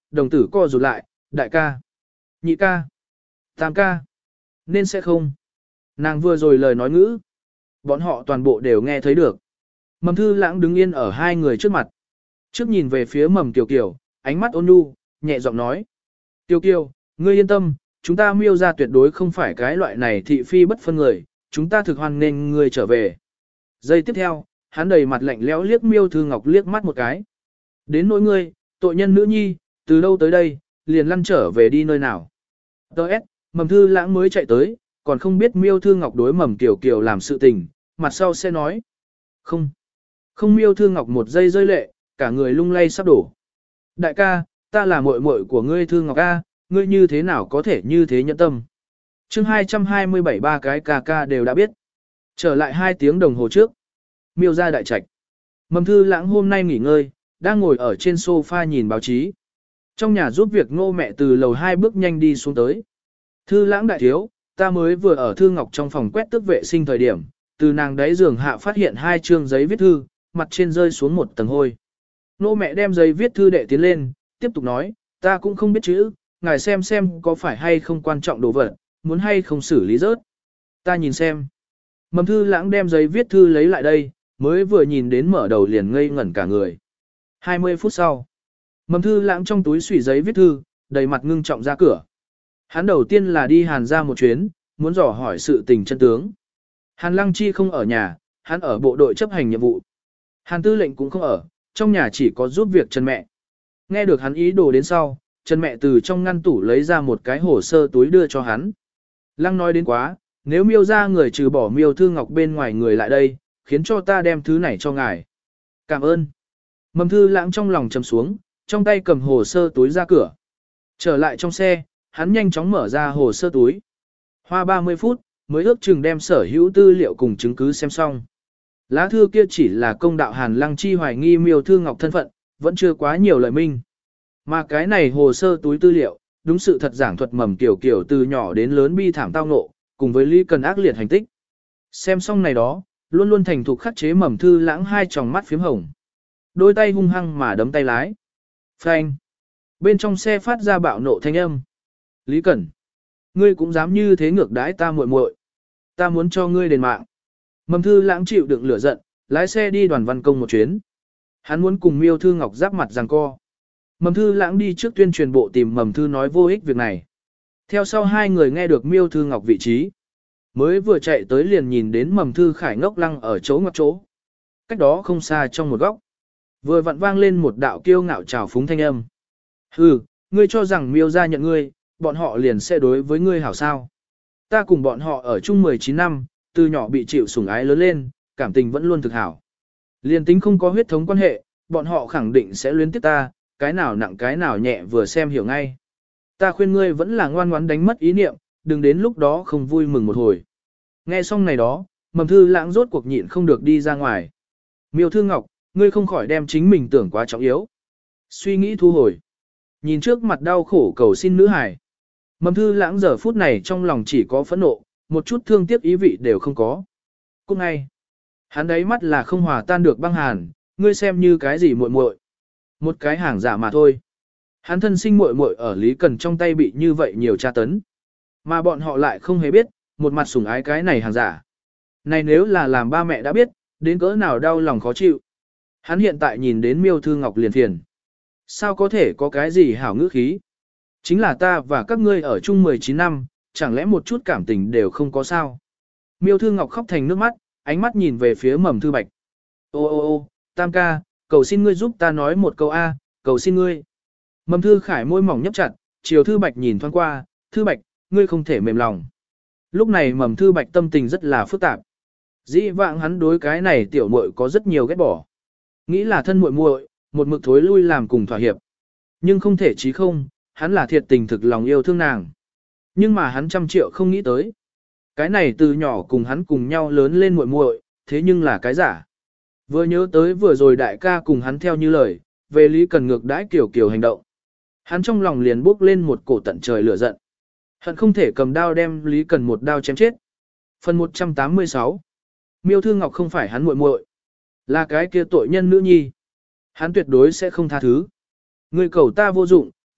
đồng tử co rụt lại, đại ca, nhị ca, tam ca, nên sẽ không. Nàng vừa rồi lời nói ngữ, bọn họ toàn bộ đều nghe thấy được. Mầm Thư Lãng đứng yên ở hai người trước mặt. Trước nhìn về phía Mầm Kiều Kiều, ánh mắt ôn nhu, nhẹ giọng nói. Kiều Kiều, ngươi yên tâm, chúng ta Miêu gia tuyệt đối không phải cái loại này thị phi bất phân người, chúng ta thực hoan nên ngươi trở về. Giây tiếp theo, hắn đầy mặt lạnh lẽo liếc Miêu Thư Ngọc liếc mắt một cái. Đến nỗi ngươi, tội nhân nữ nhi, từ đâu tới đây, liền lăn trở về đi nơi nào. Đợt, Mầm Thư Lãng mới chạy tới, còn không biết Miêu Thư Ngọc đối Mầm Kiều Kiều làm sự tình, mặt sau sẽ nói. Không, không. Miêu Thư Ngọc một giây rơi lệ, cả người lung lay sắp đổ. Đại ca, ta là muội muội của ngươi Thư Ngọc A, ngươi như thế nào có thể như thế nhẫn tâm. chương hai trăm hai mươi bảy ba cái ca ca đều đã biết. Trở lại hai tiếng đồng hồ trước. Miêu gia đại trạch. Mầm Thư Lãng hôm nay nghỉ ngơi, đang ngồi ở trên sofa nhìn báo chí. Trong nhà giúp việc Ngô mẹ từ lầu hai bước nhanh đi xuống tới. Thư Lãng đại thiếu, ta mới vừa ở Thư Ngọc trong phòng quét tước vệ sinh thời điểm, từ nàng đáy giường hạ phát hiện hai chương giấy viết thư, mặt trên rơi xuống một tầng hôi. Ngô mẹ đem giấy viết thư đệ tiến lên, tiếp tục nói, ta cũng không biết chữ, ngài xem xem có phải hay không quan trọng đồ vật, muốn hay không xử lý rớt. Ta nhìn xem. Mầm Thư Lãng đem giấy viết thư lấy lại đây, mới vừa nhìn đến mở đầu liền ngây ngẩn cả người. hai mươi phút sau, Mầm Thư Lãng trong túi xùy giấy viết thư, đầy mặt ngưng trọng ra cửa. Hắn đầu tiên là đi Hàn ra một chuyến, muốn dò hỏi sự tình chân tướng. Hàn Lăng Chi không ở nhà, hắn ở bộ đội chấp hành nhiệm vụ. Hàn Tư lệnh cũng không ở, trong nhà chỉ có giúp việc Trần mẹ. Nghe được hắn ý đồ đến sau, Trần mẹ từ trong ngăn tủ lấy ra một cái hồ sơ túi đưa cho hắn. Lăng nói đến quá, nếu Miêu ra người trừ bỏ Miêu Thư Ngọc bên ngoài người lại đây, khiến cho ta đem thứ này cho ngài. Cảm ơn. Mầm Thư Lãng trong lòng trầm xuống, trong tay cầm hồ sơ túi ra cửa. Trở lại trong xe, hắn nhanh chóng mở ra hồ sơ túi. Hoa ba mươi phút, mới ước chừng đem sở hữu tư liệu cùng chứng cứ xem xong. Lá thư kia chỉ là công đạo Hàn Lăng Chi hoài nghi Miêu Thư Ngọc thân phận, vẫn chưa quá nhiều lời minh. Mà cái này hồ sơ túi tư liệu, đúng sự thật giảng thuật Mầm Kiều Kiều từ nhỏ đến lớn bi thảm tao ngộ, cùng với Lý Cần ác liệt hành tích. Xem xong này đó, luôn luôn thành thục khắc chế Mầm Thư Lãng hai tròng mắt phím hồng. Đôi tay hung hăng mà đấm tay lái. Phanh. Bên trong xe phát ra bạo nộ thanh âm. Lý Cẩn, ngươi cũng dám như thế ngược đãi ta muội muội. Ta muốn cho ngươi đền mạng. Mầm Thư Lãng chịu đựng lửa giận, lái xe đi Đoàn Văn Công một chuyến. Hắn muốn cùng Miêu Thư Ngọc giáp mặt giằng co. Mầm Thư Lãng đi trước tuyên truyền bộ tìm Mầm Thư nói vô ích việc này. Theo sau hai người nghe được Miêu Thư Ngọc vị trí. Mới vừa chạy tới liền nhìn đến Mầm Thư Khải ngốc lăng ở chỗ ngoặc chỗ. Cách đó không xa trong một góc. Vừa vặn vang lên một đạo kiêu ngạo trào phúng thanh âm. Hừ, ngươi cho rằng Miêu gia nhận ngươi, bọn họ liền sẽ đối với ngươi hảo sao. Ta cùng bọn họ ở chung mười chín năm, từ nhỏ bị chịu sủng ái lớn lên, cảm tình vẫn luôn thực hảo. Liền tính không có huyết thống quan hệ, bọn họ khẳng định sẽ luyến tiếc ta, cái nào nặng cái nào nhẹ vừa xem hiểu ngay. Ta khuyên ngươi vẫn là ngoan ngoãn đánh mất ý niệm, đừng đến lúc đó không vui mừng một hồi. Nghe xong này đó, Mầm Thư Lãng rốt cuộc nhịn không được đi ra ngoài. Miêu Thư Ngọc, ngươi không khỏi đem chính mình tưởng quá trọng yếu. Suy nghĩ thu hồi. Nhìn trước mặt đau khổ cầu xin nữ hài. Mầm Thư Lãng giờ phút này trong lòng chỉ có phẫn nộ, một chút thương tiếc ý vị đều không có. Cũng ngay, hắn đấy mắt là không hòa tan được băng hàn, ngươi xem như cái gì muội muội, một cái hàng giả mà thôi. Hắn thân sinh muội muội ở Lý Cần trong tay bị như vậy nhiều tra tấn, mà bọn họ lại không hề biết, một mặt sủng ái cái này hàng giả. Này nếu là làm ba mẹ đã biết, đến cỡ nào đau lòng khó chịu. Hắn hiện tại nhìn đến Miêu Thư Ngọc liền phiền. Sao có thể có cái gì hảo ngữ khí? Chính là ta và các ngươi ở chung mười chín năm, chẳng lẽ một chút cảm tình đều không có sao? Miêu Thư Ngọc khóc thành nước mắt, ánh mắt nhìn về phía Mầm Thư Bạch. Ô ô ô, Tam ca, cầu xin ngươi giúp ta nói một câu A, cầu xin ngươi. Mầm Thư Khải môi mỏng nhấp chặt, chiều Thư Bạch nhìn thoáng qua, Thư Bạch, ngươi không thể mềm lòng. Lúc này Mầm Thư Bạch tâm tình rất là phức tạp. Dĩ vãng hắn đối cái này tiểu muội có rất nhiều ghét bỏ. Nghĩ là thân muội muội, một mực thối lui làm cùng thỏa hiệp. Nhưng không thể chí không, hắn là thiệt tình thực lòng yêu thương nàng. Nhưng mà hắn trăm triệu không nghĩ tới. Cái này từ nhỏ cùng hắn cùng nhau lớn lên muội muội, thế nhưng là cái giả. Vừa nhớ tới vừa rồi đại ca cùng hắn theo như lời, về Lý Cần ngược đãi kiểu kiểu hành động. Hắn trong lòng liền bốc lên một cổ tận trời lửa giận. Hận không thể cầm đao đem Lý Cần một đao chém chết. Phần một trăm tám mươi sáu. Miêu Thư Ngọc không phải hắn muội muội, là cái kia tội nhân nữ nhi. Hắn tuyệt đối sẽ không tha thứ. Ngươi cầu ta vô dụng,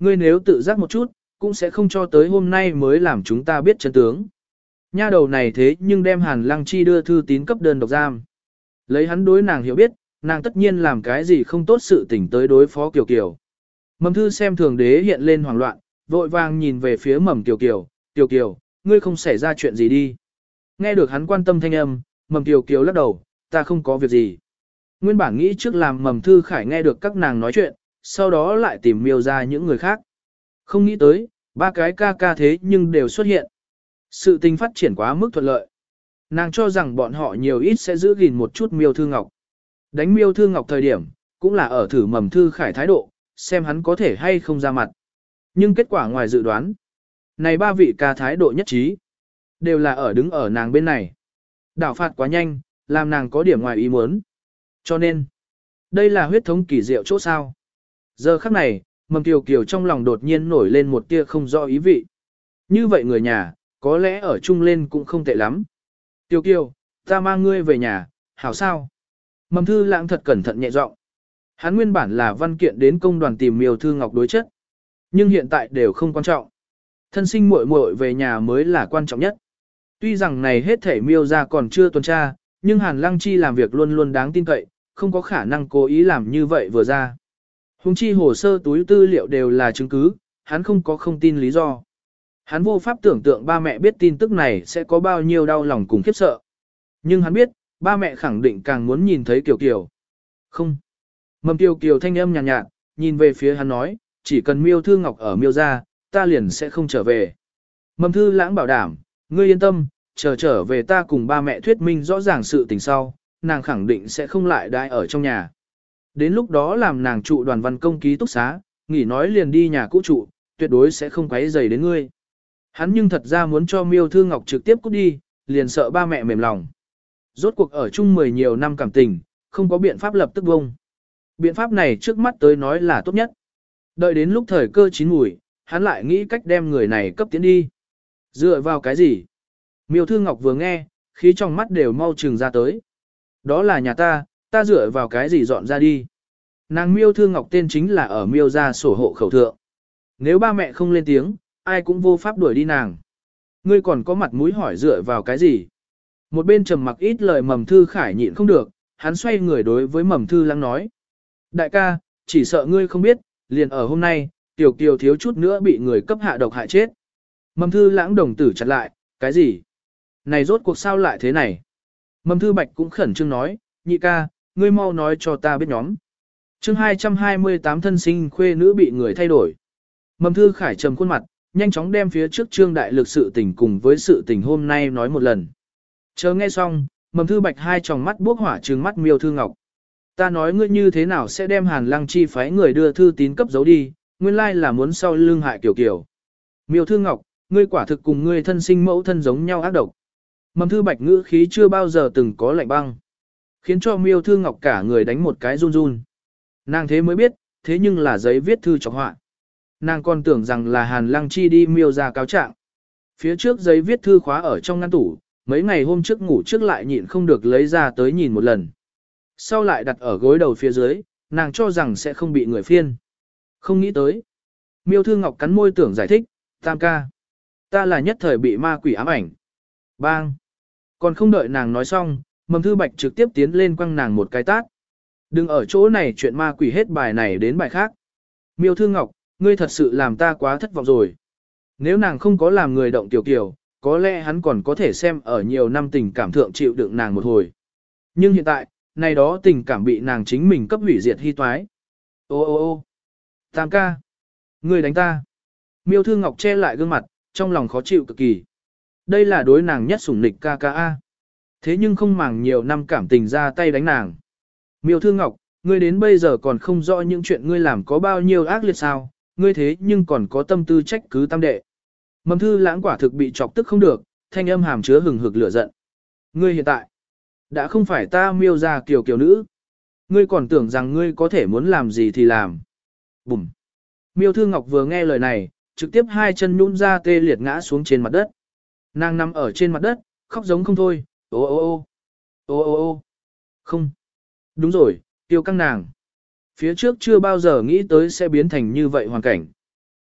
Ngươi nếu tự giác một chút, cũng sẽ không cho tới hôm nay mới làm chúng ta biết chân tướng. Nha đầu này thế nhưng đem Hàn Lăng Chi đưa thư tín cấp đơn độc giam. Lấy hắn đối nàng hiểu biết, nàng tất nhiên làm cái gì không tốt sự tình tới đối phó Kiều Kiều. Mầm thư xem thường đế hiện lên hoảng loạn, vội vàng nhìn về phía mầm Kiều Kiều, Kiều Kiều, ngươi không xảy ra chuyện gì đi. Nghe được hắn quan tâm thanh âm, mầm Kiều Kiều lắc đầu, ta không có việc gì. Nguyên bản nghĩ trước làm mầm thư khải nghe được các nàng nói chuyện, sau đó lại tìm miêu ra những người khác. Không nghĩ tới, ba cái ca ca thế nhưng đều xuất hiện. Sự tình phát triển quá mức thuận lợi. Nàng cho rằng bọn họ nhiều ít sẽ giữ gìn một chút miêu thư ngọc. Đánh miêu thư ngọc thời điểm, cũng là ở thử mầm thư khải thái độ, xem hắn có thể hay không ra mặt. Nhưng kết quả ngoài dự đoán. Này ba vị ca thái độ nhất trí. Đều là ở đứng ở nàng bên này. Đảo phạt quá nhanh, làm nàng có điểm ngoài ý muốn. Cho nên, đây là huyết thống kỳ diệu chỗ sao. Giờ khắc này, mầm kiều kiều trong lòng đột nhiên nổi lên một tia không rõ ý vị. Như vậy người nhà, có lẽ ở chung lên cũng không tệ lắm. Kiều kiều, ta mang ngươi về nhà, hảo sao? Mầm thư lãng thật cẩn thận nhẹ giọng. Hắn nguyên bản là văn kiện đến công đoàn tìm miêu thư ngọc đối chất. Nhưng hiện tại đều không quan trọng. Thân sinh muội muội về nhà mới là quan trọng nhất. Tuy rằng này hết thể miêu ra còn chưa tuần tra, nhưng Hàn Lăng Chi làm việc luôn luôn đáng tin cậy, không có khả năng cố ý làm như vậy vừa ra. Hùng chi hồ sơ túi tư liệu đều là chứng cứ, hắn không có không tin lý do. Hắn vô pháp tưởng tượng ba mẹ biết tin tức này sẽ có bao nhiêu đau lòng cùng khiếp sợ. Nhưng hắn biết, ba mẹ khẳng định càng muốn nhìn thấy Kiều Kiều. Không. Mầm Kiều Kiều thanh âm nhàn nhạt, nhạt, nhìn về phía hắn nói, chỉ cần miêu thư ngọc ở miêu ra, ta liền sẽ không trở về. Mầm thư lãng bảo đảm, ngươi yên tâm, chờ trở về ta cùng ba mẹ thuyết minh rõ ràng sự tình sau, nàng khẳng định sẽ không lại đãi ở trong nhà. Đến lúc đó làm nàng trụ đoàn văn công ký túc xá, nghỉ nói liền đi nhà cũ trụ, tuyệt đối sẽ không quấy rầy đến ngươi. Hắn nhưng thật ra muốn cho miêu thư ngọc trực tiếp cút đi, liền sợ ba mẹ mềm lòng. Rốt cuộc ở chung mười nhiều năm cảm tình, không có biện pháp lập tức bông. Biện pháp này trước mắt tới nói là tốt nhất. Đợi đến lúc thời cơ chín mùi, hắn lại nghĩ cách đem người này cấp tiến đi. Dựa vào cái gì? Miêu Thư Ngọc vừa nghe, khí trong mắt đều mau trừng ra tới. Đó là nhà ta, ta dựa vào cái gì dọn ra đi. Nàng Miêu Thư Ngọc tên chính là ở Miêu gia sổ hộ khẩu thượng. Nếu ba mẹ không lên tiếng, ai cũng vô pháp đuổi đi nàng. Ngươi còn có mặt mũi hỏi dựa vào cái gì? Một bên trầm mặc ít lời Mầm Thư Khải nhịn không được, hắn xoay người đối với Mầm Thư Lăng nói. Đại ca, chỉ sợ ngươi không biết, liền ở hôm nay, Tiểu Kiều thiếu chút nữa bị người cấp hạ độc hại chết. Mầm Thư Lãng đồng tử chặt lại, cái gì? Này rốt cuộc sao lại thế này? Mầm Thư Bạch cũng khẩn trương nói, nhị ca, ngươi mau nói cho ta biết nhóm. chương hai trăm hai mươi tám thân sinh khuê nữ bị người thay đổi. Mầm Thư Khải trầm khuôn mặt, nhanh chóng đem phía trước trương đại lực sự tình cùng với sự tình hôm nay nói một lần. Chờ nghe xong, Mầm Thư Bạch hai tròng mắt bốc hỏa trừng mắt Miêu Thư Ngọc. Ta nói ngươi như thế nào sẽ đem Hàn Lăng Chi phái người đưa thư tín cấp giấu đi, nguyên lai là muốn sau lưng hại Kiều Kiều. Miêu Thư Ngọc, ngươi quả thực cùng ngươi thân sinh mẫu thân giống nhau ác độc. Mầm Thư Bạch ngữ khí chưa bao giờ từng có lạnh băng, khiến cho Miêu Thư Ngọc cả người đánh một cái run run. Nàng thế mới biết, thế nhưng là giấy viết thư chọc họa. Nàng còn tưởng rằng là Hàn Lăng Chi đi Miêu ra cáo trạng. Phía trước giấy viết thư khóa ở trong ngăn tủ, mấy ngày hôm trước ngủ trước lại nhịn không được lấy ra tới nhìn một lần. Sau lại đặt ở gối đầu phía dưới, nàng cho rằng sẽ không bị người phiên. Không nghĩ tới. Miêu Thư Ngọc cắn môi tưởng giải thích, tam ca. Ta là nhất thời bị ma quỷ ám ảnh. Bang. Còn không đợi nàng nói xong, Mầm Thư Bạch trực tiếp tiến lên quăng nàng một cái tát. Đừng ở chỗ này chuyện ma quỷ hết bài này đến bài khác. Miêu Thư Ngọc, ngươi thật sự làm ta quá thất vọng rồi. Nếu nàng không có làm người động tiểu kiều, có lẽ hắn còn có thể xem ở nhiều năm tình cảm thượng chịu đựng nàng một hồi. Nhưng hiện tại, này đó tình cảm bị nàng chính mình cấp hủy diệt hy toái. Ô ô ô tam ca, ngươi đánh ta. Miêu Thư Ngọc che lại gương mặt, trong lòng khó chịu cực kỳ. Đây là đối nàng nhất sủng nịch ca ca a. Thế nhưng không màng nhiều năm cảm tình ra tay đánh nàng. Miêu Thư Ngọc, ngươi đến bây giờ còn không rõ những chuyện ngươi làm có bao nhiêu ác liệt sao, ngươi thế nhưng còn có tâm tư trách cứ tam đệ. Mầm Thư Lãng quả thực bị chọc tức không được, thanh âm hàm chứa hừng hực lửa giận. Ngươi hiện tại, đã không phải ta Miêu ra kiều kiều nữ. Ngươi còn tưởng rằng ngươi có thể muốn làm gì thì làm. Bùm. Miêu Thư Ngọc vừa nghe lời này, trực tiếp hai chân nhũn ra tê liệt ngã xuống trên mặt đất. Nàng nằm ở trên mặt đất, khóc giống không thôi, ô ô ô, ô ô ô, không. Đúng rồi, tiêu căng nàng. Phía trước chưa bao giờ nghĩ tới sẽ biến thành như vậy hoàn cảnh.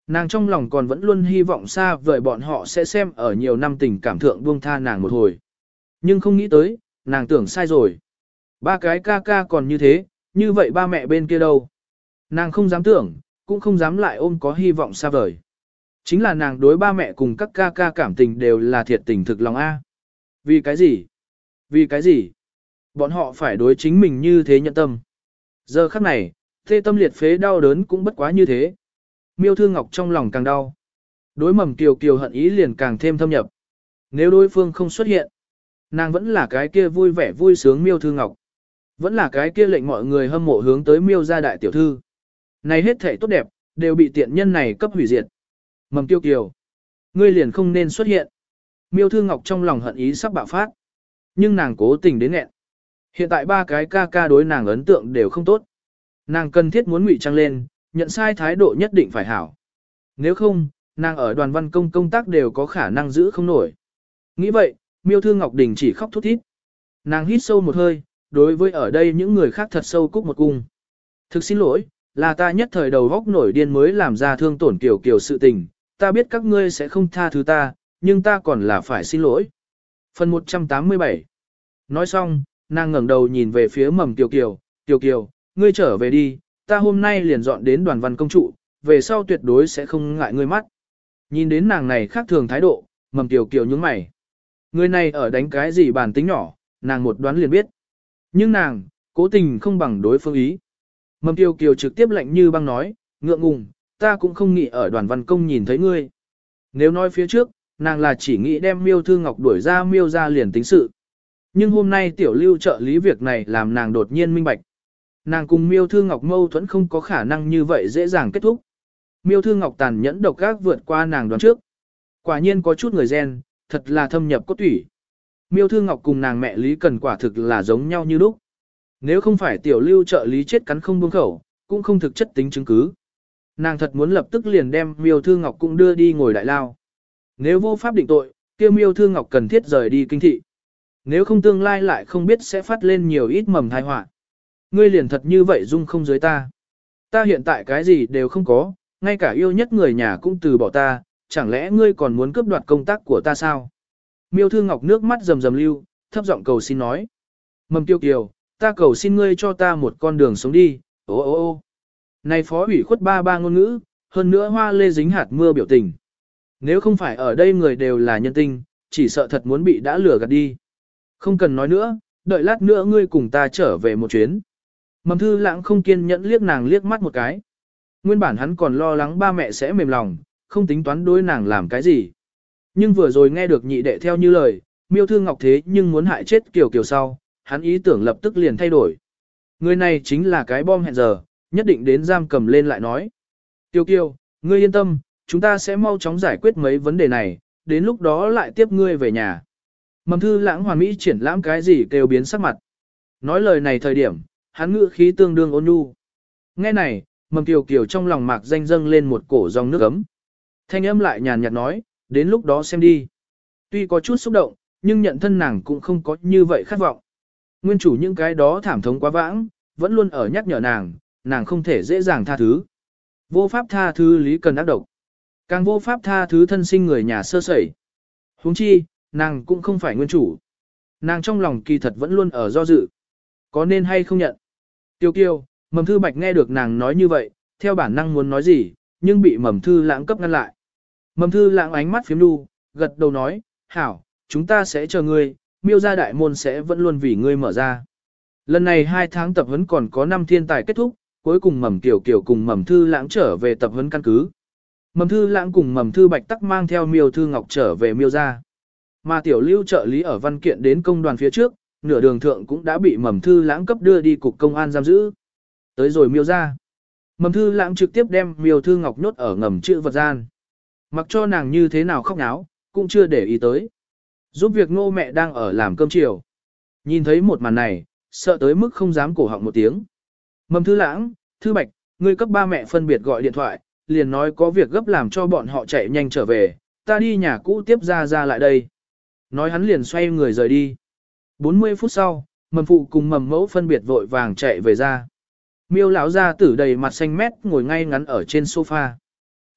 Nàng trong lòng còn vẫn luôn hy vọng xa vời bọn họ sẽ xem ở nhiều năm tình cảm thượng buông tha nàng một hồi. Nhưng không nghĩ tới, nàng tưởng sai rồi. Ba cái ca ca còn như thế, như vậy ba mẹ bên kia đâu? Nàng không dám tưởng, cũng không dám lại ôm có hy vọng xa vời. Chính là nàng đối ba mẹ cùng các ca ca cảm tình đều là thiệt tình thực lòng A. Vì cái gì? Vì cái gì? Bọn họ phải đối chính mình như thế nhận tâm. Giờ khắc này, thê tâm liệt phế đau đớn cũng bất quá như thế. Miêu Thư Ngọc trong lòng càng đau. Đối Mầm Kiều Kiều hận ý liền càng thêm thâm nhập. Nếu đối phương không xuất hiện, nàng vẫn là cái kia vui vẻ vui sướng Miêu Thư Ngọc. Vẫn là cái kia lệnh mọi người hâm mộ hướng tới Miêu gia đại tiểu thư. Này hết thảy tốt đẹp, đều bị tiện nhân này cấp hủy diệt. Mầm Kiều Kiều, ngươi liền không nên xuất hiện. Miêu Thư Ngọc trong lòng hận ý sắp bạo phát. Nhưng nàng cố tình đến nghẹn. Hiện tại ba cái ca ca đối nàng ấn tượng đều không tốt. Nàng cần thiết muốn ngụy trang lên, nhận sai thái độ nhất định phải hảo. Nếu không, nàng ở đoàn văn công công tác đều có khả năng giữ không nổi. Nghĩ vậy, Miêu Thư Ngọc Đình chỉ khóc thút thít. Nàng hít sâu một hơi, đối với ở đây những người khác thật sâu cúc một cung. Thực xin lỗi, là ta nhất thời đầu góc nổi điên mới làm ra thương tổn Kiều Kiều sự tình. Ta biết các ngươi sẽ không tha thứ ta, nhưng ta còn là phải xin lỗi. Phần một trăm tám mươi bảy. Nói xong, nàng ngẩng đầu nhìn về phía Mầm Kiều Kiều. Kiều Kiều, ngươi trở về đi, ta hôm nay liền dọn đến đoàn văn công trụ, về sau tuyệt đối sẽ không ngại ngươi mắt. Nhìn đến nàng này khác thường thái độ, Mầm Kiều Kiều nhướng mày. Người này ở đánh cái gì bản tính nhỏ, nàng một đoán liền biết. Nhưng nàng, cố tình không bằng đối phương ý. Mầm Kiều Kiều trực tiếp lạnh như băng nói, ngượng ngùng, ta cũng không nghĩ ở đoàn văn công nhìn thấy ngươi. Nếu nói phía trước, nàng là chỉ nghĩ đem Miêu Thư Ngọc đuổi ra Miêu ra liền tính sự. Nhưng hôm nay tiểu lưu trợ lý việc này làm nàng đột nhiên minh bạch. Nàng cùng Miêu Thư Ngọc mâu thuẫn không có khả năng như vậy dễ dàng kết thúc. Miêu Thư Ngọc tàn nhẫn độc ác vượt qua nàng đoán trước. Quả nhiên có chút người gen, thật là thâm nhập cốt tủy. Miêu Thư Ngọc cùng nàng mẹ Lý Cần quả thực là giống nhau như lúc. Nếu không phải tiểu lưu trợ lý chết cắn không buông khẩu, cũng không thực chất tính chứng cứ. Nàng thật muốn lập tức liền đem Miêu Thư Ngọc cũng đưa đi ngồi đại lao. Nếu vô pháp định tội, kia Miêu Thư Ngọc cần thiết rời đi kinh thị. Nếu không tương lai lại không biết sẽ phát lên nhiều ít mầm tai họa. Ngươi liền thật như vậy dung không dưới ta. Ta hiện tại cái gì đều không có, ngay cả yêu nhất người nhà cũng từ bỏ ta, chẳng lẽ ngươi còn muốn cướp đoạt công tác của ta sao? Miêu Thư Ngọc nước mắt rầm rầm lưu, thấp giọng cầu xin nói. Mầm Kiều Kiều, ta cầu xin ngươi cho ta một con đường sống đi, ô ô ô. Này phó ủy khuất ba ba ngôn ngữ, hơn nữa hoa lê dính hạt mưa biểu tình. Nếu không phải ở đây người đều là nhân tinh, chỉ sợ thật muốn bị đã lừa gạt đi. Không cần nói nữa, đợi lát nữa ngươi cùng ta trở về một chuyến. Mầm Thư Lãng không kiên nhẫn liếc nàng liếc mắt một cái. Nguyên bản hắn còn lo lắng ba mẹ sẽ mềm lòng, không tính toán đối nàng làm cái gì. Nhưng vừa rồi nghe được nhị đệ theo như lời, Miêu Thư Ngọc thế nhưng muốn hại chết Kiều Kiều sau, hắn ý tưởng lập tức liền thay đổi. Người này chính là cái bom hẹn giờ, nhất định đến giam cầm lên lại nói. Kiều Kiều, ngươi yên tâm, chúng ta sẽ mau chóng giải quyết mấy vấn đề này, đến lúc đó lại tiếp ngươi về nhà. Mầm Thư Lãng hoàn mỹ triển lãm cái gì kêu biến sắc mặt. Nói lời này thời điểm, hắn ngữ khí tương đương ôn nhu. Nghe này, Mầm Kiều Kiều trong lòng mạc danh dâng lên một cổ dòng nước ấm. Thanh âm lại nhàn nhạt nói, đến lúc đó xem đi. Tuy có chút xúc động, nhưng nhận thân nàng cũng không có như vậy khát vọng. Nguyên chủ những cái đó thảm thống quá vãng, vẫn luôn ở nhắc nhở nàng, nàng không thể dễ dàng tha thứ. Vô pháp tha thứ Lý Cần ác độc. Càng vô pháp tha thứ thân sinh người nhà sơ sẩy. Huống chi, nàng cũng không phải nguyên chủ. Nàng trong lòng kỳ thật vẫn luôn ở do dự. Có nên hay không nhận? Tiêu Kiều, Mầm Thư Bạch nghe được nàng nói như vậy, theo bản năng muốn nói gì, nhưng bị Mầm Thư Lãng cấp ngăn lại. Mầm Thư Lãng ánh mắt phiếm đu, gật đầu nói, hảo, chúng ta sẽ chờ ngươi, Miêu gia đại môn sẽ vẫn luôn vì ngươi mở ra. Lần này hai tháng tập huấn còn có năm thiên tài kết thúc, cuối cùng Mầm Kiều Kiều cùng Mầm Thư Lãng trở về tập huấn căn cứ. Mầm Thư Lãng cùng Mầm Thư Bạch tắc mang theo Miêu Thư Ngọc trở về Miêu gia. Mà tiểu lưu trợ lý ở văn kiện đến công đoàn phía trước, nửa đường thượng cũng đã bị Mầm Thư Lãng cấp đưa đi cục công an giam giữ. Tới rồi Miêu gia. Mầm Thư Lãng trực tiếp đem Miêu Thư Ngọc nhốt ở ngầm chữ vật gian. Mặc cho nàng như thế nào khóc náo, cũng chưa để ý tới. Giúp việc Ngô mẹ đang ở làm cơm chiều. Nhìn thấy một màn này, sợ tới mức không dám cổ họng một tiếng. Mầm Thư Lãng, Thư Bạch, ngươi cấp ba mẹ phân biệt gọi điện thoại, liền nói có việc gấp làm cho bọn họ chạy nhanh trở về, ta đi nhà cũ tiếp ra ra lại đây. Nói hắn liền xoay người rời đi. bốn mươi phút sau, Mầm Phụ cùng Mầm Mẫu phân biệt vội vàng chạy về ra. Miêu lão gia tử đầy mặt xanh mét ngồi ngay ngắn ở trên sofa.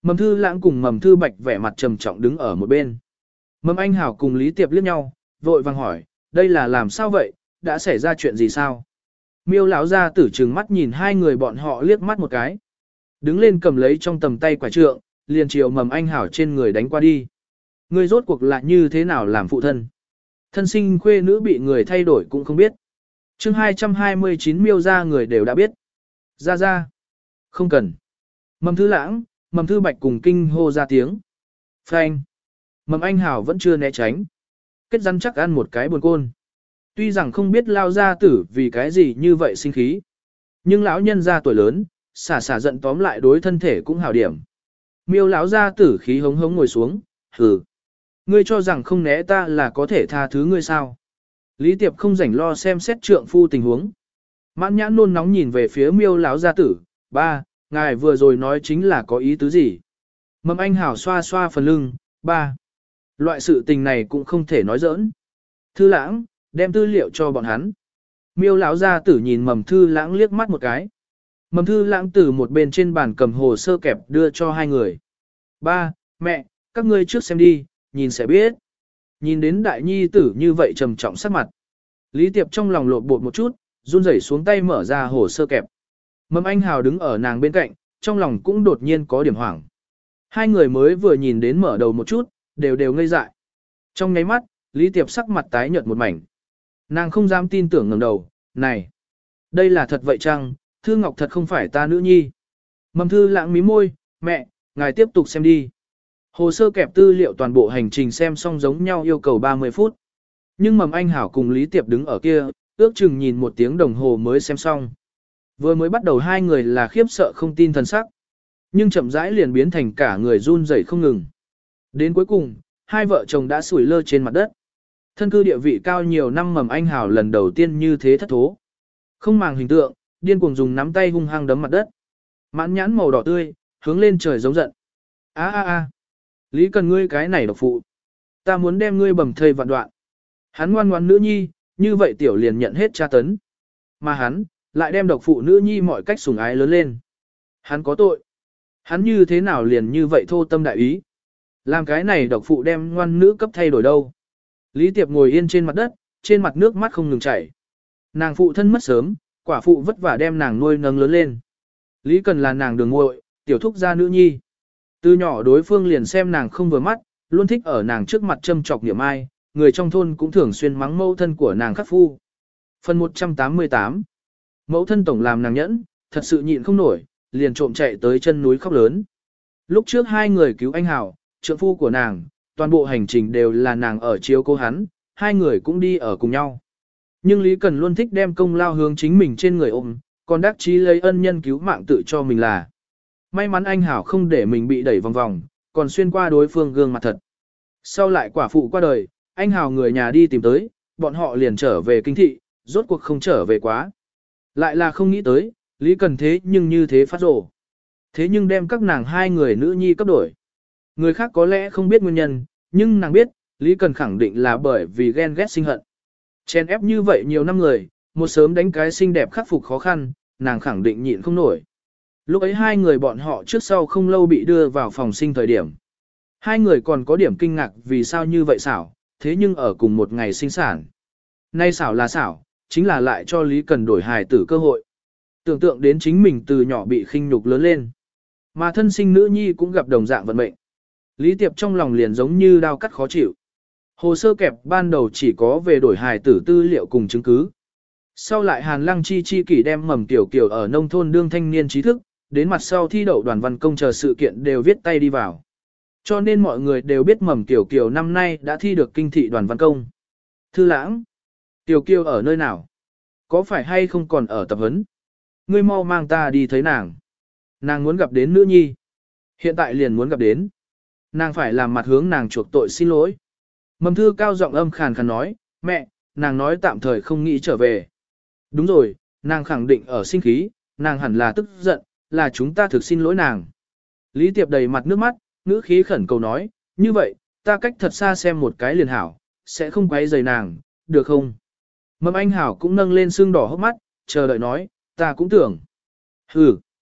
Mầm Thư Lãng cùng Mầm Thư Bạch vẻ mặt trầm trọng đứng ở một bên. Mầm Anh Hảo cùng Lý Tiệp liếc nhau, vội vàng hỏi, đây là làm sao vậy, đã xảy ra chuyện gì sao? Miêu lão gia tử trừng mắt nhìn hai người bọn họ liếc mắt một cái. Đứng lên cầm lấy trong tầm tay quả trượng, liền chiều Mầm Anh Hảo trên người đánh qua đi. Người rốt cuộc là như thế nào làm phụ thân? Thân sinh khuê nữ bị người thay đổi cũng không biết. chương hai trăm hai mươi chín miêu ra người đều đã biết. Ra ra. Không cần. Mầm Thư Lãng, Mầm Thư Bạch cùng kinh hô ra tiếng. Phanh. Mầm Anh Hảo vẫn chưa né tránh. Kết rắn chắc ăn một cái buồn côn. Tuy rằng không biết lao gia tử vì cái gì như vậy sinh khí. Nhưng lão nhân ra tuổi lớn, xả xả giận tóm lại đối thân thể cũng hảo điểm. Miêu lão gia tử khí hống hống ngồi xuống, hừ. Ngươi cho rằng không né ta là có thể tha thứ ngươi sao? Lý Tiệp không rảnh lo xem xét trượng phu tình huống. Mãn nhãn nôn nóng nhìn về phía miêu lão gia tử, ba, ngài vừa rồi nói chính là có ý tứ gì? Mầm Anh Hảo xoa xoa phần lưng, ba. Loại sự tình này cũng không thể nói giỡn. Thư Lãng, đem tư liệu cho bọn hắn. Miêu lão gia tử nhìn Mầm Thư Lãng liếc mắt một cái. Mầm Thư Lãng từ một bên trên bàn cầm hồ sơ kẹp đưa cho hai người. Ba, mẹ, các ngươi trước xem đi, nhìn sẽ biết. Nhìn đến đại nhi tử như vậy trầm trọng sắc mặt. Lý Tiệp trong lòng lộn bột một chút, run rẩy xuống tay mở ra hồ sơ kẹp. Mầm Anh Hào đứng ở nàng bên cạnh, trong lòng cũng đột nhiên có điểm hoảng. Hai người mới vừa nhìn đến mở đầu một chút, đều đều ngây dại. Trong nháy mắt, Lý Tiệp sắc mặt tái nhợt một mảnh. Nàng không dám tin tưởng ngẩng đầu, này, đây là thật vậy chăng, Thư Ngọc thật không phải ta nữ nhi. Mầm Thư Lãng mí môi, mẹ, ngài tiếp tục xem đi. Hồ sơ kẹp tư liệu toàn bộ hành trình xem xong giống nhau yêu cầu ba mươi phút. Nhưng Mầm Anh Hảo cùng Lý Tiệp đứng ở kia, ước chừng nhìn một tiếng đồng hồ mới xem xong. Vừa mới bắt đầu hai người là khiếp sợ không tin thần sắc. Nhưng chậm rãi liền biến thành cả người run rẩy không ngừng. Đến cuối cùng, hai vợ chồng đã sủi lơ trên mặt đất. Thân cư địa vị cao nhiều năm Mầm Anh Hảo lần đầu tiên như thế thất thố. Không màng hình tượng, điên cuồng dùng nắm tay hung hăng đấm mặt đất. Mãn nhãn màu đỏ tươi, hướng lên trời giống giận. A a a. Lý Cần ngươi cái này độc phụ. Ta muốn đem ngươi bầm thây vạn đoạn. Hắn ngoan ngoãn nữ nhi, như vậy tiểu liền nhận hết tra tấn. Mà hắn, lại đem độc phụ nữ nhi mọi cách sủng ái lớn lên. Hắn có tội. Hắn như thế nào liền như vậy thô tâm đại ý. Làm cái này độc phụ đem ngoan nữ cấp thay đổi đâu. Lý Tiệp ngồi yên trên mặt đất, trên mặt nước mắt không ngừng chảy. Nàng phụ thân mất sớm, quả phụ vất vả đem nàng nuôi nấng lớn lên. Lý Cần là nàng đường muội, tiểu thúc gia nữ nhi. Từ nhỏ đối phương liền xem nàng không vừa mắt, luôn thích ở nàng trước mặt châm chọc niệm ai, người trong thôn cũng thường xuyên mắng mẫu thân của nàng khắc phu. Phần một trăm tám mươi tám. Mẫu thân tổng làm nàng nhẫn, thật sự nhịn không nổi, liền trộm chạy tới chân núi khóc lớn. Lúc trước hai người cứu anh Hảo, trượng phu của nàng, toàn bộ hành trình đều là nàng ở chiếu cố hắn, hai người cũng đi ở cùng nhau. Nhưng Lý Cần luôn thích đem công lao hướng chính mình trên người ôm, còn đắc chí lấy ân nhân cứu mạng tự cho mình là. May mắn anh Hảo không để mình bị đẩy vòng vòng, còn xuyên qua đối phương gương mặt thật. Sau lại quả phụ qua đời, anh Hảo người nhà đi tìm tới, bọn họ liền trở về kinh thị, rốt cuộc không trở về quá. Lại là không nghĩ tới, Lý Cần thế nhưng như thế phát rồ. Thế nhưng đem các nàng hai người nữ nhi cấp đổi. Người khác có lẽ không biết nguyên nhân, nhưng nàng biết, Lý Cần khẳng định là bởi vì ghen ghét sinh hận. Chèn ép như vậy nhiều năm người, một sớm đánh cái xinh đẹp khắc phục khó khăn, nàng khẳng định nhịn không nổi. Lúc ấy hai người bọn họ trước sau không lâu bị đưa vào phòng sinh thời điểm. Hai người còn có điểm kinh ngạc vì sao như vậy xảo, thế nhưng ở cùng một ngày sinh sản. Nay xảo là xảo, chính là lại cho Lý Cần đổi hài tử cơ hội. Tưởng tượng đến chính mình từ nhỏ bị khinh nhục lớn lên. Mà thân sinh nữ nhi cũng gặp đồng dạng vận mệnh. Lý Tiệp trong lòng liền giống như đau cắt khó chịu. Hồ sơ kẹp ban đầu chỉ có về đổi hài tử tư liệu cùng chứng cứ. Sau lại Hàn Lăng Chi Chi kỷ đem Mầm Tiểu Kiều ở nông thôn đương thanh niên trí thức, đến mặt sau thi đậu đoàn văn công chờ sự kiện đều viết tay đi vào. Cho nên mọi người đều biết Mầm Tiểu Kiều năm nay đã thi được kinh thị đoàn văn công. Thư Lãng, Tiểu Kiều ở nơi nào? Có phải hay không còn ở tập huấn? Ngươi mau mang ta đi thấy nàng. Nàng muốn gặp đến nữ nhi. Hiện tại liền muốn gặp đến. Nàng phải làm mặt hướng nàng chuộc tội xin lỗi. Mầm Thư cao giọng âm khàn khàn nói, mẹ, nàng nói tạm thời không nghĩ trở về. Đúng rồi, nàng khẳng định ở sinh khí, nàng hẳn là tức giận, là chúng ta thực xin lỗi nàng. Lý Tiệp đầy mặt nước mắt, ngữ khí khẩn cầu nói, như vậy, ta cách thật xa xem một cái liền hảo, sẽ không quấy rầy nàng, được không? Mầm Anh Hảo cũng nâng lên xương đỏ hốc mắt, chờ đợi nói, ta cũng tưởng. Hừ.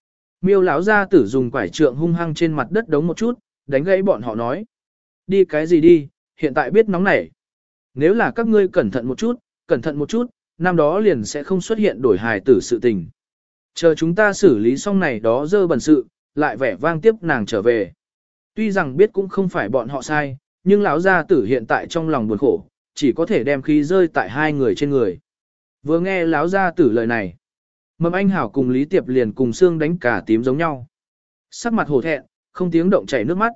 Miêu lão gia tử dùng quải trượng hung hăng trên mặt đất đống một chút, đánh gãy bọn họ nói. Đi cái gì đi, hiện tại biết nóng nảy. Nếu là các ngươi cẩn thận một chút, cẩn thận một chút, năm đó liền sẽ không xuất hiện đổi hài tử sự tình. Chờ chúng ta xử lý xong này đó dơ bẩn sự, lại vẻ vang tiếp nàng trở về. Tuy rằng biết cũng không phải bọn họ sai, nhưng lão gia tử hiện tại trong lòng buồn khổ, chỉ có thể đem khí rơi tại hai người trên người. Vừa nghe lão gia tử lời này, Mầm Anh Hảo cùng Lý Tiệp liền cùng xương đánh cả tím giống nhau. Sắc mặt hổ thẹn, không tiếng động chảy nước mắt.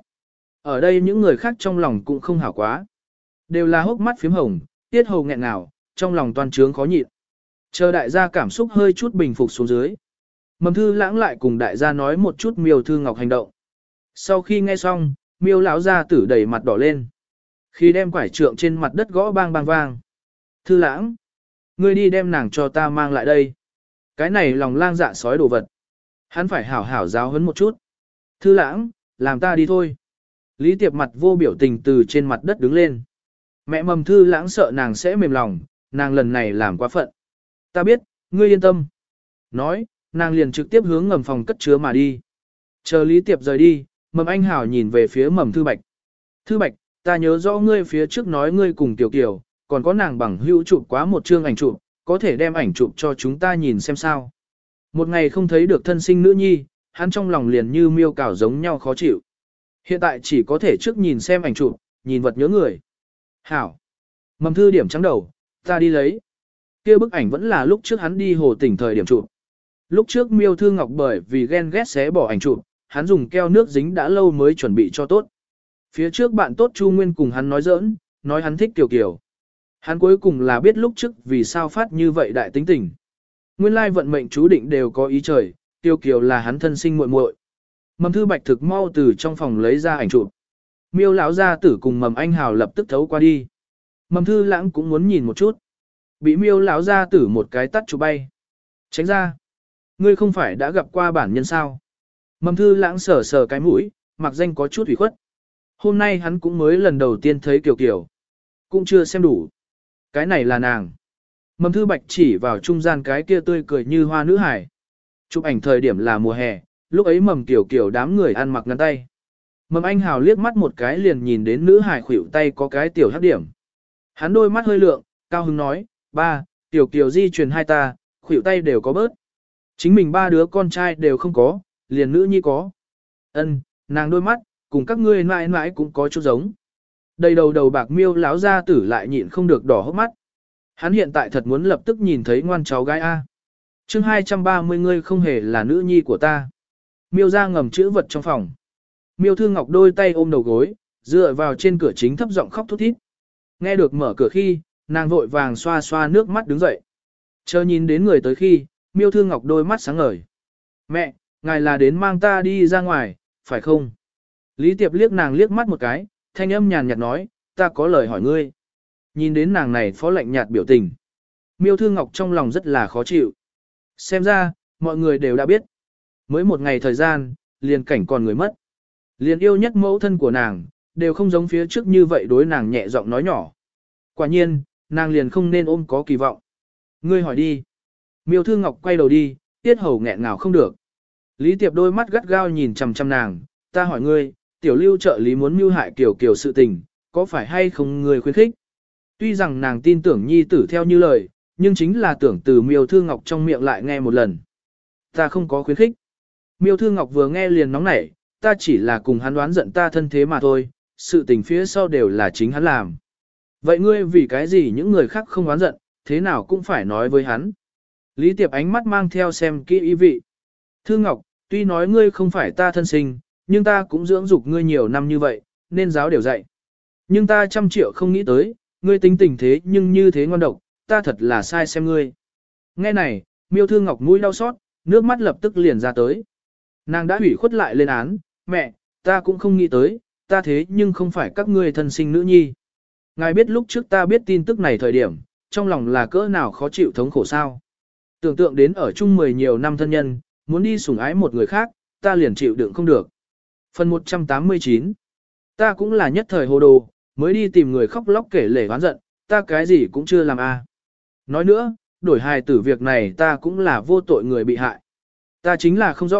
Ở đây những người khác trong lòng cũng không hảo quá. Đều là hốc mắt phím hồng, tiết hầu nghẹn ngào, trong lòng toàn trướng khó nhịn. Chờ đại gia cảm xúc hơi chút bình phục xuống dưới. Mầm Thư Lãng lại cùng đại gia nói một chút Miêu Thư Ngọc hành động. Sau khi nghe xong, Miêu lão gia tử đầy mặt đỏ lên. Khi đem quải trượng trên mặt đất gõ bang bang vang. Thư Lãng, ngươi đi đem nàng cho ta mang lại đây. Cái này lòng lang dạ sói đồ vật. Hắn phải hảo hảo giáo huấn một chút. Thư Lãng, làm ta đi thôi. Lý Tiệp mặt vô biểu tình từ trên mặt đất đứng lên. Mẹ Mầm Thư Lãng sợ nàng sẽ mềm lòng, nàng lần này làm quá phận. Ta biết, ngươi yên tâm. Nói, nàng liền trực tiếp hướng ngầm phòng cất chứa mà đi. Chờ Lý Tiệp rời đi, Mầm Anh Hảo nhìn về phía Mầm Thư Bạch. Thư Bạch, ta nhớ rõ ngươi phía trước nói ngươi cùng Tiểu Kiều, còn có nàng bằng hữu chụp quá một chương ảnh chụp, có thể đem ảnh chụp cho chúng ta nhìn xem sao. Một ngày không thấy được thân sinh nữ nhi, hắn trong lòng liền như miêu cào giống nhau khó chịu. Hiện tại chỉ có thể trước nhìn xem ảnh chụp, nhìn vật nhớ người. Hảo. Mầm Thư điểm trắng đầu, ta đi lấy. Kia bức ảnh vẫn là lúc trước hắn đi hồ tỉnh thời điểm chụp. Lúc trước Miêu Thư Ngọc bởi vì ghen ghét xé bỏ ảnh chụp, hắn dùng keo nước dính đã lâu mới chuẩn bị cho tốt. Phía trước bạn tốt Chu Nguyên cùng hắn nói giỡn, nói hắn thích Kiều Kiều. Hắn cuối cùng là biết lúc trước vì sao phát như vậy đại tính tình. Nguyên lai vận mệnh chú định đều có ý trời, Kiều Kiều là hắn thân sinh muội muội. Mầm Thư Bạch thực mau từ trong phòng lấy ra ảnh chụp. Miêu lão gia tử cùng Mầm Anh Hào lập tức thấu qua đi. Mầm Thư Lãng cũng muốn nhìn một chút. Bị Miêu lão gia tử một cái tắt chụp bay. Tránh ra. Ngươi không phải đã gặp qua bản nhân sao? Mầm Thư Lãng sờ sờ cái mũi, mặc danh có chút ủy khuất. Hôm nay hắn cũng mới lần đầu tiên thấy Kiều Kiều. Cũng chưa xem đủ. Cái này là nàng. Mầm Thư Bạch chỉ vào trung gian cái kia tươi cười như hoa nữ hải. Chụp ảnh thời điểm là mùa hè, lúc ấy Mầm Kiều Kiều đám người ăn mặc ngắn tay. Mầm Anh Hào liếc mắt một cái liền nhìn đến nữ hải khuỷu tay có cái tiểu hắc điểm. Hắn đôi mắt hơi lượng, cao hứng nói, ba, Kiều Kiều di truyền hai ta, khuỷu tay đều có bớt. Chính mình ba đứa con trai đều không có, liền nữ nhi có. Ân, nàng đôi mắt, cùng các ngươi mãi mãi cũng có chút giống. Đầy đầu đầu bạc Miêu lão gia tử lại nhịn không được đỏ hốc mắt. Hắn hiện tại thật muốn lập tức nhìn thấy ngoan cháu gái A. chương hai trăm ba mươi ngươi không hề là nữ nhi của ta. Miêu ra ngầm chữ vật trong phòng. Miêu Thư Ngọc đôi tay ôm đầu gối, dựa vào trên cửa chính thấp giọng khóc thút thít. Nghe được mở cửa khi, nàng vội vàng xoa xoa nước mắt đứng dậy. Chờ nhìn đến người tới khi, Miêu Thư Ngọc đôi mắt sáng ngời. Mẹ, ngài là đến mang ta đi ra ngoài, phải không? Lý Tiệp liếc nàng liếc mắt một cái, thanh âm nhàn nhạt nói, ta có lời hỏi ngươi. Nhìn đến nàng này phó lạnh nhạt biểu tình. Miêu Thư Ngọc trong lòng rất là khó chịu. Xem ra, mọi người đều đã biết. Mới một ngày thời gian, liền cảnh còn người mất. Liền yêu nhất mẫu thân của nàng, đều không giống phía trước như vậy đối nàng nhẹ giọng nói nhỏ. Quả nhiên, nàng liền không nên ôm có kỳ vọng. Ngươi hỏi đi. Miêu Thư Ngọc quay đầu đi, tiết hầu nghẹn ngào không được. Lý Tiệp đôi mắt gắt gao nhìn chằm chằm nàng, ta hỏi ngươi, tiểu lưu trợ lý muốn mưu hại Kiều Kiều sự tình, có phải hay không ngươi khuyến khích? Tuy rằng nàng tin tưởng nhi tử theo như lời, nhưng chính là tưởng từ Miêu Thư Ngọc trong miệng lại nghe một lần. Ta không có khuyến khích. Miêu Thư Ngọc vừa nghe liền nóng nảy, ta chỉ là cùng hắn đoán giận ta thân thế mà thôi, sự tình phía sau đều là chính hắn làm. Vậy ngươi vì cái gì những người khác không đoán giận, thế nào cũng phải nói với hắn. Lý Tiệp ánh mắt mang theo xem kỹ ý vị. Thư Ngọc, tuy nói ngươi không phải ta thân sinh, nhưng ta cũng dưỡng dục ngươi nhiều năm như vậy, nên giáo đều dạy. Nhưng ta trăm triệu không nghĩ tới, ngươi tính tình thế nhưng như thế ngon độc, ta thật là sai xem ngươi. Nghe này, Miêu Thư Ngọc mũi đau xót, nước mắt lập tức liền ra tới. Nàng đã hủy khuất lại lên án, mẹ, ta cũng không nghĩ tới, ta thế nhưng không phải các ngươi thân sinh nữ nhi. Ngài biết lúc trước ta biết tin tức này thời điểm, trong lòng là cỡ nào khó chịu thống khổ sao. Tưởng tượng đến ở chung mười nhiều năm thân nhân, muốn đi sủng ái một người khác, ta liền chịu đựng không được. Phần một trăm tám mươi chín. Ta cũng là nhất thời hồ đồ, mới đi tìm người khóc lóc kể lể oán giận, ta cái gì cũng chưa làm a. Nói nữa, đổi hài tử việc này ta cũng là vô tội người bị hại. Ta chính là không rõ,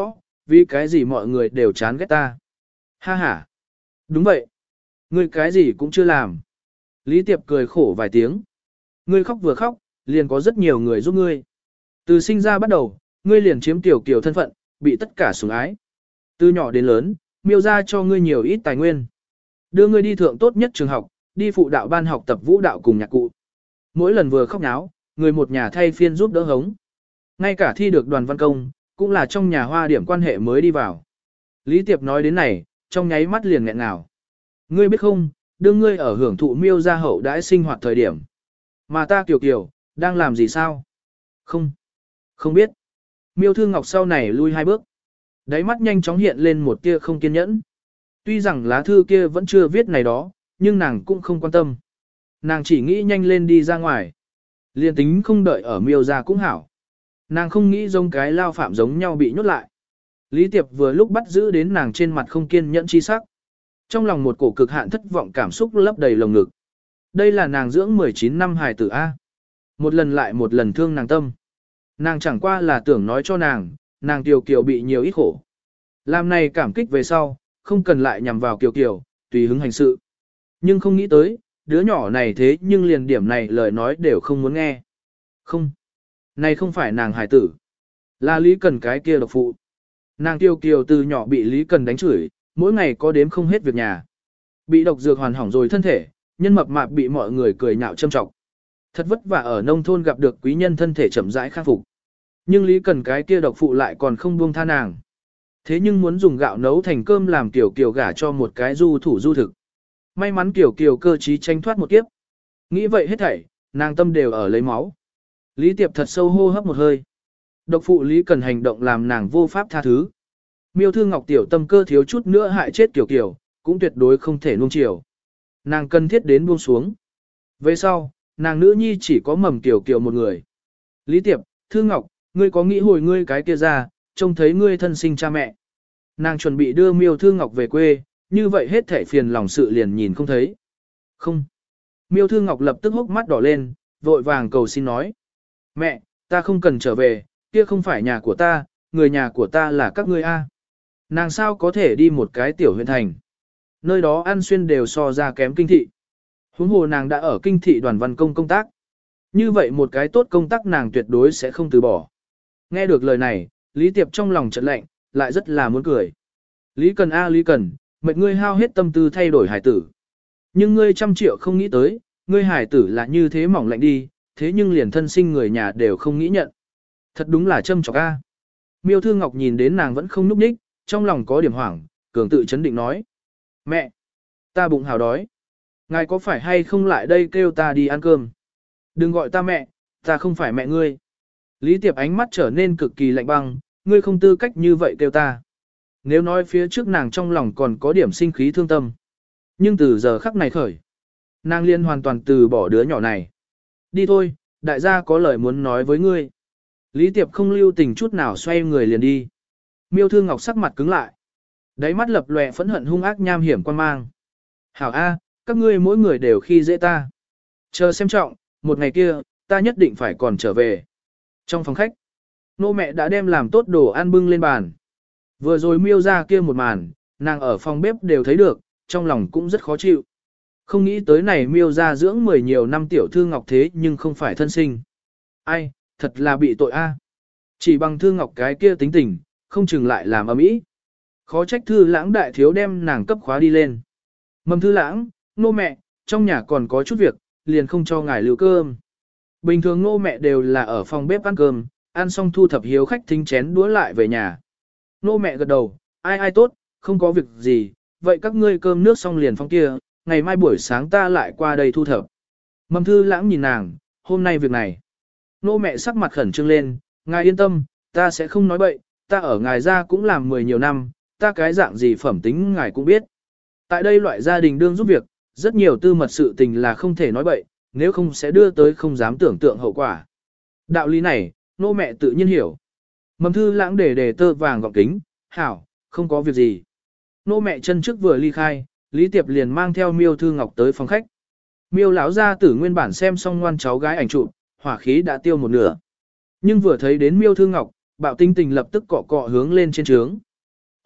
Vì cái gì mọi người đều chán ghét ta? Ha ha. Đúng vậy. Ngươi cái gì cũng chưa làm. Lý Tiệp cười khổ vài tiếng. Ngươi khóc vừa khóc, liền có rất nhiều người giúp ngươi. Từ sinh ra bắt đầu, ngươi liền chiếm tiểu kiều thân phận, bị tất cả sủng ái. Từ nhỏ đến lớn, miêu ra cho ngươi nhiều ít tài nguyên. Đưa ngươi đi thượng tốt nhất trường học, đi phụ đạo ban học tập vũ đạo cùng nhạc cụ. Mỗi lần vừa khóc náo, người một nhà thay phiên giúp đỡ hống. Ngay cả thi được đoàn văn công, cũng là trong nhà hoa điểm quan hệ mới đi vào. Lý Tiệp nói đến này, trong nháy mắt liền nghẹn ngào. Ngươi biết không, đương ngươi ở hưởng thụ miêu gia hậu đãi sinh hoạt thời điểm. Mà ta Kiều Kiều, đang làm gì sao? Không, không biết. Miêu Thư Ngọc sau này lui hai bước. Đáy mắt nhanh chóng hiện lên một tia không kiên nhẫn. Tuy rằng lá thư kia vẫn chưa viết này đó, nhưng nàng cũng không quan tâm. Nàng chỉ nghĩ nhanh lên đi ra ngoài. Liên tính không đợi ở miêu gia cũng hảo. Nàng không nghĩ giống cái lao phạm giống nhau bị nhốt lại. Lý Tiệp vừa lúc bắt giữ đến nàng trên mặt không kiên nhẫn chi sắc. Trong lòng một cổ cực hạn thất vọng cảm xúc lấp đầy lồng ngực. Đây là nàng dưỡng mười chín năm hài tử A. Một lần lại một lần thương nàng tâm. Nàng chẳng qua là tưởng nói cho nàng, nàng Kiều Kiều bị nhiều ít khổ. Làm này cảm kích về sau, không cần lại nhằm vào Kiều Kiều, tùy hứng hành sự. Nhưng không nghĩ tới, đứa nhỏ này thế nhưng liền điểm này lời nói đều không muốn nghe. Không. Này không phải nàng hài tử. Là Lý Cần cái kia độc phụ. Nàng Kiều Kiều từ nhỏ bị Lý Cần đánh chửi, mỗi ngày có đếm không hết việc nhà. Bị độc dược hoàn hỏng rồi thân thể, nhân mập mạp bị mọi người cười nhạo châm trọng. Thật vất vả ở nông thôn gặp được quý nhân thân thể chậm rãi khắc phục. Nhưng Lý Cần cái kia độc phụ lại còn không buông tha nàng. Thế nhưng muốn dùng gạo nấu thành cơm làm Kiều Kiều gả cho một cái du thủ du thực. May mắn Kiều Kiều cơ trí tranh thoát một kiếp. Nghĩ vậy hết thảy, nàng tâm đều ở lấy máu. Lý Tiệp thật sâu hô hấp một hơi. Độc phụ Lý Cần hành động làm nàng vô pháp tha thứ. Miêu Thư Ngọc tiểu tâm cơ thiếu chút nữa hại chết Kiều Kiều, cũng tuyệt đối không thể nuông chiều. Nàng cần thiết đến buông xuống. Về sau, nàng nữ nhi chỉ có mầm Kiều Kiều một người. Lý Tiệp, Thư Ngọc, ngươi có nghĩ hồi ngươi cái kia ra, trông thấy ngươi thân sinh cha mẹ. Nàng chuẩn bị đưa Miêu Thư Ngọc về quê, như vậy hết thảy phiền lòng sự liền nhìn không thấy. Không. Miêu Thư Ngọc lập tức hốc mắt đỏ lên, vội vàng cầu xin nói. Mẹ, ta không cần trở về, kia không phải nhà của ta, người nhà của ta là các ngươi a. Nàng sao có thể đi một cái tiểu huyện thành. Nơi đó ăn xuyên đều so ra kém kinh thị. Huống hồ nàng đã ở kinh thị đoàn văn công công tác. Như vậy một cái tốt công tác nàng tuyệt đối sẽ không từ bỏ. Nghe được lời này, Lý Tiệp trong lòng chợt lạnh, lại rất là muốn cười. Lý Cần a Lý Cần, mệt ngươi hao hết tâm tư thay đổi hải tử. Nhưng ngươi trăm triệu không nghĩ tới, ngươi hải tử là như thế mỏng lạnh đi, thế nhưng liền thân sinh người nhà đều không nghĩ nhận. Thật đúng là châm chọc a. Miêu Thư Ngọc nhìn đến nàng vẫn không núp ních, trong lòng có điểm hoảng, cường tự chấn định nói. Mẹ, ta bụng hào đói. Ngài có phải hay không lại đây kêu ta đi ăn cơm? Đừng gọi ta mẹ, ta không phải mẹ ngươi. Lý Tiệp ánh mắt trở nên cực kỳ lạnh băng, ngươi không tư cách như vậy kêu ta. Nếu nói phía trước nàng trong lòng còn có điểm sinh khí thương tâm. Nhưng từ giờ khắc này khởi, nàng liên hoàn toàn từ bỏ đứa nhỏ này. Đi thôi, đại gia có lời muốn nói với ngươi. Lý Tiệp không lưu tình chút nào xoay người liền đi. Miêu Thư Ngọc sắc mặt cứng lại. Đáy mắt lập lòe phẫn hận hung ác nham hiểm quan mang. Hảo A, các ngươi mỗi người đều khi dễ ta. Chờ xem trọng, một ngày kia, ta nhất định phải còn trở về. Trong phòng khách, nô mẹ đã đem làm tốt đồ ăn bưng lên bàn. Vừa rồi miêu ra kia một màn, nàng ở phòng bếp đều thấy được, trong lòng cũng rất khó chịu. Không nghĩ tới này miêu ra dưỡng mười nhiều năm tiểu thư ngọc thế nhưng không phải thân sinh. Ai, thật là bị tội a. Chỉ bằng thư ngọc cái kia tính tình, không chừng lại làm ầm ĩ. Khó trách thư lãng đại thiếu đem nàng cấp khóa đi lên. Mầm thư lãng, nô mẹ, trong nhà còn có chút việc, liền không cho ngài lưu cơm. Bình thường nô mẹ đều là ở phòng bếp ăn cơm, ăn xong thu thập hiếu khách thính chén đũa lại về nhà. Nô mẹ gật đầu, ai ai tốt, không có việc gì, vậy các ngươi cơm nước xong liền phong kia, ngày mai buổi sáng ta lại qua đây thu thập. Mầm thư lãng nhìn nàng, hôm nay việc này. Nô mẹ sắc mặt khẩn trương lên, ngài yên tâm, ta sẽ không nói bậy, ta ở ngài ra cũng làm mười nhiều năm, ta cái dạng gì phẩm tính ngài cũng biết. Tại đây loại gia đình đương giúp việc, rất nhiều tư mật sự tình là không thể nói bậy, nếu không sẽ đưa tới không dám tưởng tượng hậu quả. Đạo lý này, nô mẹ tự nhiên hiểu. Mầm thư lãng để để tơ vàng gọng kính, hảo, không có việc gì. Nô mẹ chân trước vừa ly khai, Lý Tiệp liền mang theo Miêu Thư Ngọc tới phòng khách. Miêu lão gia tử nguyên bản xem xong ngoan cháu gái ảnh chụp, hỏa khí đã tiêu một nửa. Nhưng vừa thấy đến Miêu Thư Ngọc, bạo tinh tình lập tức cọ cọ hướng lên trên trướng.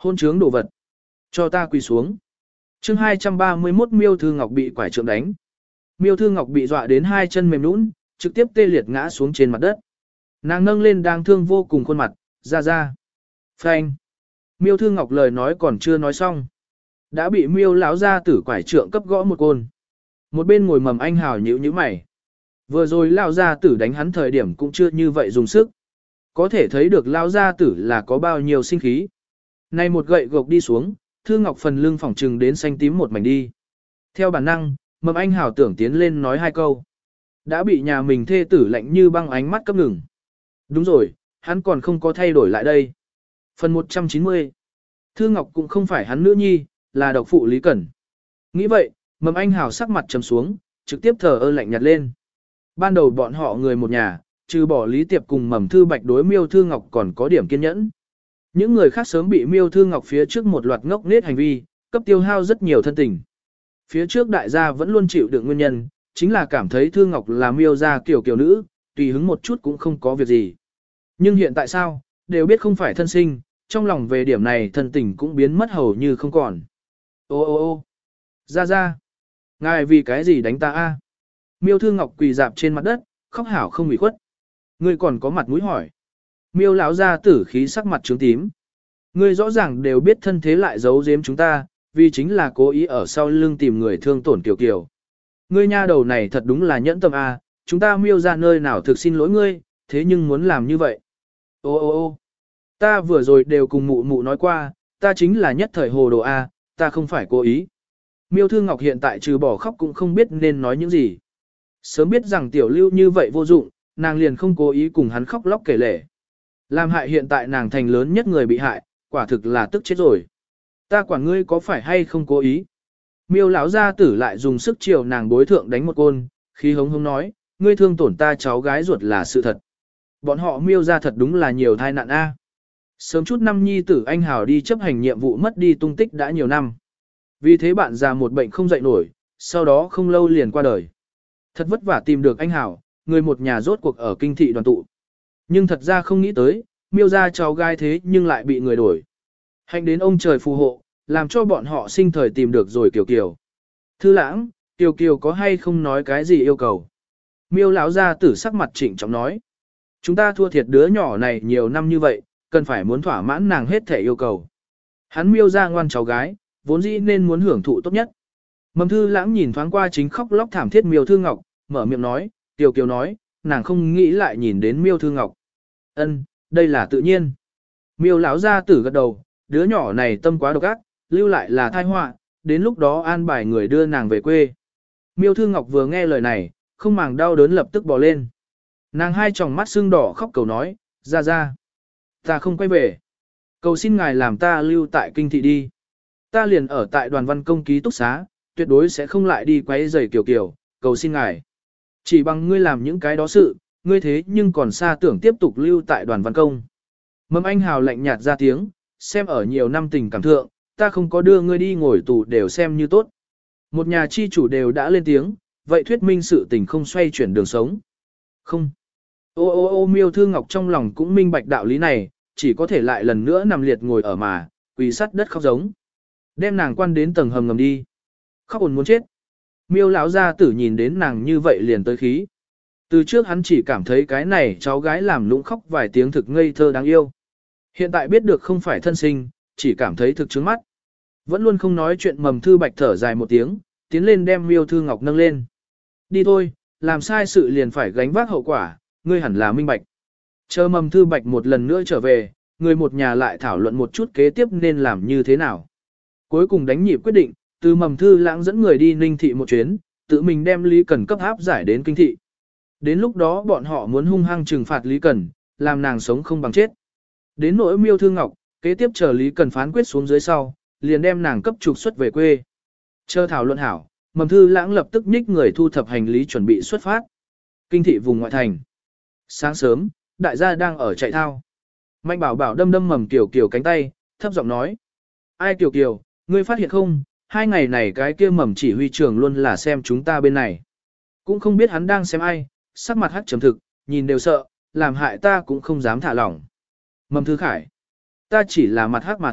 Hôn trướng đồ vật. Cho ta quỳ xuống. chương hai trăm ba mươi mốt Miêu Thư Ngọc bị quải trượng đánh. Miêu Thư Ngọc bị dọa đến hai chân mềm nhũn, trực tiếp tê liệt ngã xuống trên mặt đất. Nàng nâng lên đang thương vô cùng khuôn mặt, ra ra. Phanh. Miêu Thư Ngọc lời nói còn chưa nói xong. Đã bị Miêu lão gia tử quải trượng cấp gõ một côn. Một bên ngồi Mầm Anh Hào nhíu nhíu mày. Vừa rồi lão gia tử đánh hắn thời điểm cũng chưa như vậy dùng sức. Có thể thấy được lão gia tử là có bao nhiêu sinh khí. Này một gậy gộc đi xuống, Thư Ngọc phần lưng phỏng trừng đến xanh tím một mảnh đi. Theo bản năng, Mầm Anh Hào tưởng tiến lên nói hai câu. Đã bị nhà mình thê tử lạnh như băng ánh mắt cấp ngừng. Đúng rồi, hắn còn không có thay đổi lại đây. Phần một trăm chín mươi. Thư Ngọc cũng không phải hắn nữ nhi, là độc phụ Lý Cẩn. Nghĩ vậy, Mầm Anh Hào sắc mặt trầm xuống, trực tiếp thở ơ lạnh nhạt lên. Ban đầu bọn họ người một nhà, trừ bỏ Lý Tiệp cùng Mầm Thư Bạch đối Miêu Thư Ngọc còn có điểm kiên nhẫn. Những người khác sớm bị Miêu Thư Ngọc phía trước một loạt ngốc nết hành vi, cấp tiêu hao rất nhiều thân tình. Phía trước đại gia vẫn luôn chịu đựng nguyên nhân, chính là cảm thấy Thư Ngọc là Miêu gia kiểu kiểu nữ, tùy hứng một chút cũng không có việc gì. Nhưng hiện tại sao, đều biết không phải thân sinh, trong lòng về điểm này thân tình cũng biến mất hầu như không còn. Ô ô ô ra ra, ngài vì cái gì đánh ta a? Miêu Thư Ngọc quỳ dạp trên mặt đất, khóc hảo không ủy khuất. Ngươi còn có mặt mũi hỏi. Miêu lão gia tử khí sắc mặt trướng tím. Ngươi rõ ràng đều biết thân thế lại giấu giếm chúng ta, vì chính là cố ý ở sau lưng tìm người thương tổn Kiều Kiều. Ngươi nha đầu này thật đúng là nhẫn tâm a, chúng ta Miêu ra nơi nào thực xin lỗi ngươi, thế nhưng muốn làm như vậy. Ô ô ô ta vừa rồi đều cùng mụ mụ nói qua, ta chính là nhất thời hồ đồ a, ta không phải cố ý. Miêu Thư Ngọc hiện tại trừ bỏ khóc cũng không biết nên nói những gì. Sớm biết rằng tiểu lưu như vậy vô dụng, nàng liền không cố ý cùng hắn khóc lóc kể lể. Làm hại hiện tại nàng thành lớn nhất người bị hại, quả thực là tức chết rồi. Ta quản ngươi có phải hay không cố ý? Miêu lão gia tử lại dùng sức chiều nàng bối thượng đánh một côn, khí hống hống nói, ngươi thương tổn ta cháu gái ruột là sự thật. Bọn họ Miêu ra thật đúng là nhiều thai nạn a. Sớm chút năm nhi tử anh Hào đi chấp hành nhiệm vụ mất đi tung tích đã nhiều năm. Vì thế bạn già một bệnh không dậy nổi, sau đó không lâu liền qua đời. Thật vất vả tìm được anh Hào, người một nhà rốt cuộc ở kinh thị đoàn tụ. Nhưng thật ra không nghĩ tới, Miêu ra cháu gái thế nhưng lại bị người đổi. Hạnh đến ông trời phù hộ, làm cho bọn họ sinh thời tìm được rồi Kiều Kiều. Thư lãng, Kiều Kiều có hay không nói cái gì yêu cầu? Miêu lão gia tử sắc mặt trịnh trọng nói. Chúng ta thua thiệt đứa nhỏ này nhiều năm như vậy, cần phải muốn thỏa mãn nàng hết thể yêu cầu. Hắn Miêu ra ngoan cháu gái, vốn dĩ nên muốn hưởng thụ tốt nhất. Mầm Thư lãng nhìn thoáng qua chính khóc lóc thảm thiết Miêu Thư Ngọc, mở miệng nói, Kiều Kiều nói, nàng không nghĩ lại nhìn đến Miêu Thư Ngọc. Ân, đây là tự nhiên. Miêu lão gia tử gật đầu, đứa nhỏ này tâm quá độc ác, lưu lại là tai họa, đến lúc đó an bài người đưa nàng về quê. Miêu Thư Ngọc vừa nghe lời này, không màng đau đớn lập tức bò lên. Nàng hai tròng mắt sưng đỏ khóc cầu nói, ra ra, ta không quay về. Cầu xin ngài làm ta lưu tại kinh thị đi. Ta liền ở tại đoàn văn công ký túc xá, tuyệt đối sẽ không lại đi quấy rầy Kiều Kiều, cầu xin ngài. Chỉ bằng ngươi làm những cái đó sự, ngươi thế nhưng còn xa tưởng tiếp tục lưu tại đoàn văn công. Mầm Anh Hào lạnh nhạt ra tiếng, xem ở nhiều năm tình cảm thượng, ta không có đưa ngươi đi ngồi tù đều xem như tốt. Một nhà chi chủ đều đã lên tiếng, vậy thuyết minh sự tình không xoay chuyển đường sống. Không. Ô ô ô Miêu Thư Ngọc trong lòng cũng minh bạch đạo lý này, chỉ có thể lại lần nữa nằm liệt ngồi ở mà, quỳ sắt đất khóc giống. Đem nàng quan đến tầng hầm ngầm đi. Khóc ồn muốn chết. Miêu lão gia tử nhìn đến nàng như vậy liền tới khí. Từ trước hắn chỉ cảm thấy cái này cháu gái làm lũng khóc vài tiếng thực ngây thơ đáng yêu. Hiện tại biết được không phải thân sinh, chỉ cảm thấy thực trướng mắt. Vẫn luôn không nói chuyện Mầm Thư Bạch thở dài một tiếng, tiến lên đem Miêu Thư Ngọc nâng lên. Đi thôi, làm sai sự liền phải gánh vác hậu quả, ngươi hẳn là minh bạch. Chờ Mầm Thư Bạch một lần nữa trở về, người một nhà lại thảo luận một chút kế tiếp nên làm như thế nào. Cuối cùng đánh nhịp quyết định, từ Mầm Thư lãng dẫn người đi Ninh Thị một chuyến, tự mình đem Lý Cần cấp áp giải đến Kinh Thị. Đến lúc đó bọn họ muốn hung hăng trừng phạt Lý Cần, làm nàng sống không bằng chết. Đến nỗi Miêu Thư Ngọc, kế tiếp chờ Lý Cần phán quyết xuống dưới sau, liền đem nàng cấp trục xuất về quê. Chờ thảo luận hảo, Mầm Thư lãng lập tức nhích người thu thập hành lý chuẩn bị xuất phát. Kinh thị vùng ngoại thành. Sáng sớm, đại gia đang ở chạy thao. Mạnh bảo bảo đâm đâm Mầm Kiều Kiều cánh tay, thấp giọng nói. Ai Kiều Kiều, ngươi phát hiện không, hai ngày này cái kia Mầm chỉ huy trưởng luôn là xem chúng ta bên này. Cũng không biết hắn đang xem ai, sắc mặt hắt chấm thực, nhìn đều sợ, làm hại ta cũng không dám thả lỏng. Mầm Thư Khải. Ta chỉ là mặt hắc mà thôi,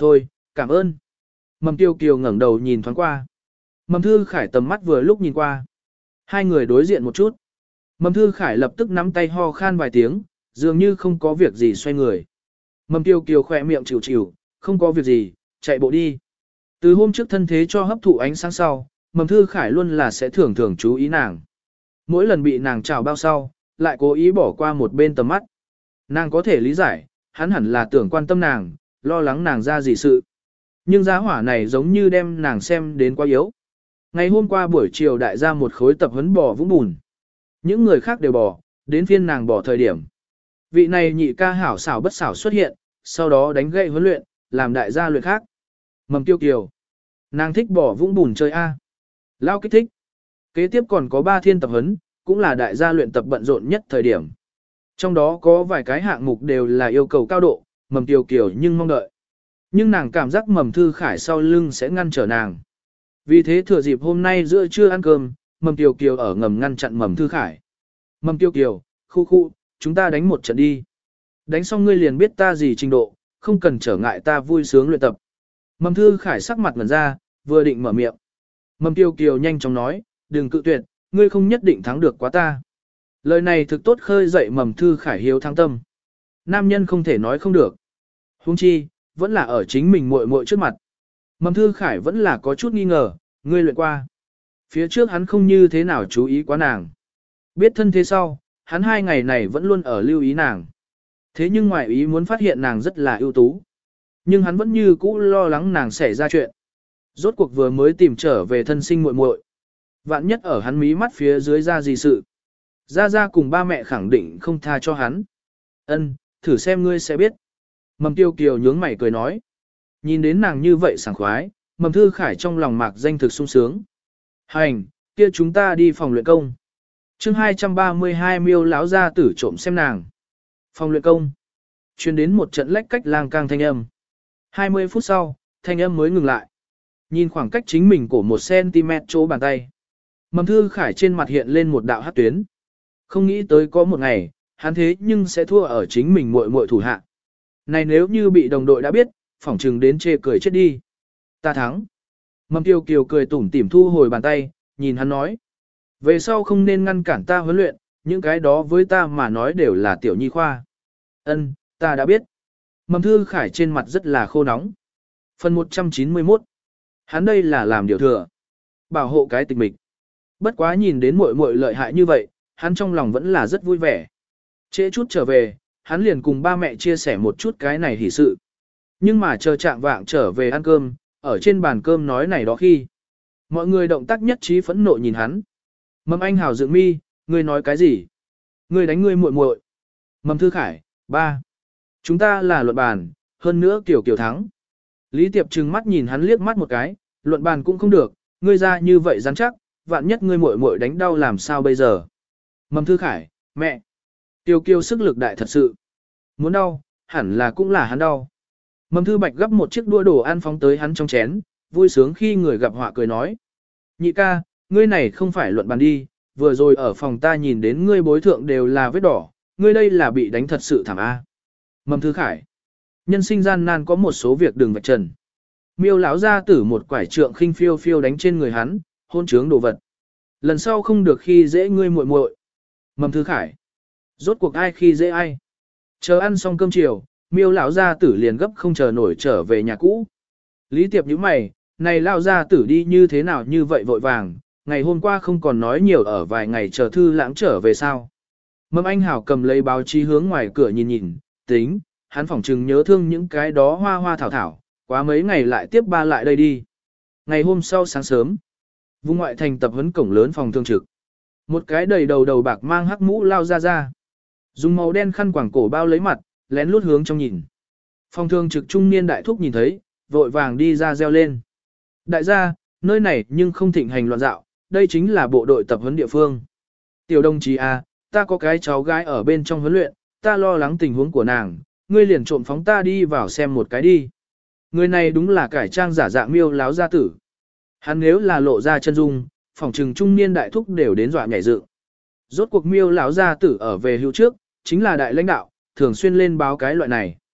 cảm ơn. Mầm Tiêu Kiều ngẩng đầu nhìn thoáng qua. Mầm Thư Khải tầm mắt vừa lúc nhìn qua. Hai người đối diện một chút. Mầm Thư Khải lập tức nắm tay ho khan vài tiếng, dường như không có việc gì xoay người. Mầm Tiêu Kiều khỏe miệng chịu chịu, không có việc gì, chạy bộ đi. Từ hôm trước thân thế cho hấp thụ ánh sáng sau, Mầm Thư Khải luôn là sẽ thường thường chú ý nàng. Mỗi lần bị nàng chào bao sau, lại cố ý bỏ qua một bên tầm mắt. Nàng có thể lý giải, hắn hẳn là tưởng quan tâm nàng, lo lắng nàng ra gì sự. Nhưng giá hỏa này giống như đem nàng xem đến quá yếu. Ngày hôm qua buổi chiều đại gia một khối tập huấn bò vũng bùn. Những người khác đều bò, đến phiên nàng bò thời điểm. Vị này nhị ca hảo xảo bất xảo xuất hiện, sau đó đánh gậy huấn luyện, làm đại gia luyện khác. Mầm Tiêu Kiều. Nàng thích bò vũng bùn chơi A. Lao kích thích. Kế tiếp còn có ba thiên tập huấn, cũng là đại gia luyện tập bận rộn nhất thời điểm. Trong đó có vài cái hạng mục đều là yêu cầu cao độ, Mầm Tiêu Kiều nhưng mong đợi. Nhưng nàng cảm giác Mầm Thư Khải sau lưng sẽ ngăn trở nàng. Vì thế thừa dịp hôm nay giữa trưa ăn cơm, Mầm Tiêu Kiều ở ngầm ngăn chặn Mầm Thư Khải. Mầm Tiêu Kiều, khu khu, chúng ta đánh một trận đi. Đánh xong ngươi liền biết ta gì trình độ, không cần trở ngại ta vui sướng luyện tập. Mầm Thư Khải sắc mặt ngẩn ra, vừa định mở miệng. Mầm Tiêu Kiều nhanh chóng nói, đừng cự tuyệt, ngươi không nhất định thắng được quá ta. Lời này thực tốt khơi dậy Mầm Thư Khải hiếu thắng tâm. Nam nhân không thể nói không được. Huống chi, vẫn là ở chính mình muội muội trước mặt. Mầm Thư Khải vẫn là có chút nghi ngờ, ngươi luyện qua. Phía trước hắn không như thế nào chú ý quá nàng. Biết thân thế sau, hắn hai ngày này vẫn luôn ở lưu ý nàng. Thế nhưng ngoài ý muốn phát hiện nàng rất là ưu tú. Nhưng hắn vẫn như cũ lo lắng nàng xảy ra chuyện. Rốt cuộc vừa mới tìm trở về thân sinh muội muội. Vạn nhất ở hắn mí mắt phía dưới ra gì sự. Ra ra cùng ba mẹ khẳng định không tha cho hắn. Ân, thử xem ngươi sẽ biết. Mầm Tiêu Kiều nhướng mày cười nói. Nhìn đến nàng như vậy sảng khoái, Mầm Thư Khải trong lòng mạc danh thực sung sướng. Hành, kia chúng ta đi phòng luyện công. chương hai trăm ba mươi hai miêu lão ra tử trộm xem nàng. Phòng luyện công. Truyền đến một trận lách cách lang cang thanh âm. hai mươi phút sau, thanh âm mới ngừng lại. Nhìn khoảng cách chính mình của một cm chỗ bàn tay. Mầm Thư Khải trên mặt hiện lên một đạo hát tuyến. Không nghĩ tới có một ngày, hắn thế nhưng sẽ thua ở chính mình muội muội thủ hạ. Này nếu như bị đồng đội đã biết, phỏng trừng đến chê cười chết đi. Ta thắng. Mầm Tiêu Kiều cười tủm tỉm thu hồi bàn tay, nhìn hắn nói. Về sau không nên ngăn cản ta huấn luyện, những cái đó với ta mà nói đều là tiểu nhi khoa. Ân, ta đã biết. Mầm Thư Khải trên mặt rất là khô nóng. Phần một trăm chín mươi mốt. Hắn đây là làm điều thừa. Bảo hộ cái tịch mịch. Bất quá nhìn đến muội muội lợi hại như vậy, hắn trong lòng vẫn là rất vui vẻ. Trễ chút trở về, hắn liền cùng ba mẹ chia sẻ một chút cái này hỉ sự. Nhưng mà chờ trạng vạng trở về ăn cơm, ở trên bàn cơm nói này đó khi. Mọi người động tác nhất trí phẫn nộ nhìn hắn. Mầm Anh Hào dựng mi, ngươi nói cái gì? Ngươi đánh ngươi muội muội. Mầm Thư Khải, ba. Chúng ta là luận bàn, hơn nữa kiểu kiểu thắng. Lý Tiệp trừng mắt nhìn hắn liếc mắt một cái, luận bàn cũng không được, ngươi ra như vậy rắn chắc, vạn nhất ngươi muội muội đánh đau làm sao bây giờ? Mầm Thư Khải, mẹ. Tiêu Kiêu sức lực đại thật sự. Muốn đau, hẳn là cũng là hắn đau. Mầm Thư Bạch gấp một chiếc đũa đồ ăn phóng tới hắn trong chén, vui sướng khi người gặp họa cười nói. Nhị ca, ngươi này không phải luận bàn đi, vừa rồi ở phòng ta nhìn đến ngươi bối thượng đều là vết đỏ, ngươi đây là bị đánh thật sự thảm a. Mầm Thư Khải, nhân sinh gian nan có một số việc đừng vạch trần. Miêu lão ra tử một quải trượng khinh phiêu phiêu đánh trên người hắn, hôn trướng đồ vật. Lần sau không được khi dễ ngươi muội muội. Mầm Thư Khải, rốt cuộc ai khi dễ ai. Chờ ăn xong cơm chiều, miêu lão gia tử liền gấp không chờ nổi trở về nhà cũ. Lý Tiệp nhíu mày, này lão gia tử đi như thế nào như vậy vội vàng, ngày hôm qua không còn nói nhiều ở vài ngày chờ thư lãng trở về sao. Mầm Anh Hảo cầm lấy báo chí hướng ngoài cửa nhìn nhìn, tính, hắn phỏng chừng nhớ thương những cái đó hoa hoa thảo thảo, quá mấy ngày lại tiếp ba lại đây đi. Ngày hôm sau sáng sớm, vùng ngoại thành tập huấn cổng lớn phòng thương trực. Một cái đầy đầu đầu bạc mang hắc mũ lao ra ra. Dùng màu đen khăn quàng cổ bao lấy mặt, lén lút hướng trong nhìn. Phòng thương trực trung niên đại thúc nhìn thấy, vội vàng đi ra reo lên. Đại gia, nơi này nhưng không thịnh hành loạn dạo, đây chính là bộ đội tập huấn địa phương. Tiểu đồng chí à, ta có cái cháu gái ở bên trong huấn luyện, ta lo lắng tình huống của nàng, ngươi liền trộm phóng ta đi vào xem một cái đi. Người này đúng là cải trang giả dạng miêu láo gia tử. Hắn nếu là lộ ra chân dung, phòng trừng trung niên đại thúc đều đến dọa nhảy dựng. Rốt cuộc miêu lão gia tử ở về hưu trước, chính là đại lãnh đạo, thường xuyên lên báo cái loại này.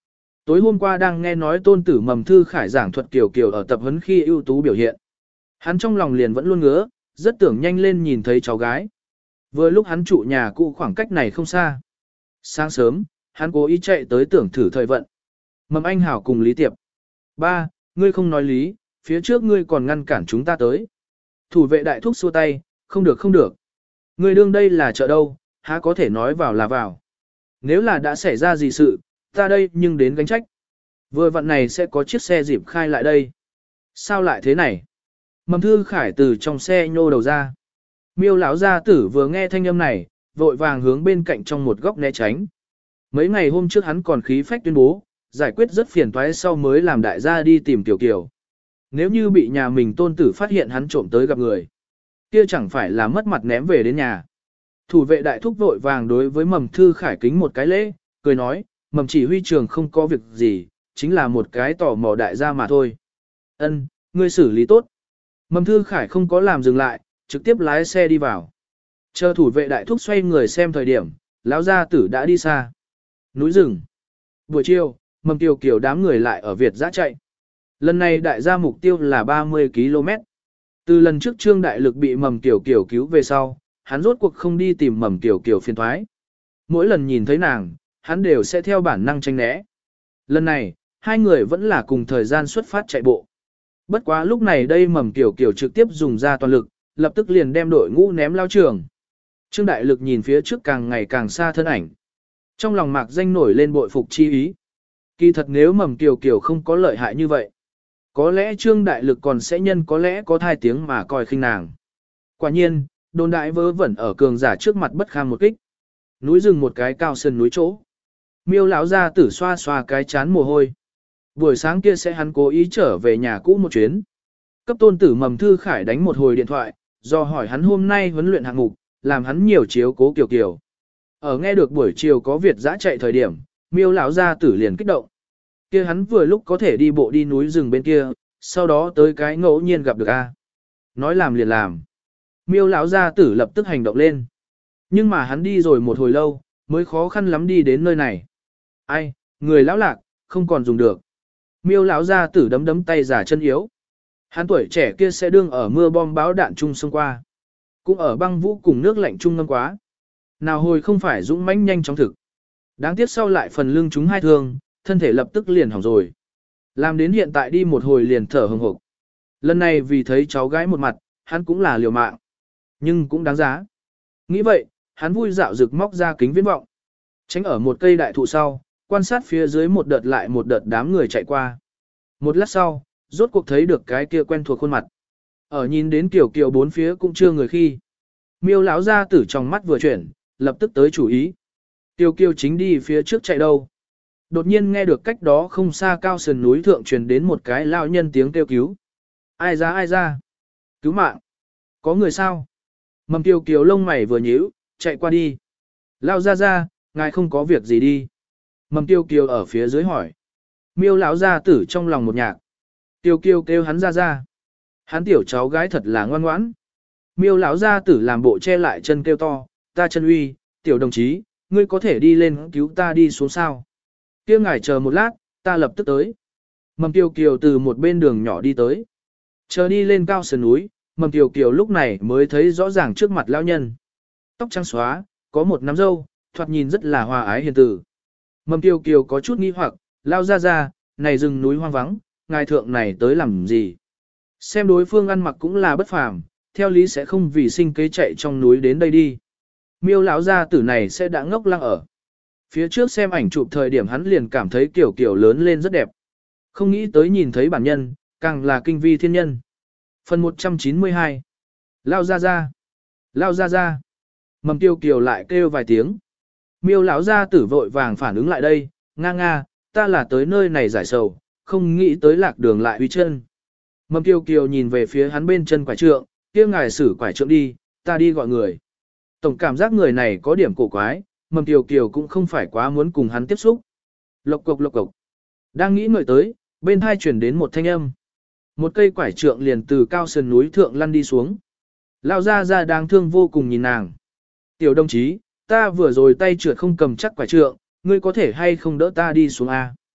Tối hôm qua đang nghe nói tôn tử Mầm Thư Khải giảng thuật Kiều Kiều ở tập huấn khi ưu tú biểu hiện. Hắn trong lòng liền vẫn luôn ngứa, rất tưởng nhanh lên nhìn thấy cháu gái. Vừa lúc hắn trụ nhà cũ khoảng cách này không xa. Sáng sớm, hắn cố ý chạy tới tưởng thử thời vận. Mầm Anh Hảo cùng Lý Tiệp. Ba, ngươi không nói lý, phía trước ngươi còn ngăn cản chúng ta tới. Thủ vệ đại thúc xua tay, không được không được. Ngươi đương đây là chợ đâu, há có thể nói vào là vào. Nếu là đã xảy ra gì sự, ta đây nhưng đến gánh trách. Vừa vặn này sẽ có chiếc xe dịp khai lại đây. Sao lại thế này? Mầm Thư Khải từ trong xe nhô đầu ra. Miêu lão gia tử vừa nghe thanh âm này, vội vàng hướng bên cạnh trong một góc né tránh. Mấy ngày hôm trước hắn còn khí phách tuyên bố, giải quyết rất phiền toái sau mới làm đại gia đi tìm Tiểu Kiều. Nếu như bị nhà mình tôn tử phát hiện hắn trộm tới gặp người, kia chẳng phải là mất mặt ném về đến nhà. Thủ vệ đại thúc vội vàng đối với Mầm Thư Khải kính một cái lễ, cười nói, Mầm chỉ huy trường không có việc gì, chính là một cái tò mò đại gia mà thôi. Ân, ngươi xử lý tốt. Mầm Thư Khải không có làm dừng lại, trực tiếp lái xe đi vào. Chờ thủ vệ đại thúc xoay người xem thời điểm, lão gia tử đã đi xa. Núi rừng. Buổi chiều, Mầm Kiều Kiều đám người lại ở Việt Giã chạy. Lần này đại gia mục tiêu là ba mươi ki lô mét. Từ lần trước Trương Đại Lực bị Mầm Kiều Kiều cứu về sau, hắn rốt cuộc không đi tìm Mầm Kiều Kiều phiền thoái. Mỗi lần nhìn thấy nàng, hắn đều sẽ theo bản năng tránh né. Lần này, hai người vẫn là cùng thời gian xuất phát chạy bộ. Bất quá lúc này đây Mầm Kiều Kiều trực tiếp dùng ra toàn lực, lập tức liền đem đội ngũ ném lao trường. Trương Đại Lực nhìn phía trước càng ngày càng xa thân ảnh. Trong lòng mạc danh nổi lên bội phục chi ý. Kỳ thật nếu Mầm Kiều Kiều không có lợi hại như vậy, có lẽ Trương Đại Lực còn sẽ nhân có lẽ có thai tiếng mà coi khinh nàng. Quả nhiên, đồn đại vớ vẩn ở cường giả trước mặt bất kham một kích. Núi rừng một cái cao sơn núi chỗ. Miêu lão ra tử xoa xoa cái chán mồ hôi. Buổi sáng kia sẽ hắn cố ý trở về nhà cũ một chuyến. Cấp tôn tử Mầm Thư Khải đánh một hồi điện thoại, do hỏi hắn hôm nay huấn luyện hạng mục, làm hắn nhiều chiếu cố Kiều Kiều. Ở nghe được buổi chiều có Việt Giã chạy thời điểm, Miêu lão gia tử liền kích động. Kia hắn vừa lúc có thể đi bộ đi núi rừng bên kia, sau đó tới cái ngẫu nhiên gặp được a. Nói làm liền làm. Miêu lão gia tử lập tức hành động lên. Nhưng mà hắn đi rồi một hồi lâu, mới khó khăn lắm đi đến nơi này. Ai, người lão lạc, không còn dùng được. Miêu lão gia tử đấm đấm tay giả chân yếu. Hắn tuổi trẻ kia sẽ đương ở mưa bom báo đạn chung xông qua. Cũng ở băng vũ cùng nước lạnh chung ngâm quá. Nào hồi không phải dũng mãnh nhanh chóng thực. Đáng tiếc sau lại phần lưng chúng hai thương, thân thể lập tức liền hỏng rồi. Làm đến hiện tại đi một hồi liền thở hừng hực. Lần này vì thấy cháu gái một mặt, hắn cũng là liều mạng. Nhưng cũng đáng giá. Nghĩ vậy, hắn vui dạo rực móc ra kính viễn vọng. Tránh ở một cây đại thụ sau, quan sát phía dưới một đợt lại một đợt đám người chạy qua. Một lát sau, rốt cuộc thấy được cái kia quen thuộc khuôn mặt. Ở nhìn đến Kiều Kiều bốn phía cũng chưa người khi. Miêu lão gia tử trong mắt vừa chuyển, lập tức tới chủ ý. Kiều Kiều chính đi phía trước chạy đâu. Đột nhiên nghe được cách đó không xa cao sườn núi thượng truyền đến một cái lao nhân tiếng kêu cứu. Ai ra ai ra? Cứu mạng! Có người sao? Mầm Kiều Kiều lông mày vừa nhíu, chạy qua đi. Lao ra ra, ngài không có việc gì đi. Mầm Kiều Kiều ở phía dưới hỏi. Miêu lão gia tử trong lòng một nhạc. Kiều Kiều kêu hắn ra ra. Hắn tiểu cháu gái thật là ngoan ngoãn. Miêu lão gia tử làm bộ che lại chân kêu to, ta chân uy, tiểu đồng chí, ngươi có thể đi lên cứu ta đi xuống sao? Kia ngài chờ một lát, ta lập tức tới. Mầm Kiều Kiều từ một bên đường nhỏ đi tới. Chờ đi lên cao sườn núi, Mầm Kiều Kiều lúc này mới thấy rõ ràng trước mặt lão nhân. Tóc trắng xóa, có một nắm râu, thoạt nhìn rất là hòa ái hiền từ. Mầm Kiều Kiều có chút nghi hoặc, lao ra ra, này rừng núi hoang vắng, ngài thượng này tới làm gì? Xem đối phương ăn mặc cũng là bất phàm, theo lý sẽ không vì sinh kế chạy trong núi đến đây đi. Miêu lão gia tử này sẽ đã ngốc lăng ở. Phía trước xem ảnh chụp thời điểm hắn liền cảm thấy kiểu kiểu lớn lên rất đẹp. Không nghĩ tới nhìn thấy bản nhân, càng là kinh vi thiên nhân. Phần một trăm chín mươi hai. Lao ra ra. Lao ra ra. Mầm Tiêu Kiều lại kêu vài tiếng. Miêu lão gia tử vội vàng phản ứng lại đây, nga nga, ta là tới nơi này giải sầu, không nghĩ tới lạc đường lại huy chân. Mầm Tiêu Kiều nhìn về phía hắn bên chân quải trượng, kia ngài xử quải trượng đi, ta đi gọi người. Tổng cảm giác người này có điểm cổ quái, Mầm Tiêu Kiều cũng không phải quá muốn cùng hắn tiếp xúc. Lộc cộc lộc cộc. Đang nghĩ ngợi tới, bên hai chuyển đến một thanh âm. Một cây quải trượng liền từ cao sườn núi thượng lăn đi xuống. Lao ra ra đáng thương vô cùng nhìn nàng. Tiểu đồng chí, ta vừa rồi tay trượt không cầm chắc quải trượng, ngươi có thể hay không đỡ ta đi xuống A.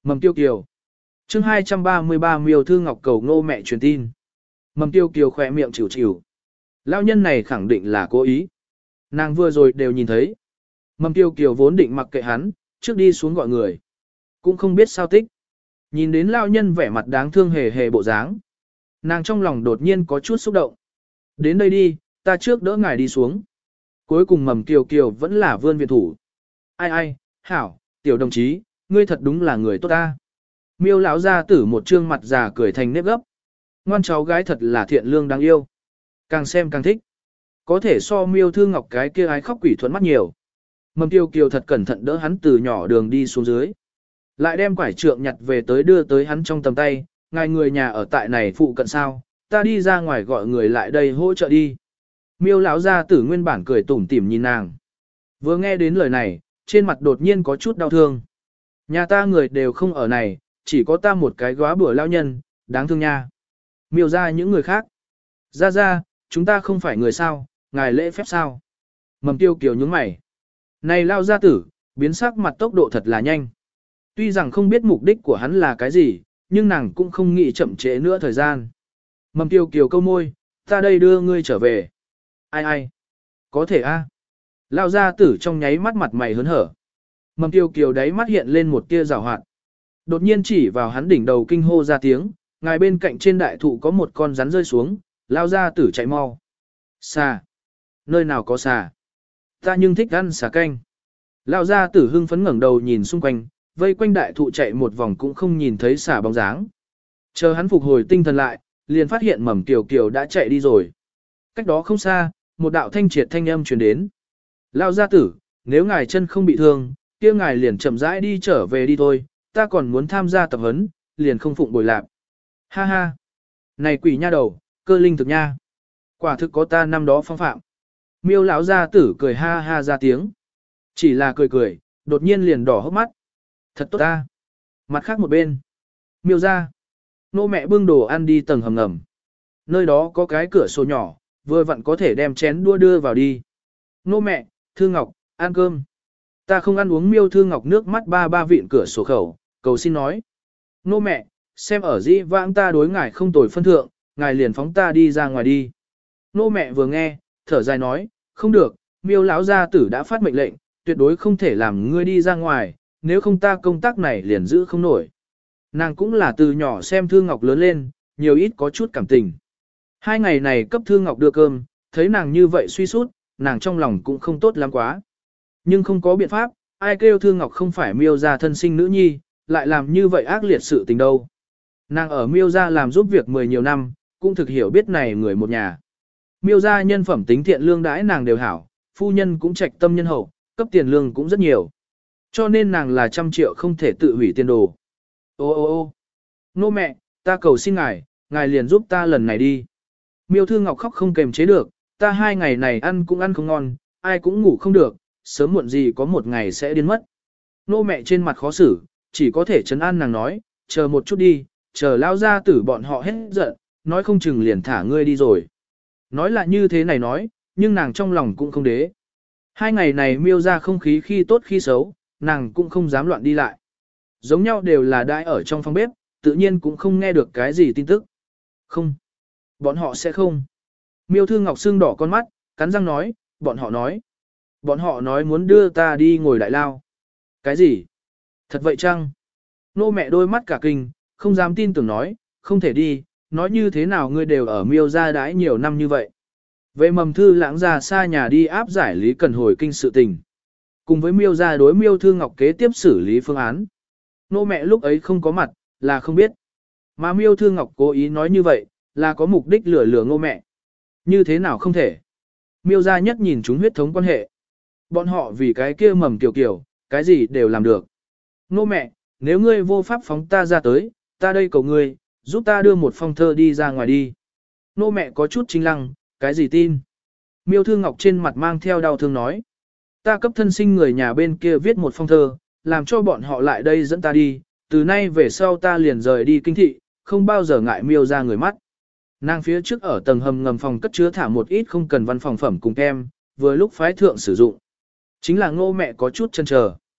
Mầm Tiêu Kiều. Chương hai trăm ba mươi ba Miêu Thư Ngọc cầu Ngô mẹ truyền tin. Mầm Tiêu Kiều khỏe miệng chịu chịu. Lão nhân này khẳng định là cố ý. Nàng vừa rồi đều nhìn thấy. Mầm Tiêu Kiều vốn định mặc kệ hắn, trước đi xuống gọi người. Cũng không biết sao tích. Nhìn đến lão nhân vẻ mặt đáng thương hề hề bộ dáng. Nàng trong lòng đột nhiên có chút xúc động. Đến đây đi, ta trước đỡ ngài đi xuống. Cuối cùng Mầm Kiều Kiều vẫn là vươn viện thủ. Ai ai, hảo, tiểu đồng chí, ngươi thật đúng là người tốt ta. Miêu lão gia tử một trương mặt già cười thành nếp gấp. Ngoan cháu gái thật là thiện lương đáng yêu. Càng xem càng thích. Có thể so Miêu Thư Ngọc cái kia ái khóc quỷ thuận mắt nhiều. Mầm Kiều Kiều thật cẩn thận đỡ hắn từ nhỏ đường đi xuống dưới. Lại đem quải trượng nhặt về tới đưa tới hắn trong tầm tay. Ngài người nhà ở tại này phụ cận sao, ta đi ra ngoài gọi người lại đây hỗ trợ đi. Miêu lão gia tử nguyên bản cười tủm tỉm nhìn nàng. Vừa nghe đến lời này, trên mặt đột nhiên có chút đau thương. Nhà ta người đều không ở này, chỉ có ta một cái góa bữa lao nhân, đáng thương nha. Miêu ra những người khác. Ra ra, chúng ta không phải người sao, ngài lễ phép sao. Mầm Tiêu Kiều nhướng mày. Này lao gia tử, biến sắc mặt tốc độ thật là nhanh. Tuy rằng không biết mục đích của hắn là cái gì, nhưng nàng cũng không nghĩ chậm trễ nữa thời gian. Mầm Tiêu Kiều câu môi, ta đây đưa ngươi trở về. Ai ai? Có thể a. À? Lao gia tử trong nháy mắt mặt mày hớn hở. Mầm Tiêu Kiều đáy mắt hiện lên một tia rào hoạt. Đột nhiên chỉ vào hắn đỉnh đầu kinh hô ra tiếng, ngài bên cạnh trên đại thụ có một con rắn rơi xuống, lao gia tử chạy mau. Xà. Nơi nào có xà? Ta nhưng thích ăn xà canh. Lao gia tử hưng phấn ngẩng đầu nhìn xung quanh, vây quanh đại thụ chạy một vòng cũng không nhìn thấy xà bóng dáng. Chờ hắn phục hồi tinh thần lại, liền phát hiện Mầm Kiều Kiều đã chạy đi rồi. Cách đó không xa, một đạo thanh triệt thanh âm truyền đến. Lao gia tử, nếu ngài chân không bị thương, kia ngài liền chậm rãi đi trở về đi thôi, ta còn muốn tham gia tập huấn, liền không phụng bồi lạp. Ha ha. Này quỷ nha đầu, cơ linh thực nha. Quả thực có ta năm đó phong phạm. Miêu lão gia tử cười ha ha ra tiếng. Chỉ là cười cười, đột nhiên liền đỏ hốc mắt. Thật tốt ta. Mặt khác một bên. Miêu ra. Nô mẹ bưng đồ ăn đi tầng hầm ngầm. Nơi đó có cái cửa sổ nhỏ, vừa vặn có thể đem chén đua đưa vào đi. Nô mẹ, Thư Ngọc, ăn cơm. Ta không ăn uống. Miêu Thư Ngọc nước mắt ba ba vịn cửa sổ khẩu, cầu xin nói. Nô mẹ, xem ở dĩ vãng ta đối ngài không tồi phân thượng, ngài liền phóng ta đi ra ngoài đi. Nô mẹ vừa nghe, thở dài nói, không được, Miêu lão gia tử đã phát mệnh lệnh, tuyệt đối không thể làm ngươi đi ra ngoài, nếu không ta công tác này liền giữ không nổi. Nàng cũng là từ nhỏ xem Thư Ngọc lớn lên, nhiều ít có chút cảm tình. Hai ngày này cấp Thư Ngọc đưa cơm, thấy nàng như vậy suy sút, nàng trong lòng cũng không tốt lắm quá. Nhưng không có biện pháp, ai kêu Thư Ngọc không phải Miêu gia thân sinh nữ nhi, lại làm như vậy ác liệt sự tình đâu. Nàng ở Miêu gia làm giúp việc mười nhiều năm, cũng thực hiểu biết này người một nhà. Miêu gia nhân phẩm tính thiện lương đãi nàng đều hảo, phu nhân cũng trạch tâm nhân hậu, cấp tiền lương cũng rất nhiều. Cho nên nàng là trăm triệu không thể tự hủy tiền đồ. Ô ô ô nô mẹ, ta cầu xin ngài, ngài liền giúp ta lần này đi. Miêu Thư Ngọc khóc không kềm chế được, ta hai ngày này ăn cũng ăn không ngon, ai cũng ngủ không được, sớm muộn gì có một ngày sẽ điên mất. Nô mẹ trên mặt khó xử, chỉ có thể trấn an nàng nói, chờ một chút đi, chờ lao ra tử bọn họ hết giận, nói không chừng liền thả ngươi đi rồi. Nói là như thế này nói, nhưng nàng trong lòng cũng không đế. Hai ngày này Miêu ra không khí khi tốt khi xấu, nàng cũng không dám loạn đi lại. Giống nhau đều là đãi ở trong phòng bếp, tự nhiên cũng không nghe được cái gì tin tức. Không. Bọn họ sẽ không. Miêu Thư Ngọc sưng đỏ con mắt, cắn răng nói, bọn họ nói. Bọn họ nói muốn đưa ta đi ngồi đại lao. Cái gì? Thật vậy chăng? Nô mẹ đôi mắt cả kinh, không dám tin tưởng nói, không thể đi, nói như thế nào ngươi đều ở Miêu gia đãi nhiều năm như vậy. Vậy Mầm Thư lãng ra xa nhà đi áp giải Lý Cần hồi kinh sự tình. Cùng với Miêu gia đối Miêu Thư Ngọc kế tiếp xử lý phương án. Nô mẹ lúc ấy không có mặt, là không biết. Mà Miêu Thư Ngọc cố ý nói như vậy, là có mục đích lừa lừa nô mẹ. Như thế nào không thể? Miêu gia nhất nhìn chúng huyết thống quan hệ. Bọn họ vì cái kia Mầm Kiều Kiều, cái gì đều làm được. Nô mẹ, nếu ngươi vô pháp phóng ta ra tới, ta đây cầu ngươi, giúp ta đưa một phong thơ đi ra ngoài đi. Nô mẹ có chút chính lăng, cái gì tin? Miêu Thư Ngọc trên mặt mang theo đau thương nói. Ta cấp thân sinh người nhà bên kia viết một phong thơ, làm cho bọn họ lại đây dẫn ta đi, từ nay về sau ta liền rời đi kinh thị, không bao giờ ngại Miêu ra người mắt. Nàng phía trước ở tầng hầm ngầm phòng cất chứa thả một ít không cần văn phòng phẩm cùng kem, vừa lúc phái thượng sử dụng. Chính là Ngô mẹ có chút chân chờ.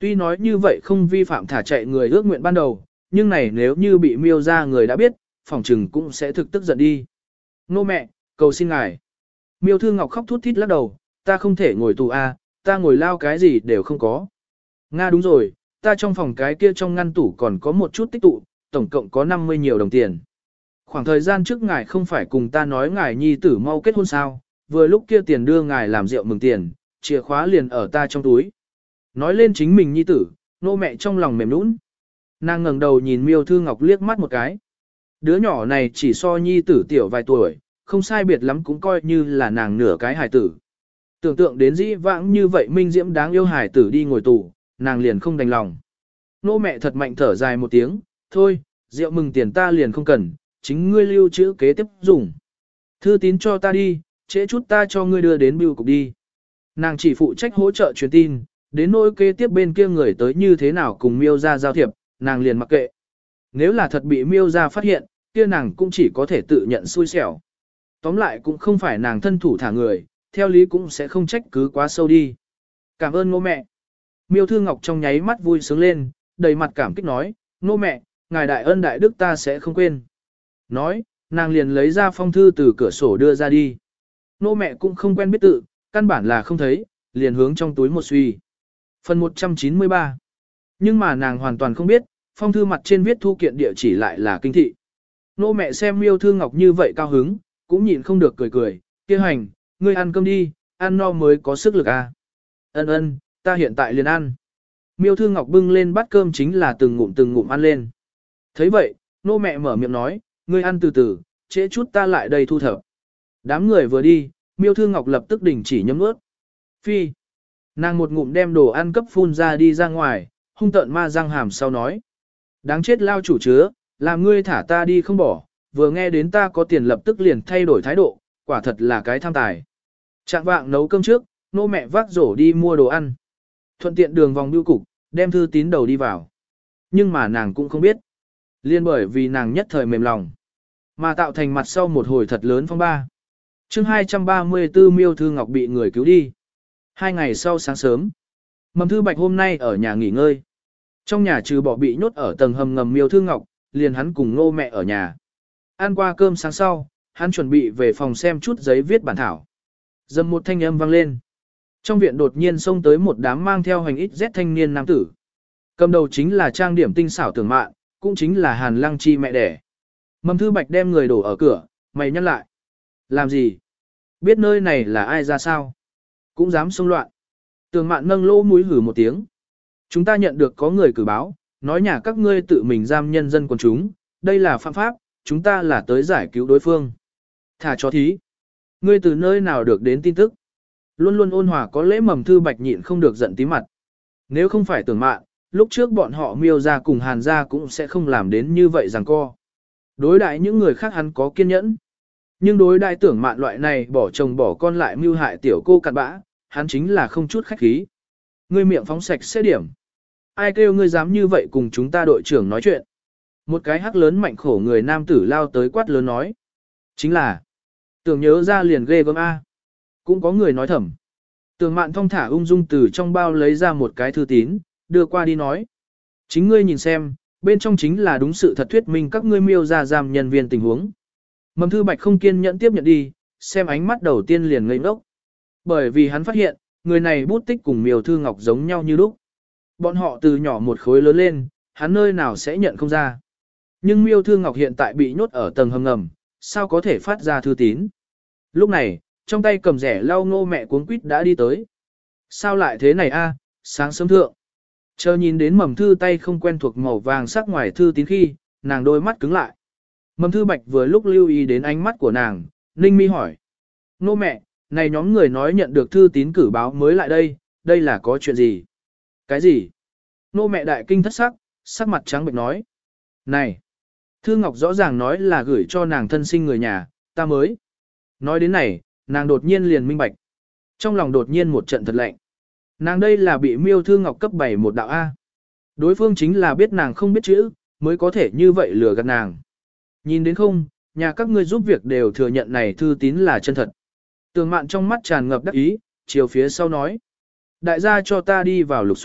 Tuy nói như vậy không vi phạm thả chạy người ước nguyện ban đầu, nhưng này nếu như bị miêu ra người đã biết, phòng trừng cũng sẽ thực tức giận đi. Nô mẹ, cầu xin ngài. Miêu Thư Ngọc khóc thút thít lắc đầu, ta không thể ngồi tù a, ta ngồi lao cái gì đều không có. Nga đúng rồi, ta trong phòng cái kia trong ngăn tủ còn có một chút tích tụ, tổng cộng có năm mươi nhiều đồng tiền. Khoảng thời gian trước ngài không phải cùng ta nói ngài nhi tử mau kết hôn sao, vừa lúc kia tiền đưa ngài làm rượu mừng tiền, chìa khóa liền ở ta trong túi. Nói lên chính mình nhi tử, nô mẹ trong lòng mềm nũng. Nàng ngẩng đầu nhìn Miêu Thư Ngọc liếc mắt một cái. Đứa nhỏ này chỉ so nhi tử tiểu vài tuổi, không sai biệt lắm cũng coi như là nàng nửa cái hài tử. Tưởng tượng đến dĩ vãng như vậy minh diễm đáng yêu hài tử đi ngồi tù, nàng liền không đành lòng. Nô mẹ thật mạnh thở dài một tiếng, thôi, rượu mừng tiền ta liền không cần, chính ngươi lưu trữ kế tiếp dùng. Thư tín cho ta đi, trễ chút ta cho ngươi đưa đến bưu cục đi. Nàng chỉ phụ trách hỗ trợ truyền tin, đến nỗi kế tiếp bên kia người tới như thế nào cùng miêu ra giao thiệp, nàng liền mặc kệ. Nếu là thật bị miêu ra phát hiện, kia nàng cũng chỉ có thể tự nhận xui xẻo. Tóm lại cũng không phải nàng thân thủ thả người, theo lý cũng sẽ không trách cứ quá sâu đi. Cảm ơn ngô mẹ. Miêu Thư Ngọc trong nháy mắt vui sướng lên, đầy mặt cảm kích nói, ngô mẹ, ngài đại ân đại đức ta sẽ không quên. Nói, nàng liền lấy ra phong thư từ cửa sổ đưa ra đi. Ngô mẹ cũng không quen biết tự, căn bản là không thấy, liền hướng trong túi một suy. Phần một trăm chín mươi ba. Nhưng mà nàng hoàn toàn không biết, phong thư mặt trên viết thu kiện địa chỉ lại là kinh thị. Nô mẹ xem Miêu Thư Ngọc như vậy cao hứng, cũng nhịn không được cười cười, kia hành, ngươi ăn cơm đi, ăn no mới có sức lực à. Ân ân, ta hiện tại liền ăn. Miêu Thư Ngọc bưng lên bát cơm chính là từng ngụm từng ngụm ăn lên. Thấy vậy, nô mẹ mở miệng nói, ngươi ăn từ từ, trễ chút ta lại đây thu thập. Đám người vừa đi, Miêu Thư Ngọc lập tức đình chỉ nhấm nuốt. Phi. Nàng một ngụm đem đồ ăn cấp phun ra đi ra ngoài, hung tợn ma răng hàm sau nói. Đáng chết lao chủ chứa, làm ngươi thả ta đi không bỏ, vừa nghe đến ta có tiền lập tức liền thay đổi thái độ, quả thật là cái tham tài. Trạng vạng nấu cơm trước, nô mẹ vác rổ đi mua đồ ăn. Thuận tiện đường vòng bưu cục, đem thư tín đầu đi vào. Nhưng mà nàng cũng không biết. Liên bởi vì nàng nhất thời mềm lòng. Mà tạo thành mặt sau một hồi thật lớn phong ba. chương hai trăm ba mươi tư Miêu Thư Ngọc bị người cứu đi. Hai ngày sau sáng sớm, Mầm Thư Bạch hôm nay ở nhà nghỉ ngơi. Trong nhà trừ bỏ bị nhốt ở tầng hầm ngầm Miêu Thư Ngọc, liền hắn cùng nô mẹ ở nhà. Ăn qua cơm sáng sau, hắn chuẩn bị về phòng xem chút giấy viết bản thảo. Dầm một thanh âm vang lên. Trong viện đột nhiên xông tới một đám mang theo hành ít Z thanh niên nam tử. Cầm đầu chính là trang điểm tinh xảo Tưởng Mạn, cũng chính là Hàn Lăng Chi mẹ đẻ. Mầm Thư Bạch đem người đổ ở cửa, mày nhắc lại. Làm gì? Biết nơi này là ai ra sao? Cũng dám xông loạn. Tưởng Mạn nâng lỗ mũi hử một tiếng. Chúng ta nhận được có người cử báo, nói nhà các ngươi tự mình giam nhân dân quần chúng, đây là phạm pháp, chúng ta là tới giải cứu đối phương. Thả cho thí. Ngươi từ nơi nào được đến tin tức? Luôn luôn ôn hòa có lễ Mầm Thư Bạch nhịn không được giận tí mặt. Nếu không phải Tưởng Mạn, lúc trước bọn họ Miêu ra cùng Hàn ra cũng sẽ không làm đến như vậy rằng co. Đối đại những người khác hắn có kiên nhẫn. Nhưng đối đại Tưởng Mạn loại này bỏ chồng bỏ con lại mưu hại tiểu cô cặn bã, hắn chính là không chút khách khí. Ngươi miệng phóng sạch sẽ điểm. Ai kêu ngươi dám như vậy cùng chúng ta đội trưởng nói chuyện. Một cái hắc lớn mạnh khổ người nam tử lao tới quát lớn nói. Chính là, tưởng nhớ ra liền ghê gớm A. Cũng có người nói thầm. Tưởng Mạn thong thả ung dung từ trong bao lấy ra một cái thư tín, đưa qua đi nói. Chính ngươi nhìn xem, bên trong chính là đúng sự thật thuyết minh các ngươi Miêu ra giam nhân viên tình huống. Mầm Thư Bạch không kiên nhẫn tiếp nhận đi, xem ánh mắt đầu tiên liền ngây ngốc. Bởi vì hắn phát hiện, người này bút tích cùng Miêu Thư Ngọc giống nhau như lúc. Bọn họ từ nhỏ một khối lớn lên, hắn nơi nào sẽ nhận không ra. Nhưng Miêu Thư Ngọc hiện tại bị nhốt ở tầng hầm ngầm, sao có thể phát ra thư tín. Lúc này, trong tay cầm rẻ lau ngô mẹ cuống quýt đã đi tới. Sao lại thế này a? Sáng sớm thượng. Chờ nhìn đến Mầm Thư tay không quen thuộc màu vàng sắc ngoài thư tín khi, nàng đôi mắt cứng lại. Mầm Thư Bạch vừa lúc lưu ý đến ánh mắt của nàng, ninh mi hỏi. Ngô mẹ, này nhóm người nói nhận được thư tín cử báo mới lại đây, đây là có chuyện gì? Cái gì? Ngô mẹ đại kinh thất sắc, sắc mặt trắng bệch nói. Này! Thư Ngọc rõ ràng nói là gửi cho nàng thân sinh người nhà, ta mới. Nói đến này, nàng đột nhiên liền minh bạch. Trong lòng đột nhiên một trận thật lạnh. Nàng đây là bị Miêu Thư Ngọc cấp bảy một đạo A. Đối phương chính là biết nàng không biết chữ, mới có thể như vậy lừa gạt nàng. Nhìn đến không, nhà các ngươi giúp việc đều thừa nhận này thư tín là chân thật. Tường Mạn trong mắt tràn ngập đắc ý, chiều phía sau nói. Đại gia cho ta đi vào lục soát,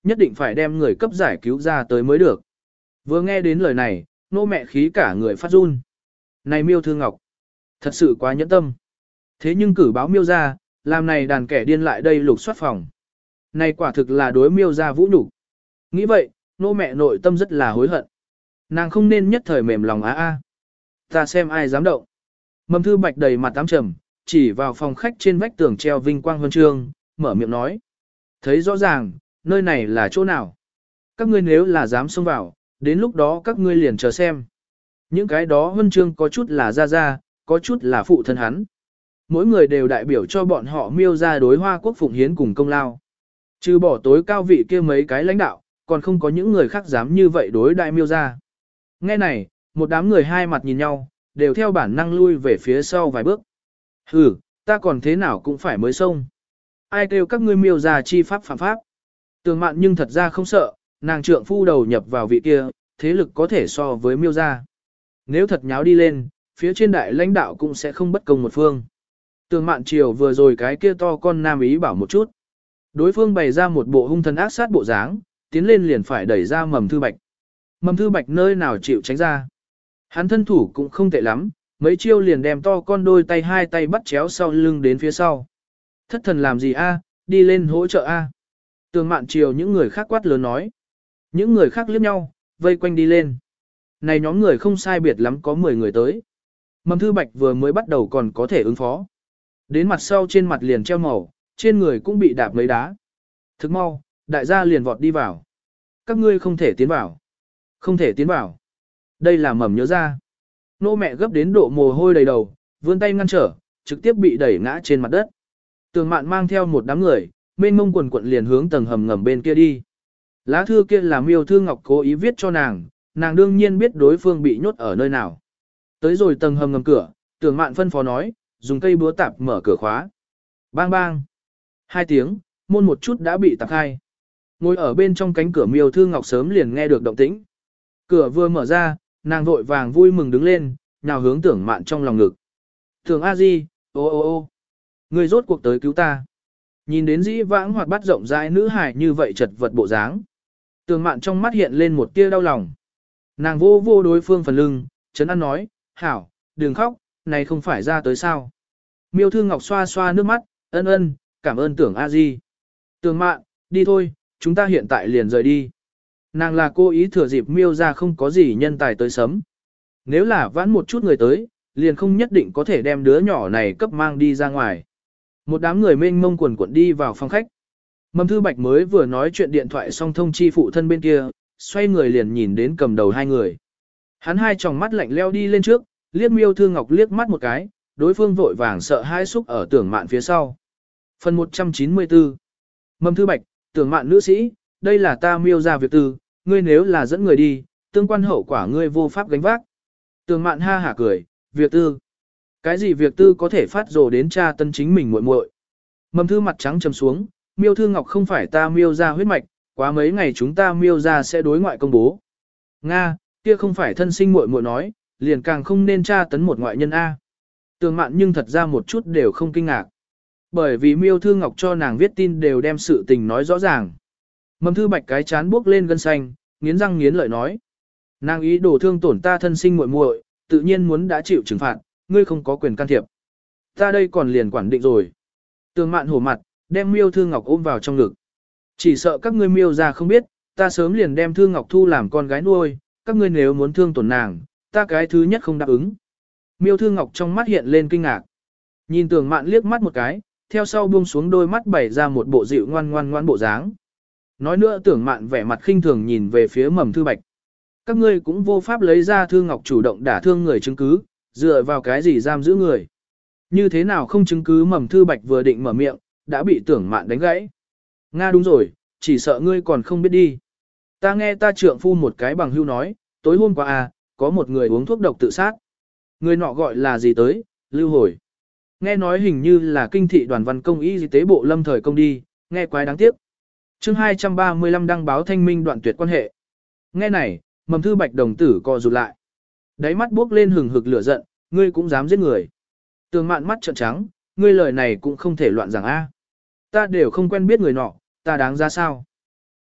nhất định phải đem người cấp giải cứu ra tới mới được. Vừa nghe đến lời này, nô mẹ khí cả người phát run. Này Miêu Thư Ngọc, thật sự quá nhẫn tâm. Thế nhưng cử báo Miêu ra, làm này đàn kẻ điên lại đây lục soát phòng. Này quả thực là đối Miêu ra vũ nhục. Nghĩ vậy, nô mẹ nội tâm rất là hối hận. Nàng không nên nhất thời mềm lòng á a. Ta xem ai dám động. Mầm Thư Bạch đầy mặt tám trầm, chỉ vào phòng khách trên vách tường treo vinh quang huân chương, mở miệng nói. Thấy rõ ràng, nơi này là chỗ nào. Các ngươi nếu là dám xông vào, đến lúc đó các ngươi liền chờ xem. Những cái đó huân chương có chút là ra ra, có chút là phụ thân hắn. Mỗi người đều đại biểu cho bọn họ Miêu ra đối Hoa Quốc phụng hiến cùng công lao. Trừ bỏ tối cao vị kia mấy cái lãnh đạo, còn không có những người khác dám như vậy đối đại Miêu ra. Nghe này, một đám người hai mặt nhìn nhau, đều theo bản năng lui về phía sau vài bước. Hừ, ta còn thế nào cũng phải mới xông. Ai kêu các ngươi Miêu ra chi pháp phạm pháp. Tường Mạn nhưng thật ra không sợ, nàng trượng phu đầu nhập vào vị kia, thế lực có thể so với Miêu ra. Nếu thật nháo đi lên, phía trên đại lãnh đạo cũng sẽ không bất công một phương. Tường Mạn chiều vừa rồi cái kia to con nam ý bảo một chút. Đối phương bày ra một bộ hung thần ác sát bộ dáng, tiến lên liền phải đẩy ra Mầm Thư Bạch. Mầm Thư Bạch nơi nào chịu tránh ra. Hắn thân thủ cũng không tệ lắm, mấy chiêu liền đem to con đôi tay hai tay bắt chéo sau lưng đến phía sau. Thất thần làm gì a, đi lên hỗ trợ a. Tường Mạn chiều những người khác quát lớn nói. Những người khác liếc nhau, vây quanh đi lên. Này nhóm người không sai biệt lắm có mười người tới. Mầm Thư Bạch vừa mới bắt đầu còn có thể ứng phó. Đến mặt sau trên mặt liền treo màu, trên người cũng bị đạp mấy đá. Thức mau, đại gia liền vọt đi vào. Các ngươi không thể tiến vào. Không thể tiến vào. Đây là Mầm nhớ ra. Nô mẹ gấp đến độ mồ hôi đầy đầu, vươn tay ngăn trở, trực tiếp bị đẩy ngã trên mặt đất. Tường Mạn mang theo một đám người, mênh mông quần quận liền hướng tầng hầm ngầm bên kia đi. Lá thư kia là Miêu Thư Ngọc cố ý viết cho nàng, nàng đương nhiên biết đối phương bị nhốt ở nơi nào. Tới rồi tầng hầm ngầm cửa, Tường Mạn phân phó nói, dùng cây búa tạp mở cửa khóa. Bang bang. Hai tiếng, môn một chút đã bị tạp khai. Ngồi ở bên trong cánh cửa Miêu Thư Ngọc sớm liền nghe được động tĩnh. Cửa vừa mở ra, nàng vội vàng vui mừng đứng lên, nào hướng Tưởng Mạn trong lòng ngực. Tưởng A Di, ô ô ô, người rốt cuộc tới cứu ta. Nhìn đến dĩ vãng hoạt bát rộng rãi nữ hài như vậy chật vật bộ dáng. Tưởng Mạn trong mắt hiện lên một tia đau lòng. Nàng vô vô đối phương phần lưng, chấn an nói, hảo, đừng khóc, này không phải ra tới sao. Miêu Thư Ngọc xoa xoa nước mắt, ân ân, cảm ơn Tưởng A Di. Tưởng Mạn, đi thôi, chúng ta hiện tại liền rời đi. Nàng là cô ý thừa dịp Miêu ra không có gì nhân tài tới sấm. Nếu là vãn một chút người tới, liền không nhất định có thể đem đứa nhỏ này cấp mang đi ra ngoài. Một đám người mênh mông quần quần đi vào phòng khách. Mầm Thư Bạch mới vừa nói chuyện điện thoại xong thông chi phụ thân bên kia, xoay người liền nhìn đến cầm đầu hai người. Hắn hai tròng mắt lạnh leo đi lên trước, liếc Miêu Thư Ngọc liếc mắt một cái, đối phương vội vàng sợ hai xúc ở Tưởng Mạn phía sau. Phần một trăm chín mươi tư. Mầm Thư Bạch, Tưởng Mạn nữ sĩ, đây là ta Miêu ra việc tư, ngươi nếu là dẫn người đi, tương quan hậu quả ngươi vô pháp gánh vác. Tưởng Mạn ha hả cười, việc tư. Cái gì việc tư có thể phát rồ đến cha tân chính mình muội muội. Mầm Thư mặt trắng trầm xuống, Miêu Thư Ngọc không phải ta Miêu ra huyết mạch, quá mấy ngày chúng ta Miêu ra sẽ đối ngoại công bố. Nga, kia không phải thân sinh muội muội nói, liền càng không nên tra tấn một ngoại nhân A. Tưởng Mạn nhưng thật ra một chút đều không kinh ngạc. Bởi vì Miêu Thư Ngọc cho nàng viết tin đều đem sự tình nói rõ ràng. Mầm Thư Bạch cái chán buốc lên gân xanh, nghiến răng nghiến lợi nói. Nàng ý đồ thương tổn ta thân sinh muội muội, tự nhiên muốn đã chịu trừng phạt, ngươi không có quyền can thiệp. Ta đây còn liền quản định rồi. Tưởng Mạn hổ mặt, đem Miêu Thư Ngọc ôm vào trong ngực. Chỉ sợ các ngươi Miêu ra không biết, ta sớm liền đem Thư Ngọc thu làm con gái nuôi, các ngươi nếu muốn thương tổn nàng, ta cái thứ nhất không đáp ứng. Miêu Thư Ngọc trong mắt hiện lên kinh ngạc. Nhìn Tưởng Mạn liếc mắt một cái, theo sau buông xuống đôi mắt bày ra một bộ dịu ngoan ngoan ngoan bộ dáng. Nói nữa Tưởng Mạn vẻ mặt khinh thường nhìn về phía Mầm Thư Bạch. Các ngươi cũng vô pháp lấy ra Thư Ngọc chủ động đả thương người chứng cứ, dựa vào cái gì giam giữ người. Như thế nào không chứng cứ. Mầm Thư Bạch vừa định mở miệng, đã bị Tưởng Mạn đánh gãy. Nga đúng rồi, chỉ sợ ngươi còn không biết đi. Ta nghe ta trượng phu một cái bằng hưu nói, tối hôm qua à, có một người uống thuốc độc tự sát. Người nọ gọi là gì tới, Lưu Hồi. Nghe nói hình như là kinh thị đoàn văn công y tế bộ lâm thời công đi, nghe quái đáng tiếc. Chương hai trăm ba mươi lăm đăng báo thanh minh đoạn tuyệt quan hệ. Nghe này, Mầm Thư Bạch đồng tử co rụt lại. Đáy mắt buốc lên hừng hực lửa giận, ngươi cũng dám giết người. Tưởng Mạn mắt trợn trắng, ngươi lời này cũng không thể loạn rằng a. Ta đều không quen biết người nọ, ta đáng ra sao?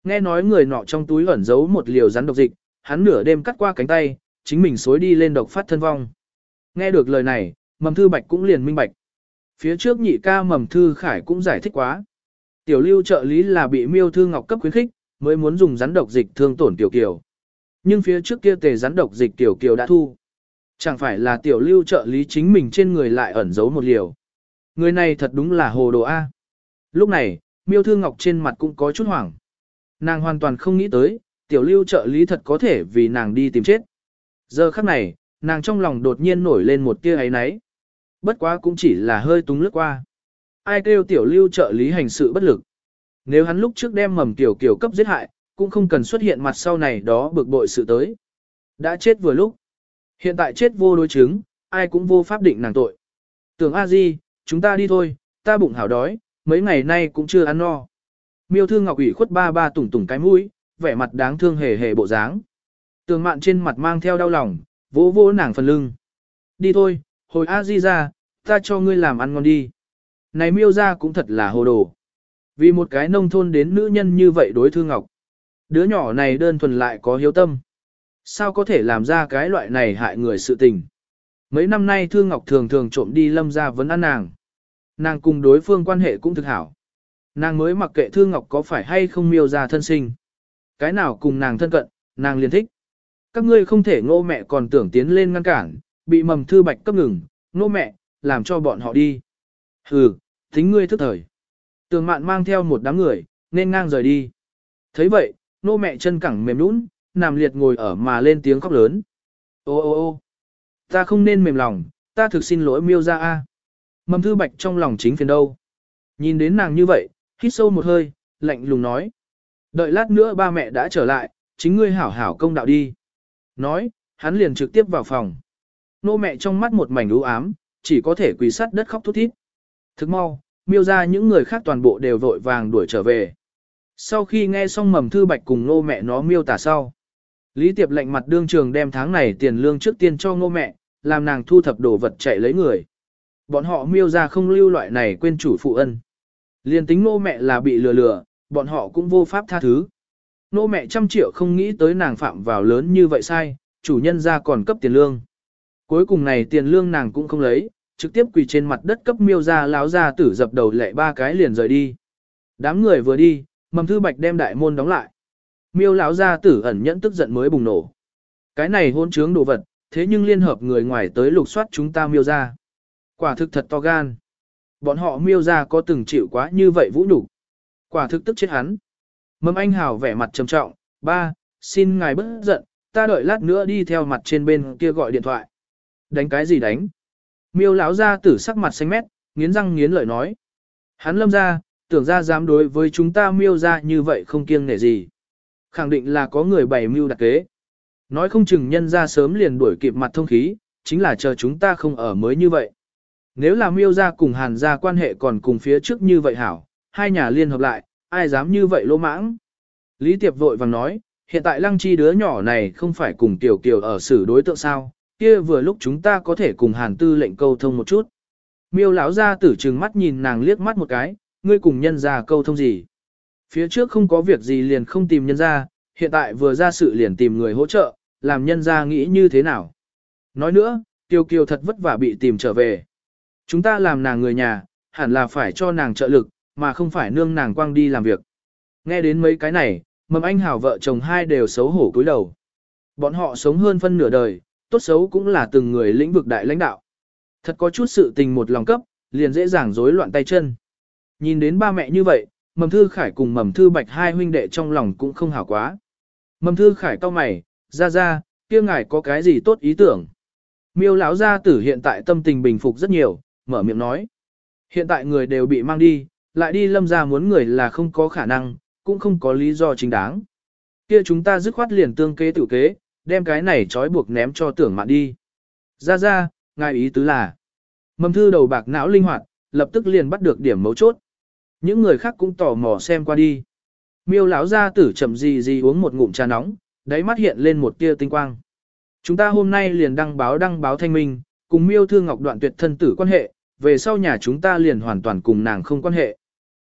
nghe nói người nọ trong túi ẩn giấu một liều rắn độc dịch, hắn nửa đêm cắt qua cánh tay, chính mình xối đi lên độc phát thân vong. Nghe được lời này, Mầm Thư Bạch cũng liền minh bạch. Phía trước nhị ca Mầm Thư Khải cũng giải thích quá. Tiểu Lưu trợ lý là bị Miêu Thư Ngọc cấp khuyến khích, mới muốn dùng rắn độc dịch thương tổn Tiểu Kiều. Nhưng phía trước kia tề rắn độc dịch Tiểu Kiều đã thu. Chẳng phải là Tiểu Lưu trợ lý chính mình trên người lại ẩn giấu một liều. Người này thật đúng là hồ đồ A. Lúc này, Miêu Thư Ngọc trên mặt cũng có chút hoảng. Nàng hoàn toàn không nghĩ tới, Tiểu Lưu trợ lý thật có thể vì nàng đi tìm chết. Giờ khắc này, nàng trong lòng đột nhiên nổi lên một tia ấy náy. Bất quá cũng chỉ là hơi túng lướt qua. Ai kêu Tiểu Lưu trợ lý hành sự bất lực. Nếu hắn lúc trước đem Mầm Tiểu Kiều cấp giết hại, cũng không cần xuất hiện mặt sau này đó bực bội sự tới. Đã chết vừa lúc. Hiện tại chết vô đối chứng, ai cũng vô pháp định nàng tội. Tưởng A Di, chúng ta đi thôi, ta bụng hảo đói, mấy ngày nay cũng chưa ăn no. Miêu Thư Ngọc ủy khuất ba ba tủng tủng cái mũi, vẻ mặt đáng thương hề hề bộ dáng. Tường Mạn trên mặt mang theo đau lòng, vỗ vỗ nàng phần lưng. Đi thôi, hồi A Di ra, ta cho ngươi làm ăn ngon đi. Này Miêu ra cũng thật là hồ đồ. Vì một cái nông thôn đến nữ nhân như vậy đối Thư Ngọc. Đứa nhỏ này đơn thuần lại có hiếu tâm. Sao có thể làm ra cái loại này hại người sự tình. Mấy năm nay Thư Ngọc thường thường trộm đi Lâm ra vấn ăn nàng. Nàng cùng đối phương quan hệ cũng thực hảo. Nàng mới mặc kệ Thư Ngọc có phải hay không Miêu ra thân sinh. Cái nào cùng nàng thân cận, nàng liền thích. Các ngươi không thể ngô mẹ còn tưởng tiến lên ngăn cản, bị Mầm Thư Bạch cấp ngừng, ngô mẹ, làm cho bọn họ đi. Hừ, tính ngươi thức thời. Tường Mạn mang theo một đám người, nên ngang rời đi. Thấy vậy, nô mẹ chân cẳng mềm nũng, nằm liệt ngồi ở mà lên tiếng khóc lớn. Ô ô ô ta không nên mềm lòng, ta thực xin lỗi Miêu ra a. Mầm Thư Bạch trong lòng chính phiền đâu. Nhìn đến nàng như vậy, hít sâu một hơi, lạnh lùng nói. Đợi lát nữa ba mẹ đã trở lại, chính ngươi hảo hảo công đạo đi. Nói, hắn liền trực tiếp vào phòng. Nô mẹ trong mắt một mảnh u ám, chỉ có thể quỳ sắt đất khóc thút thít. Thức mau, Miêu ra những người khác toàn bộ đều vội vàng đuổi trở về. Sau khi nghe xong Mầm Thư Bạch cùng nô mẹ nó miêu tả sau, Lý Tiệp lạnh mặt đương trường đem tháng này tiền lương trước tiên cho nô mẹ, làm nàng thu thập đồ vật chạy lấy người. Bọn họ Miêu ra không lưu loại này quên chủ phụ ân. Liên tính nô mẹ là bị lừa lừa, bọn họ cũng vô pháp tha thứ. Nô mẹ trăm triệu không nghĩ tới nàng phạm vào lớn như vậy sai, chủ nhân ra còn cấp tiền lương. Cuối cùng này tiền lương nàng cũng không lấy, trực tiếp quỳ trên mặt đất cấp Miêu ra láo ra tử dập đầu lệ ba cái liền rời đi. Đám người vừa đi, Mầm Thư Bạch đem đại môn đóng lại. Miêu lão gia tử ẩn nhẫn tức giận mới bùng nổ. Cái này hôn trướng đồ vật, thế nhưng liên hợp người ngoài tới lục soát chúng ta Miêu ra. Quả thực thật to gan. Bọn họ Miêu ra có từng chịu quá như vậy vũ nhục. Quả thực tức chết hắn. Mầm Anh Hào vẻ mặt trầm trọng, ba, xin ngài bớt giận, ta đợi lát nữa đi theo mặt trên bên kia gọi điện thoại. Đánh cái gì đánh? Miêu lão gia tử sắc mặt xanh mét, nghiến răng nghiến lợi nói. Hắn Lâm ra, tưởng ra dám đối với chúng ta Miêu ra như vậy không kiêng nể gì. Khẳng định là có người bày mưu đặt kế. Nói không chừng nhân ra sớm liền đuổi kịp mặt thông khí, chính là chờ chúng ta không ở mới như vậy. Nếu là Miêu ra cùng Hàn ra quan hệ còn cùng phía trước như vậy hảo, hai nhà liên hợp lại, ai dám như vậy lỗ mãng. Lý Tiệp vội vàng nói, hiện tại Lăng Chi đứa nhỏ này không phải cùng Tiểu Kiều ở xử đối tượng sao, kia vừa lúc chúng ta có thể cùng Hàn tư lệnh câu thông một chút. Miêu lão ra tử trừng mắt nhìn nàng liếc mắt một cái, ngươi cùng nhân ra câu thông gì. Phía trước không có việc gì liền không tìm nhân ra, hiện tại vừa ra sự liền tìm người hỗ trợ, làm nhân ra nghĩ như thế nào. Nói nữa, Tiểu Kiều thật vất vả bị tìm trở về. Chúng ta làm nàng người nhà, hẳn là phải cho nàng trợ lực, mà không phải nương nàng quang đi làm việc. Nghe đến mấy cái này, Mầm Anh Hảo vợ chồng hai đều xấu hổ cúi đầu. Bọn họ sống hơn phân nửa đời, tốt xấu cũng là từng người lĩnh vực đại lãnh đạo. Thật có chút sự tình một lòng cấp, liền dễ dàng rối loạn tay chân. Nhìn đến ba mẹ như vậy, Mầm Thư Khải cùng Mầm Thư Bạch hai huynh đệ trong lòng cũng không hảo quá. Mầm Thư Khải cau mày, ra ra, kia ngài có cái gì tốt ý tưởng. Miêu lão gia tử hiện tại tâm tình bình phục rất nhiều, mở miệng nói. Hiện tại người đều bị mang đi, lại đi Lâm ra muốn người là không có khả năng, cũng không có lý do chính đáng. Kia chúng ta dứt khoát liền tương kế tự kế, đem cái này trói buộc ném cho Tưởng Mạn đi. Ra ra, ngài ý tứ là. Mầm Thư đầu bạc não linh hoạt, lập tức liền bắt được điểm mấu chốt. Những người khác cũng tò mò xem qua đi. Miêu lão gia tử chậm gì gì uống một ngụm trà nóng, đáy mắt hiện lên một tia tinh quang. Chúng ta hôm nay liền đăng báo đăng báo thanh minh, cùng Miêu Thư Ngọc đoạn tuyệt thân tử quan hệ, về sau nhà chúng ta liền hoàn toàn cùng nàng không quan hệ.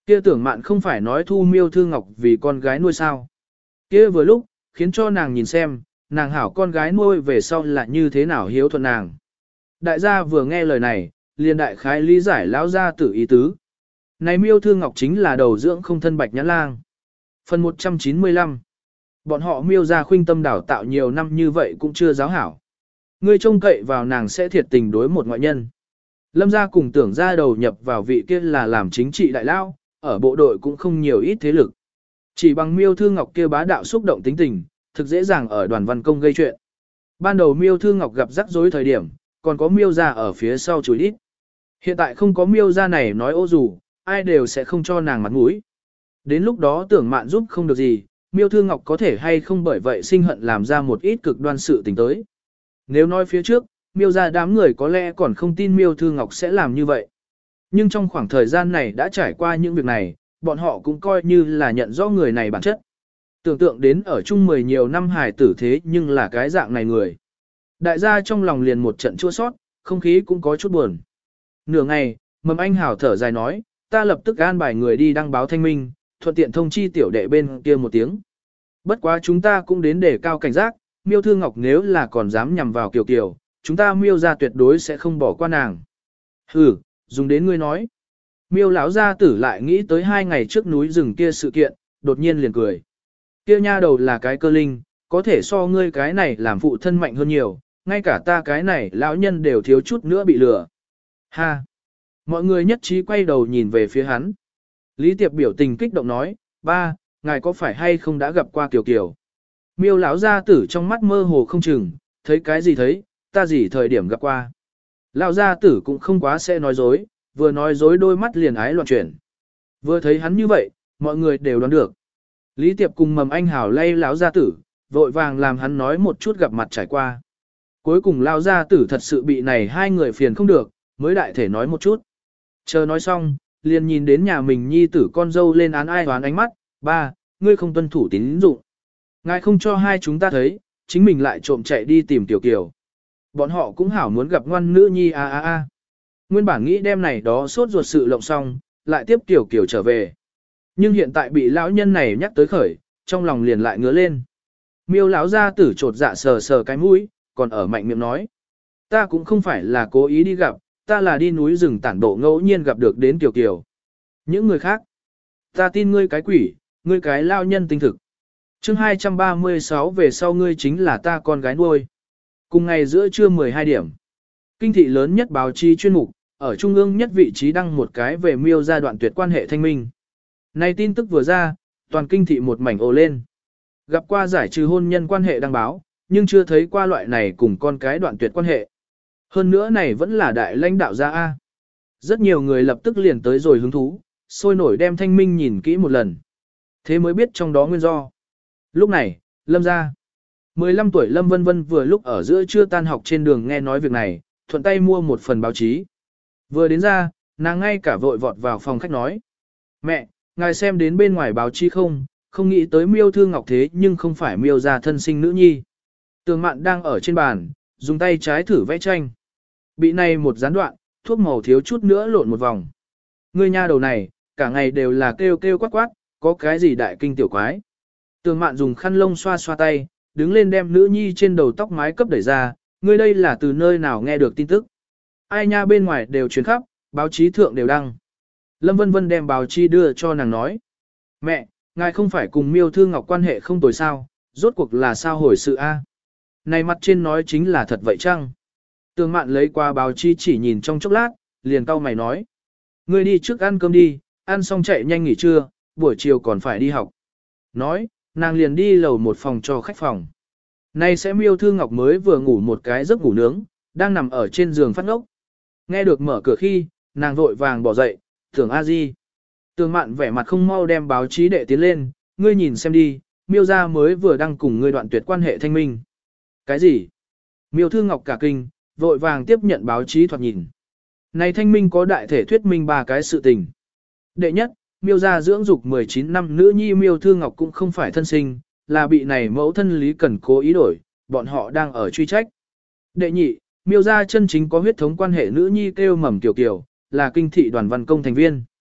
Kia Tưởng Mạn không phải nói thu Miêu Thư Ngọc vì con gái nuôi sao? Kia vừa lúc, khiến cho nàng nhìn xem, nàng hảo con gái nuôi về sau là như thế nào hiếu thuận nàng. Đại gia vừa nghe lời này, liền đại khái lý giải lão gia tử ý tứ. Này Miêu Thư Ngọc chính là đầu dưỡng không thân Bạch Nhãn Lang. Phần một trăm chín mươi lăm. Bọn họ Miêu gia khuynh tâm đảo tạo nhiều năm như vậy cũng chưa giáo hảo. Ngươi trông cậy vào nàng sẽ thiệt tình đối một ngoại nhân. Lâm gia cùng Tưởng gia đầu nhập vào vị kia là làm chính trị đại lao, ở bộ đội cũng không nhiều ít thế lực. Chỉ bằng Miêu Thư Ngọc kia bá đạo xúc động tính tình, thực dễ dàng ở đoàn văn công gây chuyện. Ban đầu Miêu Thư Ngọc gặp rắc rối thời điểm, còn có Miêu gia ở phía sau chùi đít. Hiện tại không có Miêu gia này nói ô dù, ai đều sẽ không cho nàng mặt mũi. Đến lúc đó Tưởng Mạn giúp không được gì, Miêu Thư Ngọc có thể hay không bởi vậy sinh hận làm ra một ít cực đoan sự tình tới. Nếu nói phía trước, Miêu gia đám người có lẽ còn không tin Miêu Thư Ngọc sẽ làm như vậy. Nhưng trong khoảng thời gian này đã trải qua những việc này, bọn họ cũng coi như là nhận rõ người này bản chất. Tưởng tượng đến ở chung mười nhiều năm hài tử thế nhưng là cái dạng này người. Đại gia trong lòng liền một trận chua sót, không khí cũng có chút buồn. Nửa ngày, Mầm Anh Hảo thở dài nói, ta lập tức an bài người đi đăng báo thanh minh, thuận tiện thông chi tiểu đệ bên kia một tiếng. Bất quá chúng ta cũng đến để cao cảnh giác, Miêu Thư Ngọc nếu là còn dám nhằm vào Kiều Kiều, chúng ta Miêu gia tuyệt đối sẽ không bỏ qua nàng. Hừ, dùng đến ngươi nói. Miêu lão gia tử lại nghĩ tới hai ngày trước núi rừng kia sự kiện, đột nhiên liền cười. Kia nha đầu là cái cơ linh, có thể so ngươi cái này làm phụ thân mạnh hơn nhiều, ngay cả ta cái này lão nhân đều thiếu chút nữa bị lừa. Ha! Mọi người nhất trí quay đầu nhìn về phía hắn. Lý Tiệp biểu tình kích động nói, ba, ngài có phải hay không đã gặp qua Kiều Kiều? Miêu lão gia tử trong mắt mơ hồ không chừng, thấy cái gì thấy, ta gì thời điểm gặp qua. Lão gia tử cũng không quá sẽ nói dối, vừa nói dối đôi mắt liền ái loạn chuyển. Vừa thấy hắn như vậy, mọi người đều đoán được. Lý Tiệp cùng Mầm Anh Hảo lay lão gia tử, vội vàng làm hắn nói một chút gặp mặt trải qua. Cuối cùng lão gia tử thật sự bị này hai người phiền không được, mới đại thể nói một chút. Chờ nói xong, liền nhìn đến nhà mình nhi tử con dâu lên án ai hoán ánh mắt, ba, ngươi không tuân thủ tín dụng. Ngài không cho hai chúng ta thấy, chính mình lại trộm chạy đi tìm Tiểu Kiều. Bọn họ cũng hảo muốn gặp ngoan nữ nhi a a a. Nguyên bản nghĩ đêm này đó sốt ruột sự lộng xong, lại tiếp Tiểu Kiều trở về. Nhưng hiện tại bị lão nhân này nhắc tới khởi, trong lòng liền lại ngứa lên. Miêu lão gia tử trột dạ sờ sờ cái mũi, còn ở mạnh miệng nói. Ta cũng không phải là cố ý đi gặp, ta là đi núi rừng tản bộ ngẫu nhiên gặp được đến Tiểu Kiều. Những người khác, ta tin ngươi cái quỷ, ngươi cái lao nhân tinh thực. Chương hai trăm ba mươi sáu về sau ngươi chính là ta con gái nuôi. Cùng ngày giữa trưa mười hai điểm, kinh thị lớn nhất báo chí chuyên mục, ở trung ương nhất vị trí đăng một cái về Miêu gia đoạn tuyệt quan hệ thanh minh. Này tin tức vừa ra, toàn kinh thị một mảnh ồ lên. Gặp qua giải trừ hôn nhân quan hệ đăng báo, nhưng chưa thấy qua loại này cùng con cái đoạn tuyệt quan hệ. Hơn nữa này vẫn là đại lãnh đạo gia A. Rất nhiều người lập tức liền tới rồi hứng thú, sôi nổi đem thanh minh nhìn kỹ một lần. Thế mới biết trong đó nguyên do. Lúc này, Lâm gia mười lăm tuổi Lâm Vân Vân vừa lúc ở giữa trưa tan học trên đường nghe nói việc này, thuận tay mua một phần báo chí. Vừa đến ra, nàng ngay cả vội vọt vào phòng khách nói. Mẹ, ngài xem đến bên ngoài báo chí không, không nghĩ tới Miêu Thư Ngọc thế nhưng không phải Miêu gia thân sinh nữ nhi. Tường Mạn đang ở trên bàn, dùng tay trái thử vẽ tranh. Bị này một gián đoạn, thuốc màu thiếu chút nữa lộn một vòng. Ngươi nha đầu này, cả ngày đều là kêu kêu quát quát, có cái gì đại kinh tiểu quái. Tường Mạn dùng khăn lông xoa xoa tay, đứng lên đem nữ nhi trên đầu tóc mái cấp đẩy ra, ngươi đây là từ nơi nào nghe được tin tức. Ai nha bên ngoài đều truyền khắp, báo chí thượng đều đăng. Lâm Vân Vân đem báo chí đưa cho nàng nói. Mẹ, ngài không phải cùng Miêu Thư Ngọc quan hệ không tồi sao, rốt cuộc là sao hồi sự a? Này mặt trên nói chính là thật vậy chăng? Tường Mạn lấy qua báo chí chỉ nhìn trong chốc lát, liền cau mày nói. Ngươi đi trước ăn cơm đi, ăn xong chạy nhanh nghỉ trưa, buổi chiều còn phải đi học. Nói, nàng liền đi lầu một phòng cho khách phòng. Nay sẽ Miêu Thư Ngọc mới vừa ngủ một cái giấc ngủ nướng, đang nằm ở trên giường phát ngốc. Nghe được mở cửa khi, nàng vội vàng bỏ dậy, tưởng a di. Tường Mạn vẻ mặt không mau đem báo chí đệ tiến lên, ngươi nhìn xem đi, Miêu gia mới vừa đăng cùng ngươi đoạn tuyệt quan hệ thanh minh. Cái gì? Miêu Thư Ngọc cả kinh, vội vàng tiếp nhận báo chí thoạt nhìn. Này thanh minh có đại thể thuyết minh ba cái sự tình. Đệ nhất, Miêu gia dưỡng dục mười chín năm nữ nhi Miêu Thư Ngọc cũng không phải thân sinh, là bị này mẫu thân Lý Cẩn cố ý đổi, bọn họ đang ở truy trách. Đệ nhị, Miêu gia chân chính có huyết thống quan hệ nữ nhi kêu Mầm Kiều Kiều, là kinh thị đoàn văn công thành viên.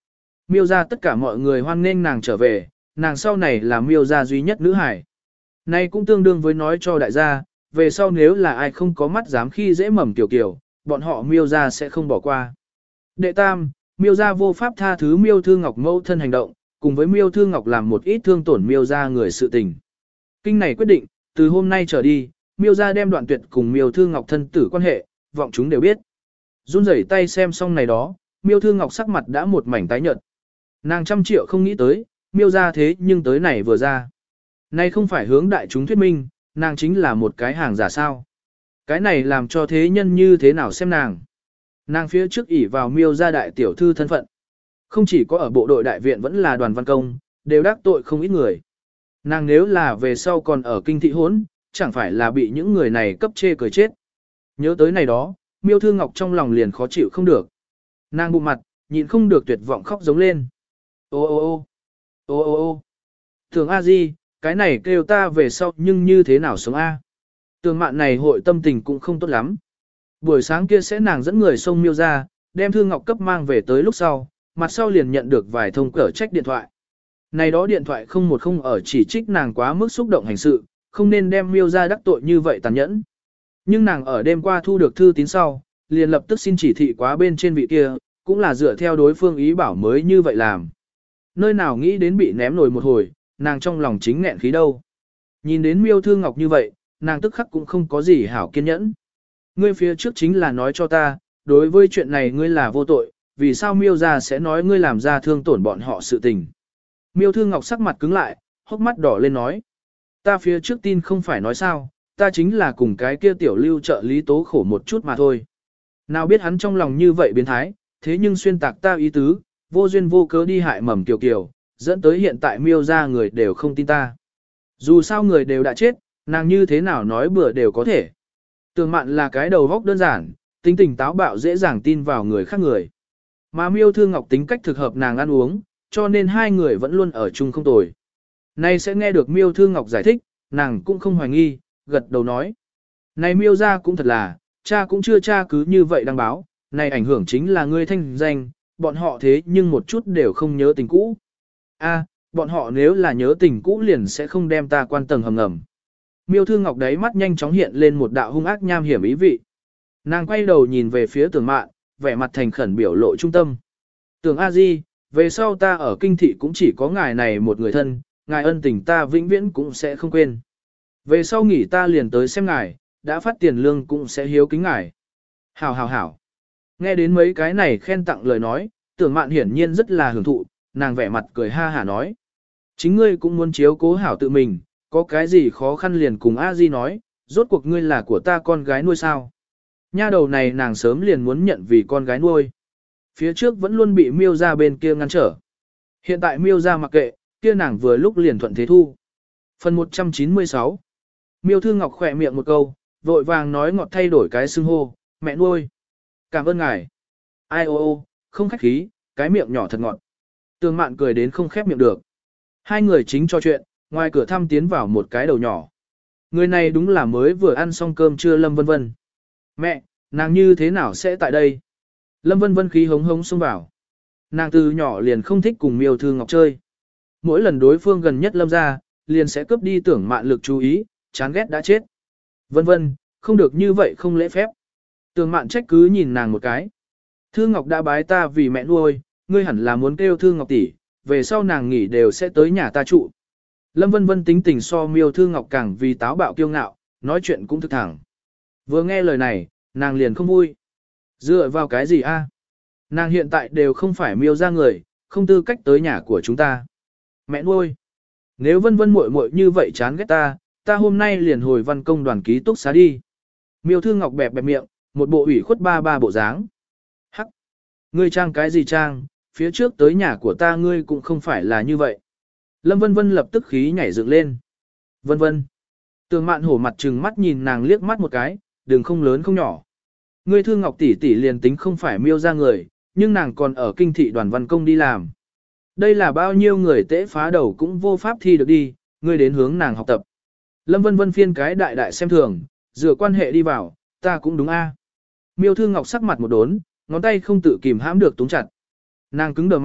Miêu ra tất cả mọi người hoan nghênh nàng trở về, nàng sau này là miêu ra duy nhất nữ hải. Này cũng tương đương với nói cho đại gia, về sau nếu là ai không có mắt dám khi dễ mầm tiểu kiểu, bọn họ miêu ra sẽ không bỏ qua. Đệ tam, miêu ra vô pháp tha thứ miêu thư ngọc mẫu thân hành động, cùng với miêu thư ngọc làm một ít thương tổn miêu ra người sự tình. Kinh này quyết định, từ hôm nay trở đi, miêu ra đem đoạn tuyệt cùng miêu thư ngọc thân tử quan hệ, vọng chúng đều biết. Run rẩy tay xem xong này đó, miêu thư ngọc sắc mặt đã một mảnh tái nhợt. Nàng trăm triệu không nghĩ tới, miêu ra thế nhưng tới này vừa ra. Này không phải hướng đại chúng thuyết minh, nàng chính là một cái hàng giả sao. Cái này làm cho thế nhân như thế nào xem nàng. Nàng phía trước ỷ vào miêu ra đại tiểu thư thân phận. Không chỉ có ở bộ đội đại viện vẫn là đoàn văn công, đều đắc tội không ít người. Nàng nếu là về sau còn ở kinh thị hốn, chẳng phải là bị những người này cấp chê cười chết. Nhớ tới này đó, miêu thư ngọc trong lòng liền khó chịu không được. Nàng bụng mặt, nhịn không được tuyệt vọng khóc giống lên. Ô ô ô ô ô ô Thường A Di, cái này kêu ta về sau nhưng như thế nào sống A. Tường mạn này hội tâm tình cũng không tốt lắm. Buổi sáng kia sẽ nàng dẫn người xông miêu ra, đem Thư Ngọc cấp mang về tới lúc sau, mặt sau liền nhận được vài thông cỡ trách điện thoại. Này đó điện thoại không một không ở chỉ trích nàng quá mức xúc động hành sự, không nên đem miêu ra đắc tội như vậy tàn nhẫn. Nhưng nàng ở đêm qua thu được thư tín sau, liền lập tức xin chỉ thị quá bên trên vị kia, cũng là dựa theo đối phương ý bảo mới như vậy làm. Nơi nào nghĩ đến bị ném nổi một hồi, nàng trong lòng chính nghẹn khí đâu. Nhìn đến miêu Thư Ngọc như vậy, nàng tức khắc cũng không có gì hảo kiên nhẫn. Ngươi phía trước chính là nói cho ta, đối với chuyện này ngươi là vô tội, vì sao miêu ra sẽ nói ngươi làm ra thương tổn bọn họ sự tình. Miêu Thư Ngọc sắc mặt cứng lại, hốc mắt đỏ lên nói. Ta phía trước tin không phải nói sao, ta chính là cùng cái kia tiểu lưu trợ lý tố khổ một chút mà thôi. Nào biết hắn trong lòng như vậy biến thái, thế nhưng xuyên tạc ta ý tứ, vô duyên vô cớ đi hại mầm kiều kiều, dẫn tới hiện tại miêu ra người đều không tin ta. Dù sao người đều đã chết, nàng như thế nào nói bừa đều có thể. Tường mạn là cái đầu góc đơn giản, tính tình táo bạo dễ dàng tin vào người khác người. Mà miêu Thư Ngọc tính cách thực hợp nàng ăn uống, cho nên hai người vẫn luôn ở chung không tồi. Nay sẽ nghe được miêu Thư Ngọc giải thích, nàng cũng không hoài nghi, gật đầu nói. Này miêu ra cũng thật là, cha cũng chưa cha cứ như vậy đăng báo, này ảnh hưởng chính là ngươi thanh danh, bọn họ thế nhưng một chút đều không nhớ tình cũ. A, bọn họ nếu là nhớ tình cũ liền sẽ không đem ta quan tầng hầm ngầm. Miêu Thư Ngọc đấy mắt nhanh chóng hiện lên một đạo hung ác nham hiểm ý vị. Nàng quay đầu nhìn về phía Tưởng Mạn, vẻ mặt thành khẩn biểu lộ trung tâm. Tưởng A Di, về sau ta ở kinh thị cũng chỉ có ngài này một người thân, ngài ân tình ta vĩnh viễn cũng sẽ không quên. Về sau nghỉ ta liền tới xem ngài, đã phát tiền lương cũng sẽ hiếu kính ngài. Hảo hảo hảo. Nghe đến mấy cái này khen tặng lời nói, Tưởng Mạn hiển nhiên rất là hưởng thụ, nàng vẻ mặt cười ha hả nói. Chính ngươi cũng muốn chiếu cố hảo tự mình, có cái gì khó khăn liền cùng A Di nói, rốt cuộc ngươi là của ta con gái nuôi sao. Nha đầu này nàng sớm liền muốn nhận vì con gái nuôi. Phía trước vẫn luôn bị miêu ra bên kia ngăn trở. Hiện tại miêu ra mặc kệ, kia nàng vừa lúc liền thuận thế thu. Phần một trăm chín mươi sáu. Miêu Thư Ngọc khỏe miệng một câu, vội vàng nói ngọt thay đổi cái xưng hô, mẹ nuôi. Cảm ơn ngài. Ai ô ô, không khách khí, cái miệng nhỏ thật ngọt. Tường Mạn cười đến không khép miệng được. Hai người chính trò chuyện, ngoài cửa thăm tiến vào một cái đầu nhỏ. Người này đúng là mới vừa ăn xong cơm trưa Lâm Vân Vân. Mẹ, nàng như thế nào sẽ tại đây? Lâm Vân Vân khí hống hống xông vào. Nàng từ nhỏ liền không thích cùng miêu Thư Ngọc chơi. Mỗi lần đối phương gần nhất Lâm ra, liền sẽ cướp đi Tưởng Mạn lực chú ý, chán ghét đã chết. Vân Vân, không được như vậy không lễ phép. Tưởng Mạn trách cứ nhìn nàng một cái. Thư Ngọc đã bái ta vì mẹ nuôi, ngươi hẳn là muốn kêu Thư Ngọc tỷ, về sau nàng nghỉ đều sẽ tới nhà ta trụ. Lâm Vân Vân tính tình so miêu Thư Ngọc càng vì táo bạo kiêu ngạo, nói chuyện cũng thực thẳng. Vừa nghe lời này, nàng liền không vui. Dựa vào cái gì a? Nàng hiện tại đều không phải miêu ra người, không tư cách tới nhà của chúng ta. Mẹ nuôi. Nếu Vân Vân muội muội như vậy chán ghét ta, ta hôm nay liền hồi văn công đoàn ký túc xá đi. Miêu Thư Ngọc bẹp bẹp miệng, một bộ ủy khuất ba ba bộ dáng. Hắc. Ngươi trang cái gì trang, phía trước tới nhà của ta ngươi cũng không phải là như vậy. Lâm Vân Vân lập tức khí nhảy dựng lên. Vân Vân. Tường Mạn hổ mặt trừng mắt nhìn nàng liếc mắt một cái, đường không lớn không nhỏ. Ngươi Thư Ngọc tỷ tỷ liền tính không phải miêu ra người, nhưng nàng còn ở kinh thị đoàn văn công đi làm. Đây là bao nhiêu người tễ phá đầu cũng vô pháp thi được đi, ngươi đến hướng nàng học tập. Lâm Vân Vân phiên cái đại đại xem thường, dựa quan hệ đi vào, ta cũng đúng a. Miêu Thư Ngọc sắc mặt một đốn, ngón tay không tự kìm hãm được túng chặt. Nàng cứng đờ mặt,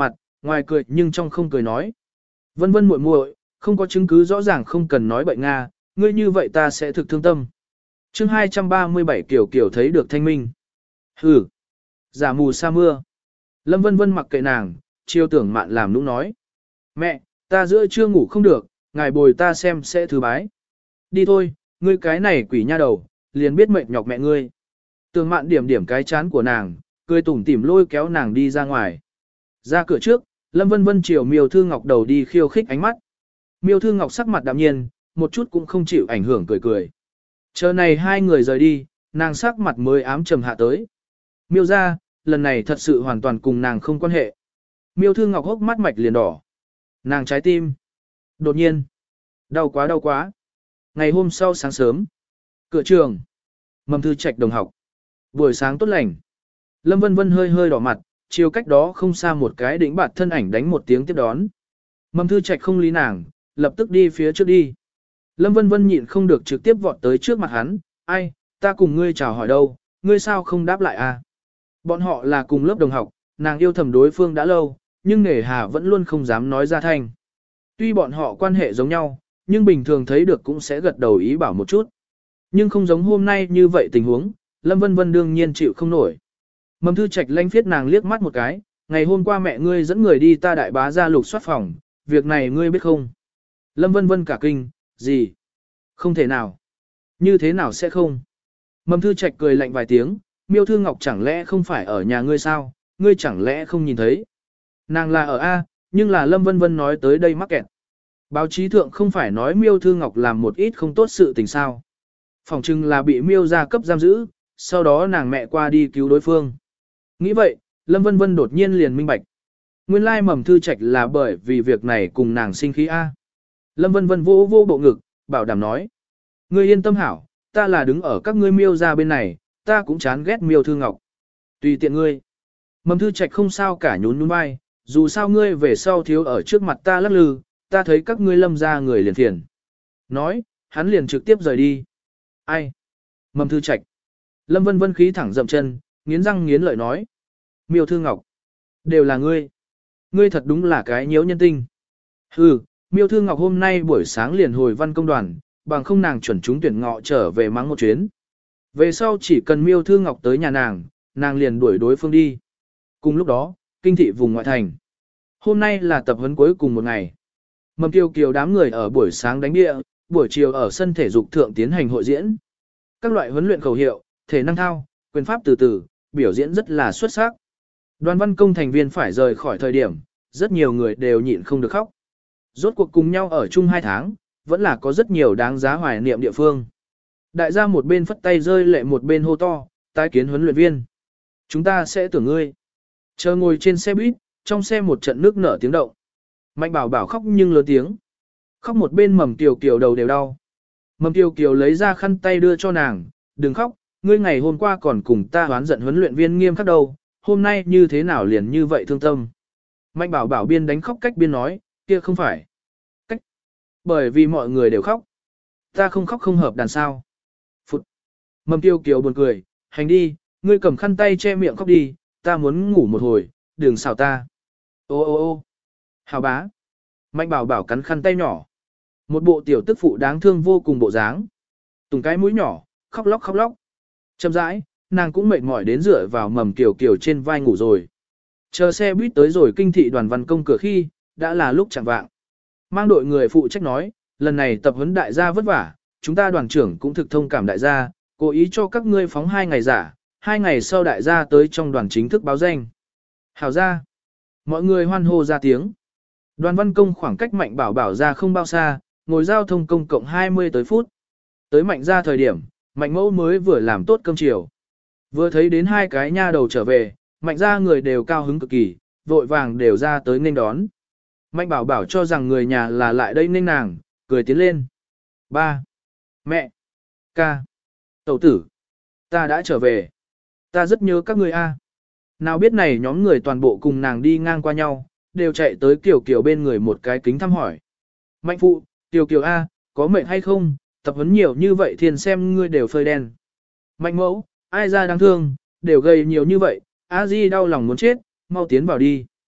ngoài cười nhưng trong không cười nói. Vân vân muội muội, không có chứng cứ rõ ràng không cần nói bệnh Nga, ngươi như vậy ta sẽ thực thương tâm. chương hai trăm ba mươi bảy kiểu kiểu thấy được thanh minh. Hừ, giả mù sa mưa. Lâm vân vân mặc kệ nàng, chiêu tưởng mạn làm nũng nói. Mẹ, ta giữa trưa ngủ không được, ngài bồi ta xem sẽ thứ bái. Đi thôi, ngươi cái này quỷ nha đầu, liền biết mệt nhọc mẹ ngươi. Tưởng mạn điểm điểm cái chán của nàng, cười tủm tỉm lôi kéo nàng đi ra ngoài. Ra cửa trước, Lâm Vân Vân chiều Miêu Thư Ngọc đầu đi khiêu khích ánh mắt. Miêu Thư Ngọc sắc mặt đạm nhiên, một chút cũng không chịu ảnh hưởng cười cười. Chờ này hai người rời đi, nàng sắc mặt mới ám trầm hạ tới. Miêu ra, lần này thật sự hoàn toàn cùng nàng không quan hệ. Miêu Thư Ngọc hốc mắt mạch liền đỏ. Nàng trái tim. Đột nhiên. Đau quá đau quá. Ngày hôm sau sáng sớm. Cửa trường. Mầm thư trạch đồng học. Buổi sáng tốt lành. Lâm Vân Vân hơi hơi đỏ mặt, chiều cách đó không xa một cái đỉnh bạt thân ảnh đánh một tiếng tiếp đón. Mầm thư trạch không lý nàng, lập tức đi phía trước đi. Lâm Vân Vân nhịn không được trực tiếp vọt tới trước mặt hắn. Ai, ta cùng ngươi chào hỏi đâu, ngươi sao không đáp lại à? Bọn họ là cùng lớp đồng học, nàng yêu thầm đối phương đã lâu, nhưng nể hà vẫn luôn không dám nói ra thanh. Tuy bọn họ quan hệ giống nhau, nhưng bình thường thấy được cũng sẽ gật đầu ý bảo một chút. Nhưng không giống hôm nay như vậy tình huống, Lâm Vân Vân đương nhiên chịu không nổi. Mầm thư trạch lanh phiết nàng liếc mắt một cái, ngày hôm qua mẹ ngươi dẫn người đi ta đại bá ra lục soát phòng, việc này ngươi biết không? Lâm Vân Vân cả kinh, gì? Không thể nào. Như thế nào sẽ không? Mầm thư trạch cười lạnh vài tiếng, Miêu Thư Ngọc chẳng lẽ không phải ở nhà ngươi sao, ngươi chẳng lẽ không nhìn thấy? Nàng là ở A, nhưng là Lâm Vân Vân nói tới đây mắc kẹt. Báo chí thượng không phải nói Miêu Thư Ngọc làm một ít không tốt sự tình sao. Phòng trưng là bị Miêu gia cấp giam giữ, sau đó nàng mẹ qua đi cứu đối phương. Nghĩ vậy, Lâm Vân Vân đột nhiên liền minh bạch. Nguyên lai mầm thư trạch là bởi vì việc này cùng nàng sinh khí A. Lâm Vân Vân vô vô bộ ngực, bảo đảm nói. Ngươi yên tâm hảo, ta là đứng ở các ngươi Miêu gia bên này, ta cũng chán ghét Miêu Thư Ngọc. Tùy tiện ngươi. Mầm thư trạch không sao cả nhún nhún vai, dù sao ngươi về sau thiếu ở trước mặt ta lắc lư, ta thấy các ngươi Lâm gia người liền phiền. Nói, hắn liền trực tiếp rời đi. Ai? Mầm thư trạch. Lâm Vân Vân khí thẳng dậm chân, nghiến răng nghiến lợi nói. Miêu Thư Ngọc. Đều là ngươi. Ngươi thật đúng là cái nhiễu nhân tinh. Hừ, Miêu Thư Ngọc hôm nay buổi sáng liền hồi văn công đoàn, bằng không nàng chuẩn chúng tuyển ngọ trở về mắng một chuyến. Về sau chỉ cần Miêu Thư Ngọc tới nhà nàng, nàng liền đuổi đối phương đi. Cùng lúc đó, kinh thị vùng ngoại thành. Hôm nay là tập huấn cuối cùng một ngày. Mầm Kiều Kiều đám người ở buổi sáng đánh địa, buổi chiều ở sân thể dục thượng tiến hành hội diễn. Các loại huấn luyện khẩu hiệu, thể năng thao, quyền pháp từ từ, biểu diễn rất là xuất sắc. Đoàn văn công thành viên phải rời khỏi thời điểm, rất nhiều người đều nhịn không được khóc. Rốt cuộc cùng nhau ở chung hai tháng, vẫn là có rất nhiều đáng giá hoài niệm địa phương. Đại gia một bên phất tay rơi lệ một bên hô to, tái kiến huấn luyện viên. Chúng ta sẽ tưởng ngươi. Chờ ngồi trên xe buýt, trong xe một trận nước nở tiếng động. Mạnh bảo bảo khóc nhưng lớn tiếng. Khóc một bên mầm Kiều Kiều đầu đều đau. Mầm Kiều Kiều lấy ra khăn tay đưa cho nàng, đừng khóc, ngươi ngày hôm qua còn cùng ta hoán giận huấn luyện viên nghiêm khắc đâu, hôm nay như thế nào liền như vậy thương tâm. Mạnh bảo bảo biên đánh khóc cách biên nói, kia không phải. Cách. Bởi vì mọi người đều khóc. Ta không khóc không hợp đàn sao. Phụt. Mầm Kiều Kiều buồn cười, hành đi, ngươi cầm khăn tay che miệng khóc đi, ta muốn ngủ một hồi, đừng xào ta. Ô ô ô. Hào bá. Mạnh bảo bảo cắn khăn tay nhỏ. Một bộ tiểu tức phụ đáng thương vô cùng bộ dáng. Tùng cái mũi nhỏ, khóc lóc khóc lóc. Chậm rãi, nàng cũng mệt mỏi đến dựa vào mầm Kiều Kiều trên vai ngủ rồi. Chờ xe buýt tới rồi kinh thị đoàn văn công cửa khi, đã là lúc chẳng vạng. Mang đội người phụ trách nói, lần này tập huấn đại gia vất vả, chúng ta đoàn trưởng cũng thực thông cảm đại gia, cố ý cho các ngươi phóng hai ngày giả, hai ngày sau đại gia tới trong đoàn chính thức báo danh. Hảo ra. Mọi người hoan hô ra tiếng. Đoàn văn công khoảng cách mạnh bảo bảo ra không bao xa, ngồi giao thông công cộng hai mươi tới phút. Tới mạnh ra thời điểm, mạnh mẫu mới vừa làm tốt cơm chiều. Vừa thấy đến hai cái nha đầu trở về, mạnh ra người đều cao hứng cực kỳ, vội vàng đều ra tới nên đón. Mạnh bảo bảo cho rằng người nhà là lại đây nên nàng, cười tiến lên. Ba, mẹ, ca, tẩu tử, ta đã trở về. Ta rất nhớ các người a. Nào biết này nhóm người toàn bộ cùng nàng đi ngang qua nhau, đều chạy tới Kiều Kiều bên người một cái kính thăm hỏi. Mạnh phụ, Kiều Kiều a, có mệt hay không, tập huấn nhiều như vậy thiên xem ngươi đều phơi đen. Mạnh mẫu, ai ra đáng thương, đều gầy nhiều như vậy, a di đau lòng muốn chết, mau tiến vào đi.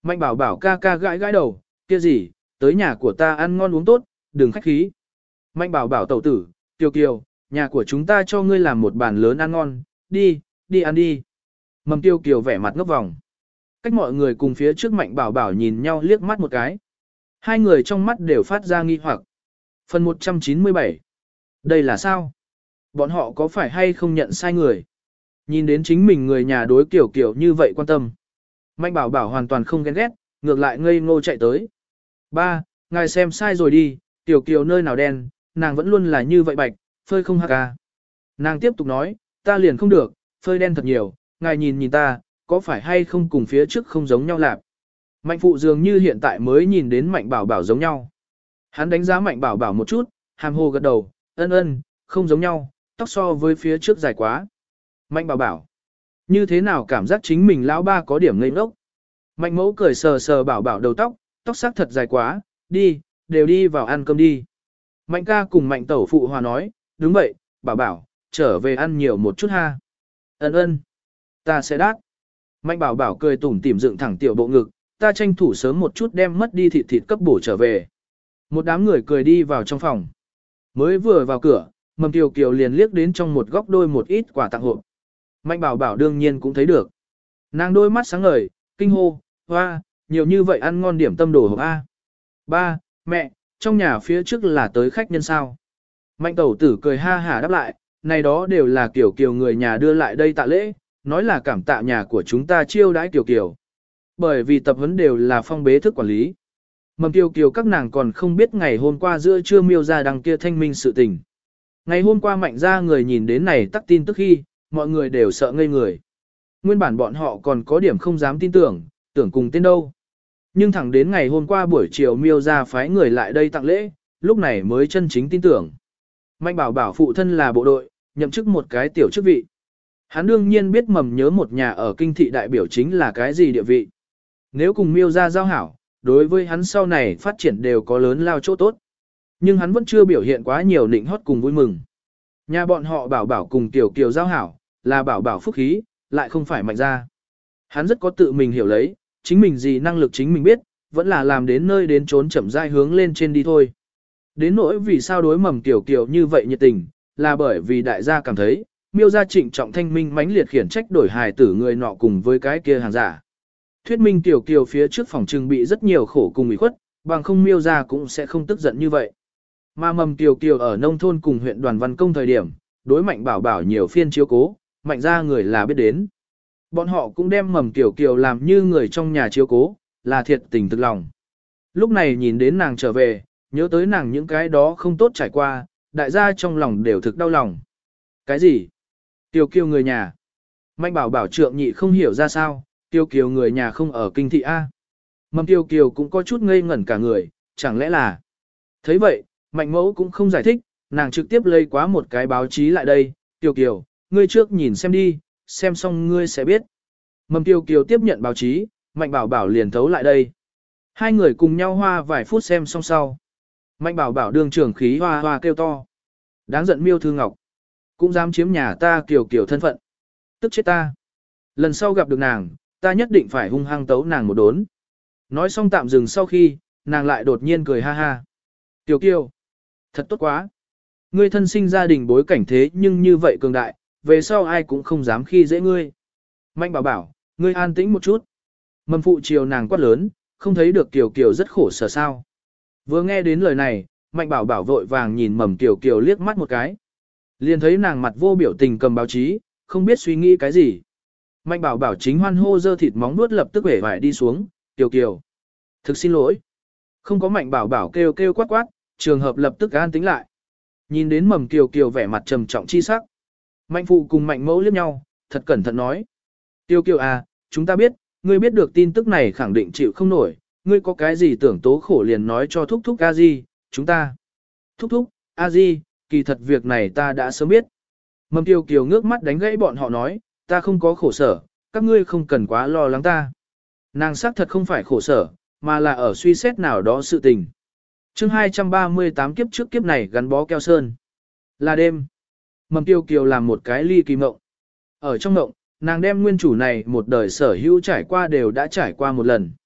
Mạnh bảo bảo ca ca gãi gãi đầu, kia gì, tới nhà của ta ăn ngon uống tốt, đừng khách khí. Mạnh bảo bảo tẩu tử, Kiều Kiều, nhà của chúng ta cho ngươi làm một bàn lớn ăn ngon, đi, đi ăn đi. Mầm Tiêu Kiều vẻ mặt ngốc vòng. Cách mọi người cùng phía trước Mạnh bảo bảo nhìn nhau liếc mắt một cái. Hai người trong mắt đều phát ra nghi hoặc. Phần một trăm chín mươi bảy. Đây là sao? Bọn họ có phải hay không nhận sai người? Nhìn đến chính mình người nhà đối Kiều Kiều như vậy quan tâm. Mạnh bảo bảo hoàn toàn không ghen ghét, ngược lại ngây ngô chạy tới. Ba, ngài xem sai rồi đi, Kiều Kiều nơi nào đen, nàng vẫn luôn là như vậy bạch, phơi không hắc à. Nàng tiếp tục nói, ta liền không được, phơi đen thật nhiều, ngài nhìn nhìn ta, có phải hay không cùng phía trước không giống nhau lạp. Mạnh phụ dường như hiện tại mới nhìn đến mạnh bảo bảo giống nhau. Hắn đánh giá mạnh bảo bảo một chút, hàm hồ gật đầu, ân ân, không giống nhau, tóc so với phía trước dài quá. Mạnh bảo bảo, như thế nào cảm giác chính mình lão ba có điểm ngây ngốc. Mạnh mẫu cười sờ sờ bảo bảo đầu tóc, tóc sắc thật dài quá, đi, đều đi vào ăn cơm đi. Mạnh ca cùng mạnh tẩu phụ hòa nói, đúng vậy, bảo bảo, trở về ăn nhiều một chút ha. Ân ân, ta sẽ đát. Mạnh bảo bảo cười tủm tỉm dựng thẳng tiểu bộ ngực, ta tranh thủ sớm một chút đem mất đi thịt thịt cấp bổ trở về. Một đám người cười đi vào trong phòng. Mới vừa vào cửa, Mầm Kiều Kiều liền liếc đến trong một góc đôi một ít quà tặng hộp. Mạnh bảo bảo đương nhiên cũng thấy được. Nàng đôi mắt sáng ngời, kinh hô, hoa, nhiều như vậy ăn ngon điểm tâm đồ hộp A. Ba, mẹ, trong nhà phía trước là tới khách nhân sao. Mạnh tẩu tử cười ha hả đáp lại, này đó đều là Kiều Kiều người nhà đưa lại đây tạ lễ, nói là cảm tạ nhà của chúng ta chiêu đãi Kiều Kiều. Bởi vì tập huấn đều là phong bế thức quản lý. Mầm Kiều Kiều các nàng còn không biết ngày hôm qua giữa trưa miêu ra đằng kia thanh minh sự tình. Ngày hôm qua mạnh ra người nhìn đến này tắc tin tức khi, mọi người đều sợ ngây người. Nguyên bản bọn họ còn có điểm không dám tin tưởng, tưởng cùng tên đâu. Nhưng thẳng đến ngày hôm qua buổi chiều miêu ra phái người lại đây tặng lễ, lúc này mới chân chính tin tưởng. Mạnh bảo bảo phụ thân là bộ đội, nhậm chức một cái tiểu chức vị. Hắn đương nhiên biết mầm nhớ một nhà ở kinh thị đại biểu chính là cái gì địa vị. Nếu cùng miêu ra giao hảo, đối với hắn sau này phát triển đều có lớn lao chỗ tốt. Nhưng hắn vẫn chưa biểu hiện quá nhiều nịnh hót cùng vui mừng. Nhà bọn họ bảo bảo cùng tiểu kiều giao hảo, là bảo bảo phúc khí, lại không phải mạnh ra. Hắn rất có tự mình hiểu lấy, chính mình gì năng lực chính mình biết, vẫn là làm đến nơi đến trốn chậm rãi hướng lên trên đi thôi. Đến nỗi vì sao đối mầm tiểu kiều như vậy nhiệt tình, là bởi vì đại gia cảm thấy, miêu gia trịnh trọng thanh minh mãnh liệt khiển trách đổi hài tử người nọ cùng với cái kia hàng giả. Thuyết minh tiểu kiều phía trước phòng trừng bị rất nhiều khổ cùng ủy khuất, bằng không miêu gia cũng sẽ không tức giận như vậy. Mà mầm tiểu kiều ở nông thôn cùng huyện đoàn văn công thời điểm, đối mạnh bảo bảo nhiều phiên chiếu cố, mạnh ra người là biết đến. Bọn họ cũng đem mầm tiểu kiều làm như người trong nhà chiếu cố, là thiệt tình thực lòng. Lúc này nhìn đến nàng trở về, nhớ tới nàng những cái đó không tốt trải qua, đại gia trong lòng đều thực đau lòng. Cái gì? Tiểu kiều người nhà. Mạnh bảo bảo trượng nhị không hiểu ra sao, tiểu kiều người nhà không ở kinh thị A. Mầm tiểu kiều cũng có chút ngây ngẩn cả người, chẳng lẽ là... thấy vậy, mạnh mẫu cũng không giải thích, nàng trực tiếp lấy quá một cái báo chí lại đây, tiểu kiều, ngươi trước nhìn xem đi, xem xong ngươi sẽ biết. Mầm tiểu kiều tiếp nhận báo chí, mạnh bảo bảo liền thấu lại đây. Hai người cùng nhau hoa vài phút xem xong sau. Mạnh bảo bảo đương trưởng khí hoa hoa kêu to. Đáng giận miêu thư ngọc. Cũng dám chiếm nhà ta kiều kiều thân phận. Tức chết ta. Lần sau gặp được nàng, ta nhất định phải hung hăng tấu nàng một đốn. Nói xong tạm dừng sau khi, nàng lại đột nhiên cười ha ha. Kiều kiều. Thật tốt quá. Ngươi thân sinh gia đình bối cảnh thế nhưng như vậy cường đại, về sau ai cũng không dám khi dễ ngươi. Mạnh bảo bảo, ngươi an tĩnh một chút. Mầm phụ chiều nàng quát lớn, không thấy được Kiều Kiều rất khổ sở sao. Vừa nghe đến lời này, Mạnh bảo bảo vội vàng nhìn mầm Kiều Kiều liếc mắt một cái. Liền thấy nàng mặt vô biểu tình cầm báo chí, không biết suy nghĩ cái gì. Mạnh bảo bảo chính hoan hô dơ thịt móng nuốt lập tức vẻ vải đi xuống, Kiều Kiều. Thực xin lỗi. Không có Mạnh bảo bảo kêu kêu quát quát, trường hợp lập tức an tĩnh lại. Nhìn đến mầm Kiều Kiều vẻ mặt trầm trọng chi sắc. Mạnh phụ cùng Mạnh mẫu liếc nhau, thật cẩn thận nói. Kiều Kiều à, chúng ta biết, ngươi biết được tin tức này khẳng định chịu không nổi, ngươi có cái gì tưởng tố khổ liền nói cho thúc thúc a di, chúng ta. Thúc thúc, a di, kỳ thật việc này ta đã sớm biết. Mầm Kiều Kiều ngước mắt đánh gãy bọn họ nói, ta không có khổ sở, các ngươi không cần quá lo lắng ta. Nàng xác thật không phải khổ sở, mà là ở suy xét nào đó sự tình. chương hai trăm ba mươi tám kiếp trước kiếp này gắn bó keo sơn. Là đêm. Mầm Kiều Kiều làm một cái ly kỳ mộng. Ở trong mộng, nàng đem nguyên chủ này một đời sở hữu trải qua đều đã trải qua một lần.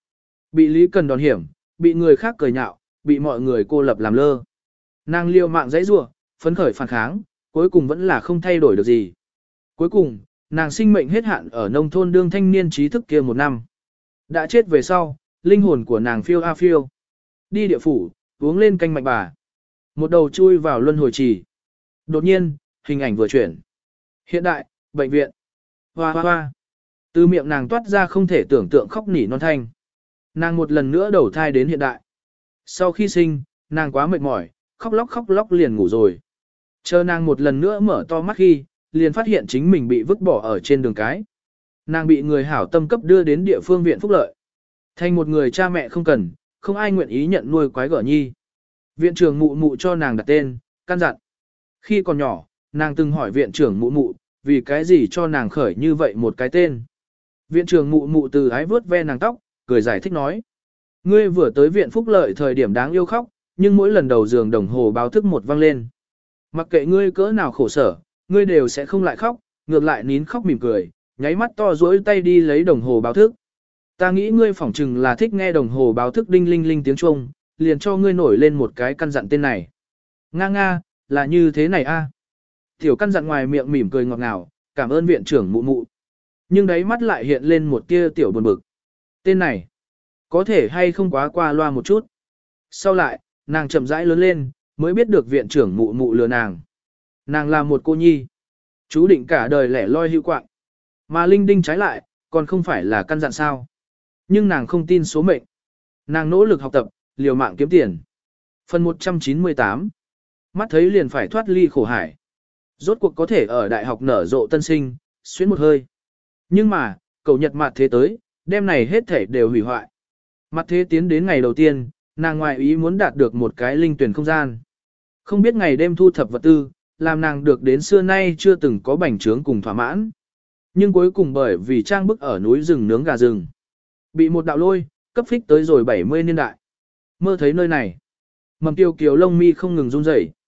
Bị Lý Cần đòn hiểm, bị người khác cười nhạo, bị mọi người cô lập làm lơ. Nàng liều mạng dãy rủa, phấn khởi phản kháng, cuối cùng vẫn là không thay đổi được gì. Cuối cùng, nàng sinh mệnh hết hạn ở nông thôn đương thanh niên trí thức kia một năm. Đã chết về sau, linh hồn của nàng phiêu a phiêu. Đi địa phủ, uống lên canh mạnh bà. Một đầu chui vào luân hồi trì. Đột nhiên, hình ảnh vừa chuyển. Hiện đại, bệnh viện. Hoa hoa hoa. Từ miệng nàng toát ra không thể tưởng tượng khóc nỉ non thanh. Nàng một lần nữa đầu thai đến hiện đại. Sau khi sinh, nàng quá mệt mỏi, khóc lóc khóc lóc liền ngủ rồi. Chờ nàng một lần nữa mở to mắt khi, liền phát hiện chính mình bị vứt bỏ ở trên đường cái. Nàng bị người hảo tâm cấp đưa đến địa phương viện phúc lợi. Thành một người cha mẹ không cần, không ai nguyện ý nhận nuôi quái gở nhi. Viện trưởng mụ mụ cho nàng đặt tên, căn dặn. Khi còn nhỏ, nàng từng hỏi viện trưởng mụ mụ, vì cái gì cho nàng khởi như vậy một cái tên. Viện trưởng mụ mụ từ ái vướt ve nàng tóc, cười giải thích nói. Ngươi vừa tới viện phúc lợi thời điểm đáng yêu khóc, nhưng mỗi lần đầu giường đồng hồ báo thức một vang lên. Mặc kệ ngươi cỡ nào khổ sở, ngươi đều sẽ không lại khóc, ngược lại nín khóc mỉm cười, nháy mắt to duỗi tay đi lấy đồng hồ báo thức. Ta nghĩ ngươi phỏng chừng là thích nghe đồng hồ báo thức đinh linh linh tiếng chuông, liền cho ngươi nổi lên một cái căn dặn tên này. Nga nga, là như thế này a. Tiểu căn dặn ngoài miệng mỉm cười ngọt ngào, cảm ơn viện trưởng mụ mụ. Nhưng đáy mắt lại hiện lên một tia tiểu buồn bực. Tên này, có thể hay không quá qua loa một chút. Sau lại, nàng chậm rãi lớn lên, mới biết được viện trưởng mụ mụ lừa nàng. Nàng là một cô nhi, chú định cả đời lẻ loi hữu quạng. Mà linh đinh trái lại, còn không phải là căn dặn sao. Nhưng nàng không tin số mệnh. Nàng nỗ lực học tập, liều mạng kiếm tiền. Phần một trăm chín mươi tám. Mắt thấy liền phải thoát ly khổ hải. Rốt cuộc có thể ở đại học nở rộ tân sinh, xuyến một hơi. Nhưng mà, cầu nhật mặt thế tới, đêm này hết thể đều hủy hoại. Mặt thế tiến đến ngày đầu tiên, nàng ngoại ý muốn đạt được một cái linh tuyển không gian. Không biết ngày đêm thu thập vật tư, làm nàng được đến xưa nay chưa từng có bành trướng cùng thỏa mãn. Nhưng cuối cùng bởi vì trang bức ở núi rừng nướng gà rừng, bị một đạo lôi, cấp phích tới rồi bảy mươi niên đại. Mơ thấy nơi này, mầm tiêu kiều lông mi không ngừng run rẩy.